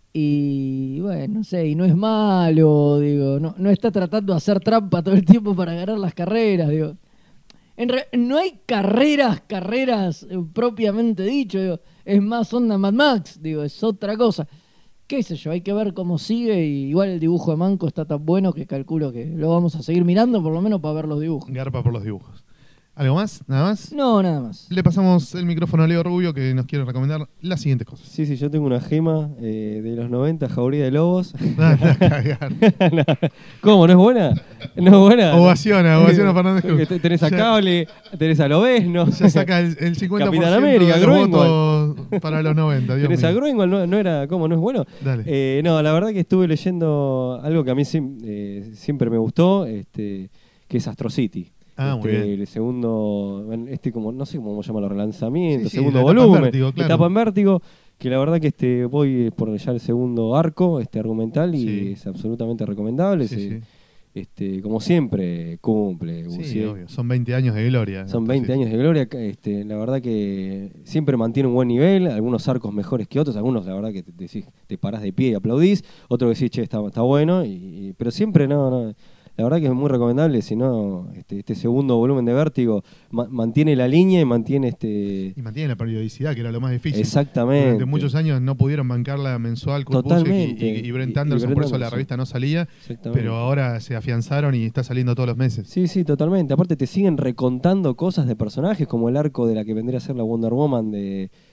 y bueno, no sé, y no es malo, digo, no, no está tratando de hacer trampa todo el tiempo para ganar las carreras, digo. En re, no hay carreras, carreras eh, propiamente dicho, digo, es más onda Mad Max, digo, es otra cosa. Qué sé yo, hay que ver cómo sigue y igual el dibujo de Manco está tan bueno que calculo que lo vamos a seguir mirando por lo menos para ver los dibujos. Garpa por los dibujos. ¿Algo más? ¿Nada más? No, nada más. Le pasamos el micrófono a Leo Rubio que nos quiere recomendar las siguientes cosas. Sí, sí, yo tengo una gema eh, de los noventa, Jauría de Lobos. Ah, la cagar. No. ¿Cómo? ¿No es buena? ¿No es buena? Ovaciona, ovaciona a Fernández Cruz. Que tenés a Ya- Cable, tenés a Lobezno. Ya saca el, el cincuenta por ciento Capitán América, de los Greenwald. votos para los noventa. Dios Tenés a mío. Greenwald, ¿no, no era, ¿cómo? ¿No es bueno? Dale. Eh, no, la verdad que estuve leyendo algo que a mí sim- eh, siempre me gustó, este, que es Astro City. Ah, Este, muy bien. El segundo, este como, no sé cómo llama los relanzamientos, Sí, sí, segundo la etapa en volumen, vértigo, claro. etapa en vértigo, que la verdad que este voy por ya el segundo arco este argumental y Sí. es absolutamente recomendable. Sí, se- sí. Este, como siempre, cumple. Sí, Busier. obvio. Son veinte años de gloria. Son veinte Sí. años de gloria. Este, la verdad que siempre mantiene un buen nivel. Algunos arcos mejores que otros. Algunos, la verdad, que te, decís, te parás de pie y aplaudís. Otros que decís, che, está, está bueno. Y, y- pero siempre, no, no. La verdad que es muy recomendable. Si no, este, este segundo volumen de Vértigo ma- mantiene la línea y mantiene este. Y mantiene la periodicidad, que era lo más difícil. Exactamente. Durante muchos años no pudieron bancarla mensual Kurt Totalmente. Busiek y, y, y Brent Y- y Anderson, Brent por eso la Anderson. revista no salía. Exactamente. Pero ahora se afianzaron y está saliendo todos los meses. Sí, sí, totalmente. Aparte te siguen recontando cosas de personajes, como el arco de la que vendría a ser la Wonder Woman de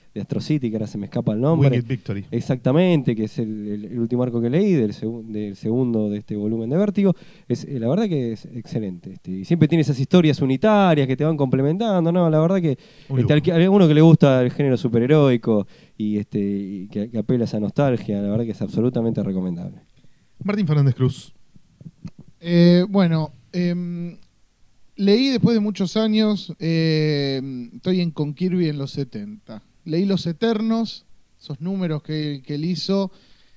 de Astro City, que ahora se me escapa el nombre. Wicked Victory. Exactamente, que es el, el- el último arco que leí del, segu- del segundo de este volumen de Vértigo. Es, eh, la verdad que es excelente. Este, y siempre tiene esas historias unitarias que te van complementando, ¿no? La verdad que Un este, al lujo. que- a alguno que le gusta el género superheroico y, este, y que, que apela a esa nostalgia, la verdad que es absolutamente recomendable. Martín Fernández Cruz. Eh, bueno, em, leí después de muchos años, eh, estoy en con Kirby en los setenta. Leí Los Eternos, esos números que, que él hizo,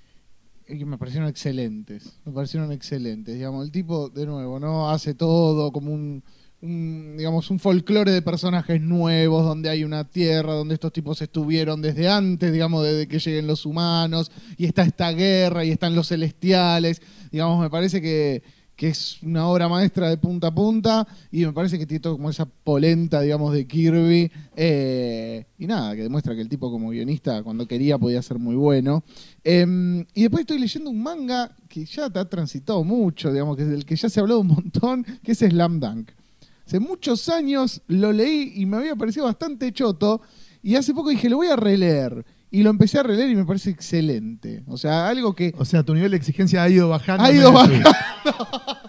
y que me parecieron excelentes. Me parecieron excelentes. Digamos, el tipo, de nuevo, ¿no? Hace todo como un, un, digamos, un folclore de personajes nuevos, donde hay una tierra, donde estos tipos estuvieron desde antes, digamos, desde que lleguen los humanos, y está esta guerra, y están los celestiales. Digamos, me parece que que es una obra maestra de punta a punta, y me parece que tiene todo como esa polenta, digamos, de Kirby, eh, y nada, que demuestra que el tipo como guionista, cuando quería, podía ser muy bueno. Eh, y después estoy leyendo un manga que ya te ha transitado mucho, digamos, que es del que ya se ha hablado un montón, que es Slam Dunk. Hace muchos años lo leí y me había parecido bastante choto, y hace poco dije, lo voy a releer. Y lo empecé a releer y me parece excelente. O sea, algo que... O sea, tu nivel de exigencia ha ido bajando. Ha en ido vez de subir. bajando.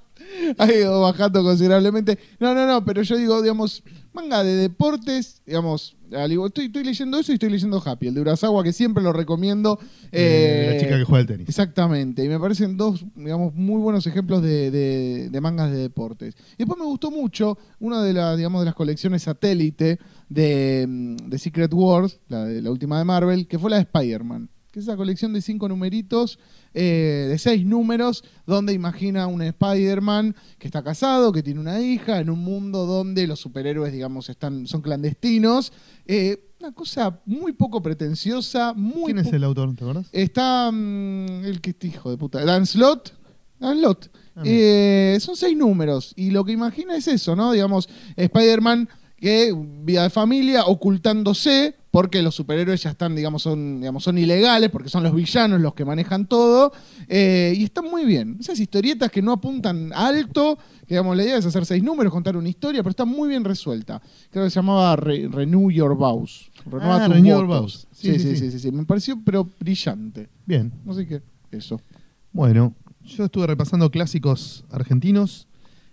Ha ido bajando considerablemente. No, no, no, pero yo digo, digamos, manga de deportes, digamos, al igual- estoy, estoy leyendo eso y estoy leyendo Happy, el de Urasawa, que siempre lo recomiendo. Eh, la chica que juega al tenis. Exactamente, y me parecen dos, digamos, muy buenos ejemplos de, de- de mangas de deportes. Y después me gustó mucho una de las, digamos, de las colecciones satélite de, mm, de Secret Wars, la, de, la última de Marvel, que fue la de Spider-Man, que es esa colección de cinco numeritos, eh, de seis números, donde imagina un Spider-Man que está casado, que tiene una hija, en un mundo donde los superhéroes, digamos, están, son clandestinos. Eh, una cosa muy poco pretenciosa, muy ¿Quién es po- el autor? ¿Te acuerdas? Está mm, el que este hijo de puta, Dan Slott. Dan Slott. Ah, Eh, son seis números. Y lo que imagina es eso, ¿no? Digamos, Spider-Man que vida de familia, ocultándose, porque los superhéroes ya están, digamos, son, digamos, son ilegales, porque son los villanos los que manejan todo. Eh, y están muy bien. Esas historietas que no apuntan alto, que digamos, la idea es hacer seis números, contar una historia, pero está muy bien resuelta. Creo que se llamaba Re- Renew Your Vows. Renueva Ah, tus Renew Your votos. Vows. Sí Sí, sí sí, sí, sí. sí, sí. Me pareció, pero brillante. Bien. Así que, eso. Bueno, yo estuve repasando clásicos argentinos.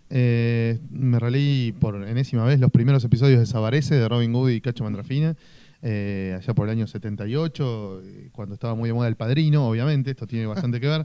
Eh, me releí por enésima vez los primeros episodios de Sabarese, de Robin Hood y Cacho Mandrafina, eh, allá por el año setenta y ocho, eh, cuando estaba muy de moda El Padrino, obviamente, esto tiene bastante que ver.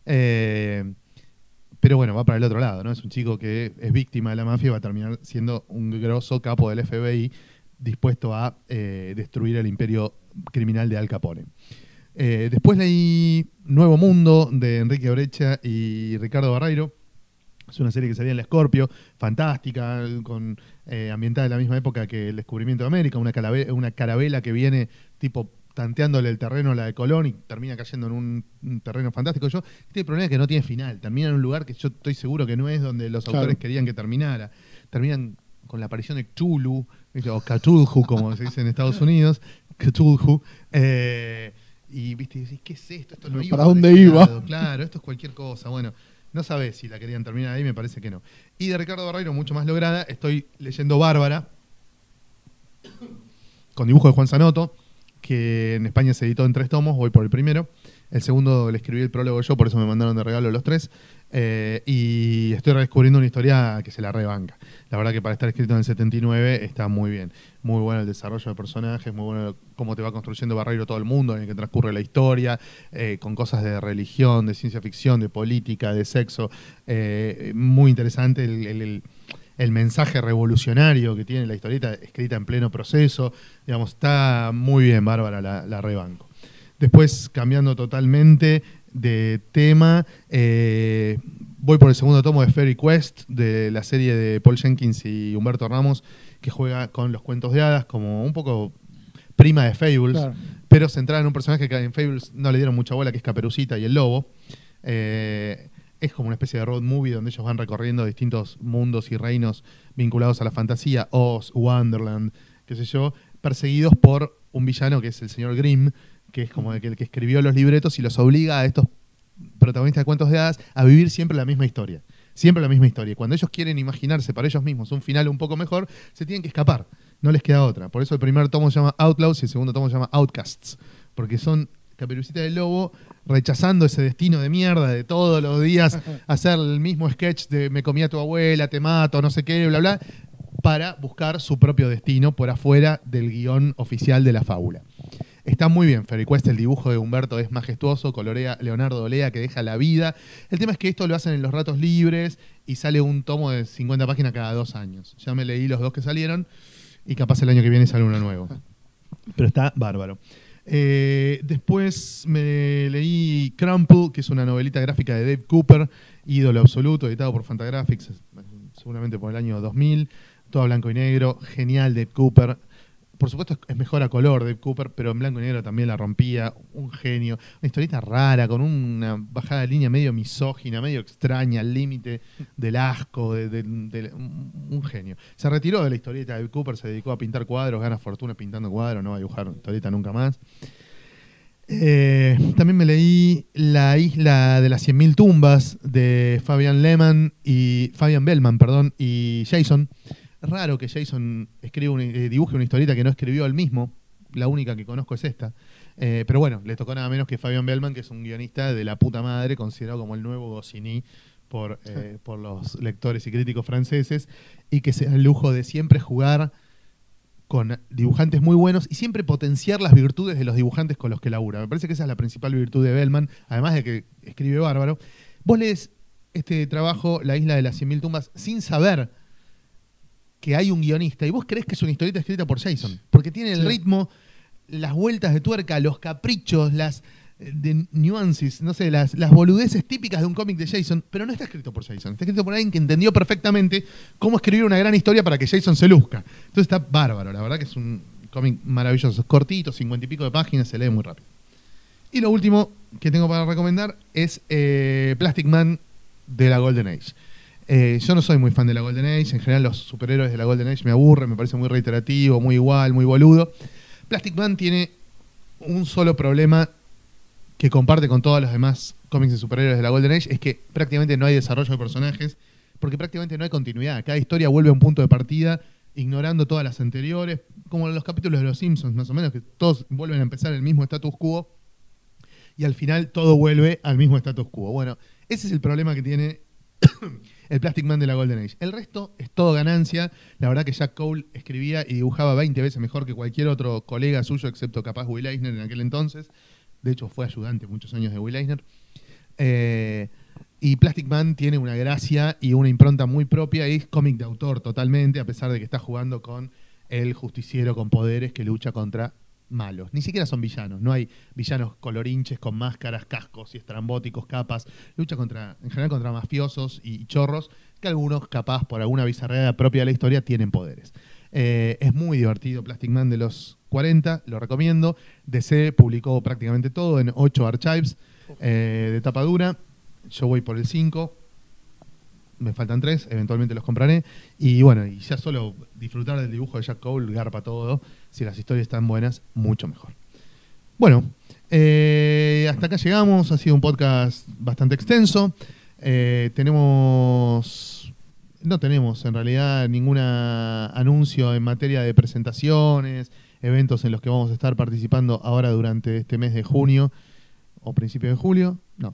Eh, pero bueno, va para el otro lado, ¿no? Es un chico que es víctima de la mafia y va a terminar siendo un grosso capo del F B I dispuesto a eh, destruir el imperio criminal de Al Capone. Eh, después leí Nuevo Mundo de Enrique Brecha y Ricardo Barreiro. Es una serie que salía en la Scorpio, fantástica, con, eh, ambientada en la misma época que El Descubrimiento de América, una, calabe- una carabela que viene tipo tanteándole el terreno a la de Colón y termina cayendo en un, un terreno fantástico. Yo, este problema es que no tiene final, termina en un lugar que yo estoy seguro que no es donde los Claro. autores querían que terminara. Terminan con la aparición de Cthulhu, ¿viste? O Cthulhu, como se dice en Estados Unidos, Cthulhu, eh, y viste, decís, ¿qué es esto? Esto no Pero iba ¿para por dónde ese iba? lado. Claro, esto es cualquier cosa. Bueno, no sabés si la querían terminar ahí, me parece que no. Y de Ricardo Barreiro, mucho más lograda, estoy leyendo Bárbara, con dibujo de Juan Zanotto, que en España se editó en tres tomos, voy por el primero. El segundo le escribí el prólogo yo, por eso me mandaron de regalo los tres. Eh, y estoy redescubriendo una historia que se la rebanca. La verdad que para estar escrito en el setenta y nueve está muy bien. Muy bueno el desarrollo de personajes, muy bueno cómo te va construyendo Barreiro todo el mundo en el que transcurre la historia, eh, con cosas de religión, de ciencia ficción, de política, de sexo. Eh, muy interesante el, el- el- el mensaje revolucionario que tiene la historieta escrita en pleno proceso. Digamos, está muy bien, Bárbara, la, la rebanco. Después, cambiando totalmente de tema, eh, voy por el segundo tomo de Fairy Quest, de la serie de Paul Jenkins y Humberto Ramos, que juega con los cuentos de hadas, como un poco prima de Fables, Claro. pero centrada en un personaje que en Fables no le dieron mucha bola, que es Caperucita y el Lobo. Eh, es como una especie de road movie donde ellos van recorriendo distintos mundos y reinos vinculados a la fantasía, Oz, Wonderland, qué sé yo, perseguidos por un villano que es el señor Grimm, que es como el que, el que escribió los libretos y los obliga a estos protagonistas de cuentos de hadas a vivir siempre la misma historia. Siempre la misma historia. Cuando ellos quieren imaginarse para ellos mismos un final un poco mejor, se tienen que escapar. No les queda otra. Por eso el primer tomo se llama Outlaws y el segundo tomo se llama Outcasts. Porque son Caperucita del Lobo rechazando ese destino de mierda de todos los días hacer el mismo sketch de me comía tu abuela, te mato, no sé qué, bla, bla, para buscar su propio destino por afuera del guión oficial de la fábula. Está muy bien, Fairy Quest, el dibujo de Humberto es majestuoso, colorea Leonardo Olea, que deja la vida. El tema es que esto lo hacen en los ratos libres y sale un tomo de cincuenta páginas cada dos años. Ya me leí los dos que salieron y capaz el año que viene sale uno nuevo. Pero está bárbaro. Eh, después me leí Crumple, que es una novelita gráfica de Dave Cooper, ídolo absoluto, editado por Fantagraphics, seguramente por el año dos mil, todo blanco y negro, genial Dave Cooper. Por supuesto es mejor a color Dave Cooper, pero en blanco y negro también la rompía, un genio. Una historieta rara, con una bajada de línea medio misógina, medio extraña, al límite del asco, de, de, de, un genio. Se retiró de la historieta de Dave Cooper, se dedicó a pintar cuadros, gana fortuna pintando cuadros, no va a dibujar historieta nunca más. Eh, también me leí La isla de las cien mil tumbas de Fabian Lehman y Fabian Bellman, perdón, y Jason. Es raro que Jason escriba un, eh, dibuje una historieta que no escribió él mismo. La única que conozco es esta. Eh, pero bueno, le tocó nada menos que Fabian Bellman, que es un guionista de la puta madre, considerado como el nuevo Goscinny por, eh, por los lectores y críticos franceses, y que se da el lujo de siempre jugar con dibujantes muy buenos y siempre potenciar las virtudes de los dibujantes con los que labura. Me parece que esa es la principal virtud de Bellman, además de que escribe bárbaro. Vos lees este trabajo, La isla de las cien mil tumbas, sin saber que hay un guionista y vos creés que es una historieta escrita por Jason, porque tiene el sí. ritmo, las vueltas de tuerca, los caprichos, las de nuances, no sé, las, las boludeces típicas de un cómic de Jason, pero no está escrito por Jason, está escrito por alguien que entendió perfectamente cómo escribir una gran historia para que Jason se luzca. Entonces está bárbaro, la verdad que es un cómic maravilloso, es cortito, cincuenta y pico de páginas, se lee muy rápido. Y lo último que tengo para recomendar es eh, Plastic Man de la Golden Age. Eh, yo no soy muy fan de la Golden Age, en general los superhéroes de la Golden Age me aburren, me parece muy reiterativo, muy igual, muy boludo. Plastic Man tiene un solo problema que comparte con todos los demás cómics de superhéroes de la Golden Age, es que prácticamente no hay desarrollo de personajes, porque prácticamente no hay continuidad. Cada historia vuelve a un punto de partida, ignorando todas las anteriores, como en los capítulos de Los Simpsons, más o menos, que todos vuelven a empezar el mismo status quo, y al final todo vuelve al mismo status quo. Bueno, ese es el problema que tiene el Plastic Man de la Golden Age. El resto es todo ganancia. La verdad que Jack Cole escribía y dibujaba veinte veces mejor que cualquier otro colega suyo, excepto capaz Will Eisner en aquel entonces. De hecho, fue ayudante muchos años de Will Eisner. Eh, y Plastic Man tiene una gracia y una impronta muy propia. Es cómic de autor totalmente, a pesar de que está jugando con el justiciero con poderes que lucha contra malos. Ni siquiera son villanos. No hay villanos colorinches con máscaras, cascos y estrambóticos, capas. Lucha contra, en general contra mafiosos y chorros, que algunos, capaz, por alguna bizarreada propia de la historia, tienen poderes. Eh, es muy divertido Plastic Man de los cuarenta, lo recomiendo. D C publicó prácticamente todo en ocho archives eh, de tapa dura. Yo voy por el cinco. Me faltan tres, eventualmente los compraré. Y bueno, y ya solo disfrutar del dibujo de Jack Cole garpa todo. Si las historias están buenas, mucho mejor. Bueno, eh, hasta acá llegamos. Ha sido un podcast bastante extenso. Eh, tenemos... No tenemos en realidad ningún anuncio en materia de presentaciones, eventos en los que vamos a estar participando ahora durante este mes de junio o principio de julio. No.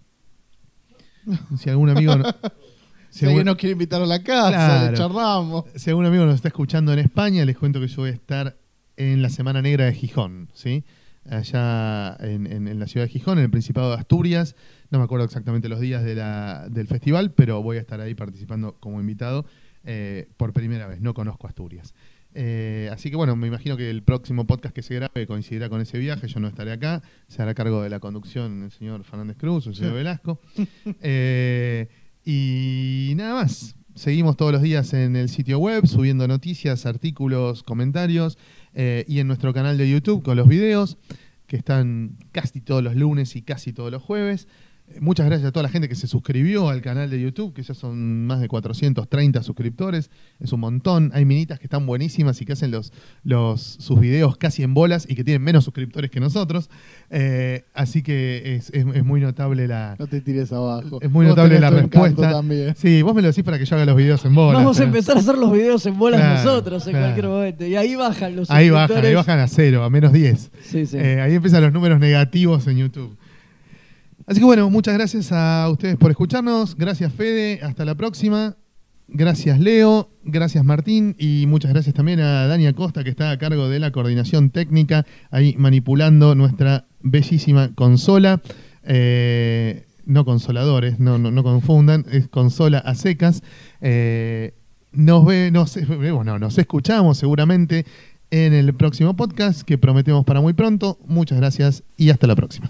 Si algún amigo... No, si, si alguien nos quiere invitar a la casa, claro, le charlamos. Si algún amigo nos está escuchando en España, les cuento que yo voy a estar en la Semana Negra de Gijón, ¿sí? Allá en, en, en la ciudad de Gijón, en el Principado de Asturias. No me acuerdo exactamente los días de la, del festival, pero voy a estar ahí participando como invitado eh, por primera vez. No conozco Asturias. Eh, así que bueno, me imagino que el próximo podcast que se grabe coincidirá con ese viaje. Yo no estaré acá. Se hará cargo de la conducción el señor Fernández Cruz o el señor Velasco. Eh, y nada más. Seguimos todos los días en el sitio web, subiendo noticias, artículos, comentarios, eh, y en nuestro canal de YouTube con los videos, que están casi todos los lunes y casi todos los jueves. Muchas gracias a toda la gente que se suscribió al canal de YouTube, que ya son más de cuatrocientos treinta suscriptores. Es un montón. Hay minitas que están buenísimas y que hacen los, los, sus videos casi en bolas y que tienen menos suscriptores que nosotros. Eh, así que es, es, es muy notable la... No te tires abajo. Es muy Vos notable tenés la tu encanto respuesta. también. Sí, vos me lo decís para que yo haga los videos en bolas. Vamos a pero- empezar a hacer los videos en bolas Claro, nosotros en claro. cualquier momento. Y ahí bajan los Ahí bajan, suscriptores. ahí bajan a cero, a menos diez. Sí, sí. Eh, ahí empiezan los números negativos en YouTube. Así que bueno, muchas gracias a ustedes por escucharnos. Gracias Fede, hasta la próxima. Gracias Leo, gracias Martín y muchas gracias también a Dani Acosta que está a cargo de la coordinación técnica, ahí manipulando nuestra bellísima consola. Eh, no consoladores, no, no, no confundan, es consola a secas. Eh, nos ve, nos, bueno, nos escuchamos seguramente en el próximo podcast que prometemos para muy pronto. Muchas gracias y hasta la próxima.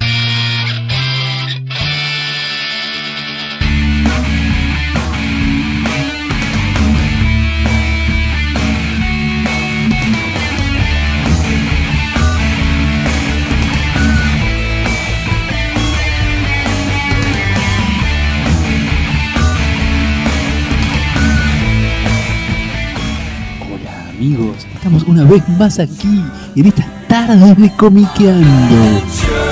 Hola amigos, estamos una vez más aquí en estas tardes de Comiqueando.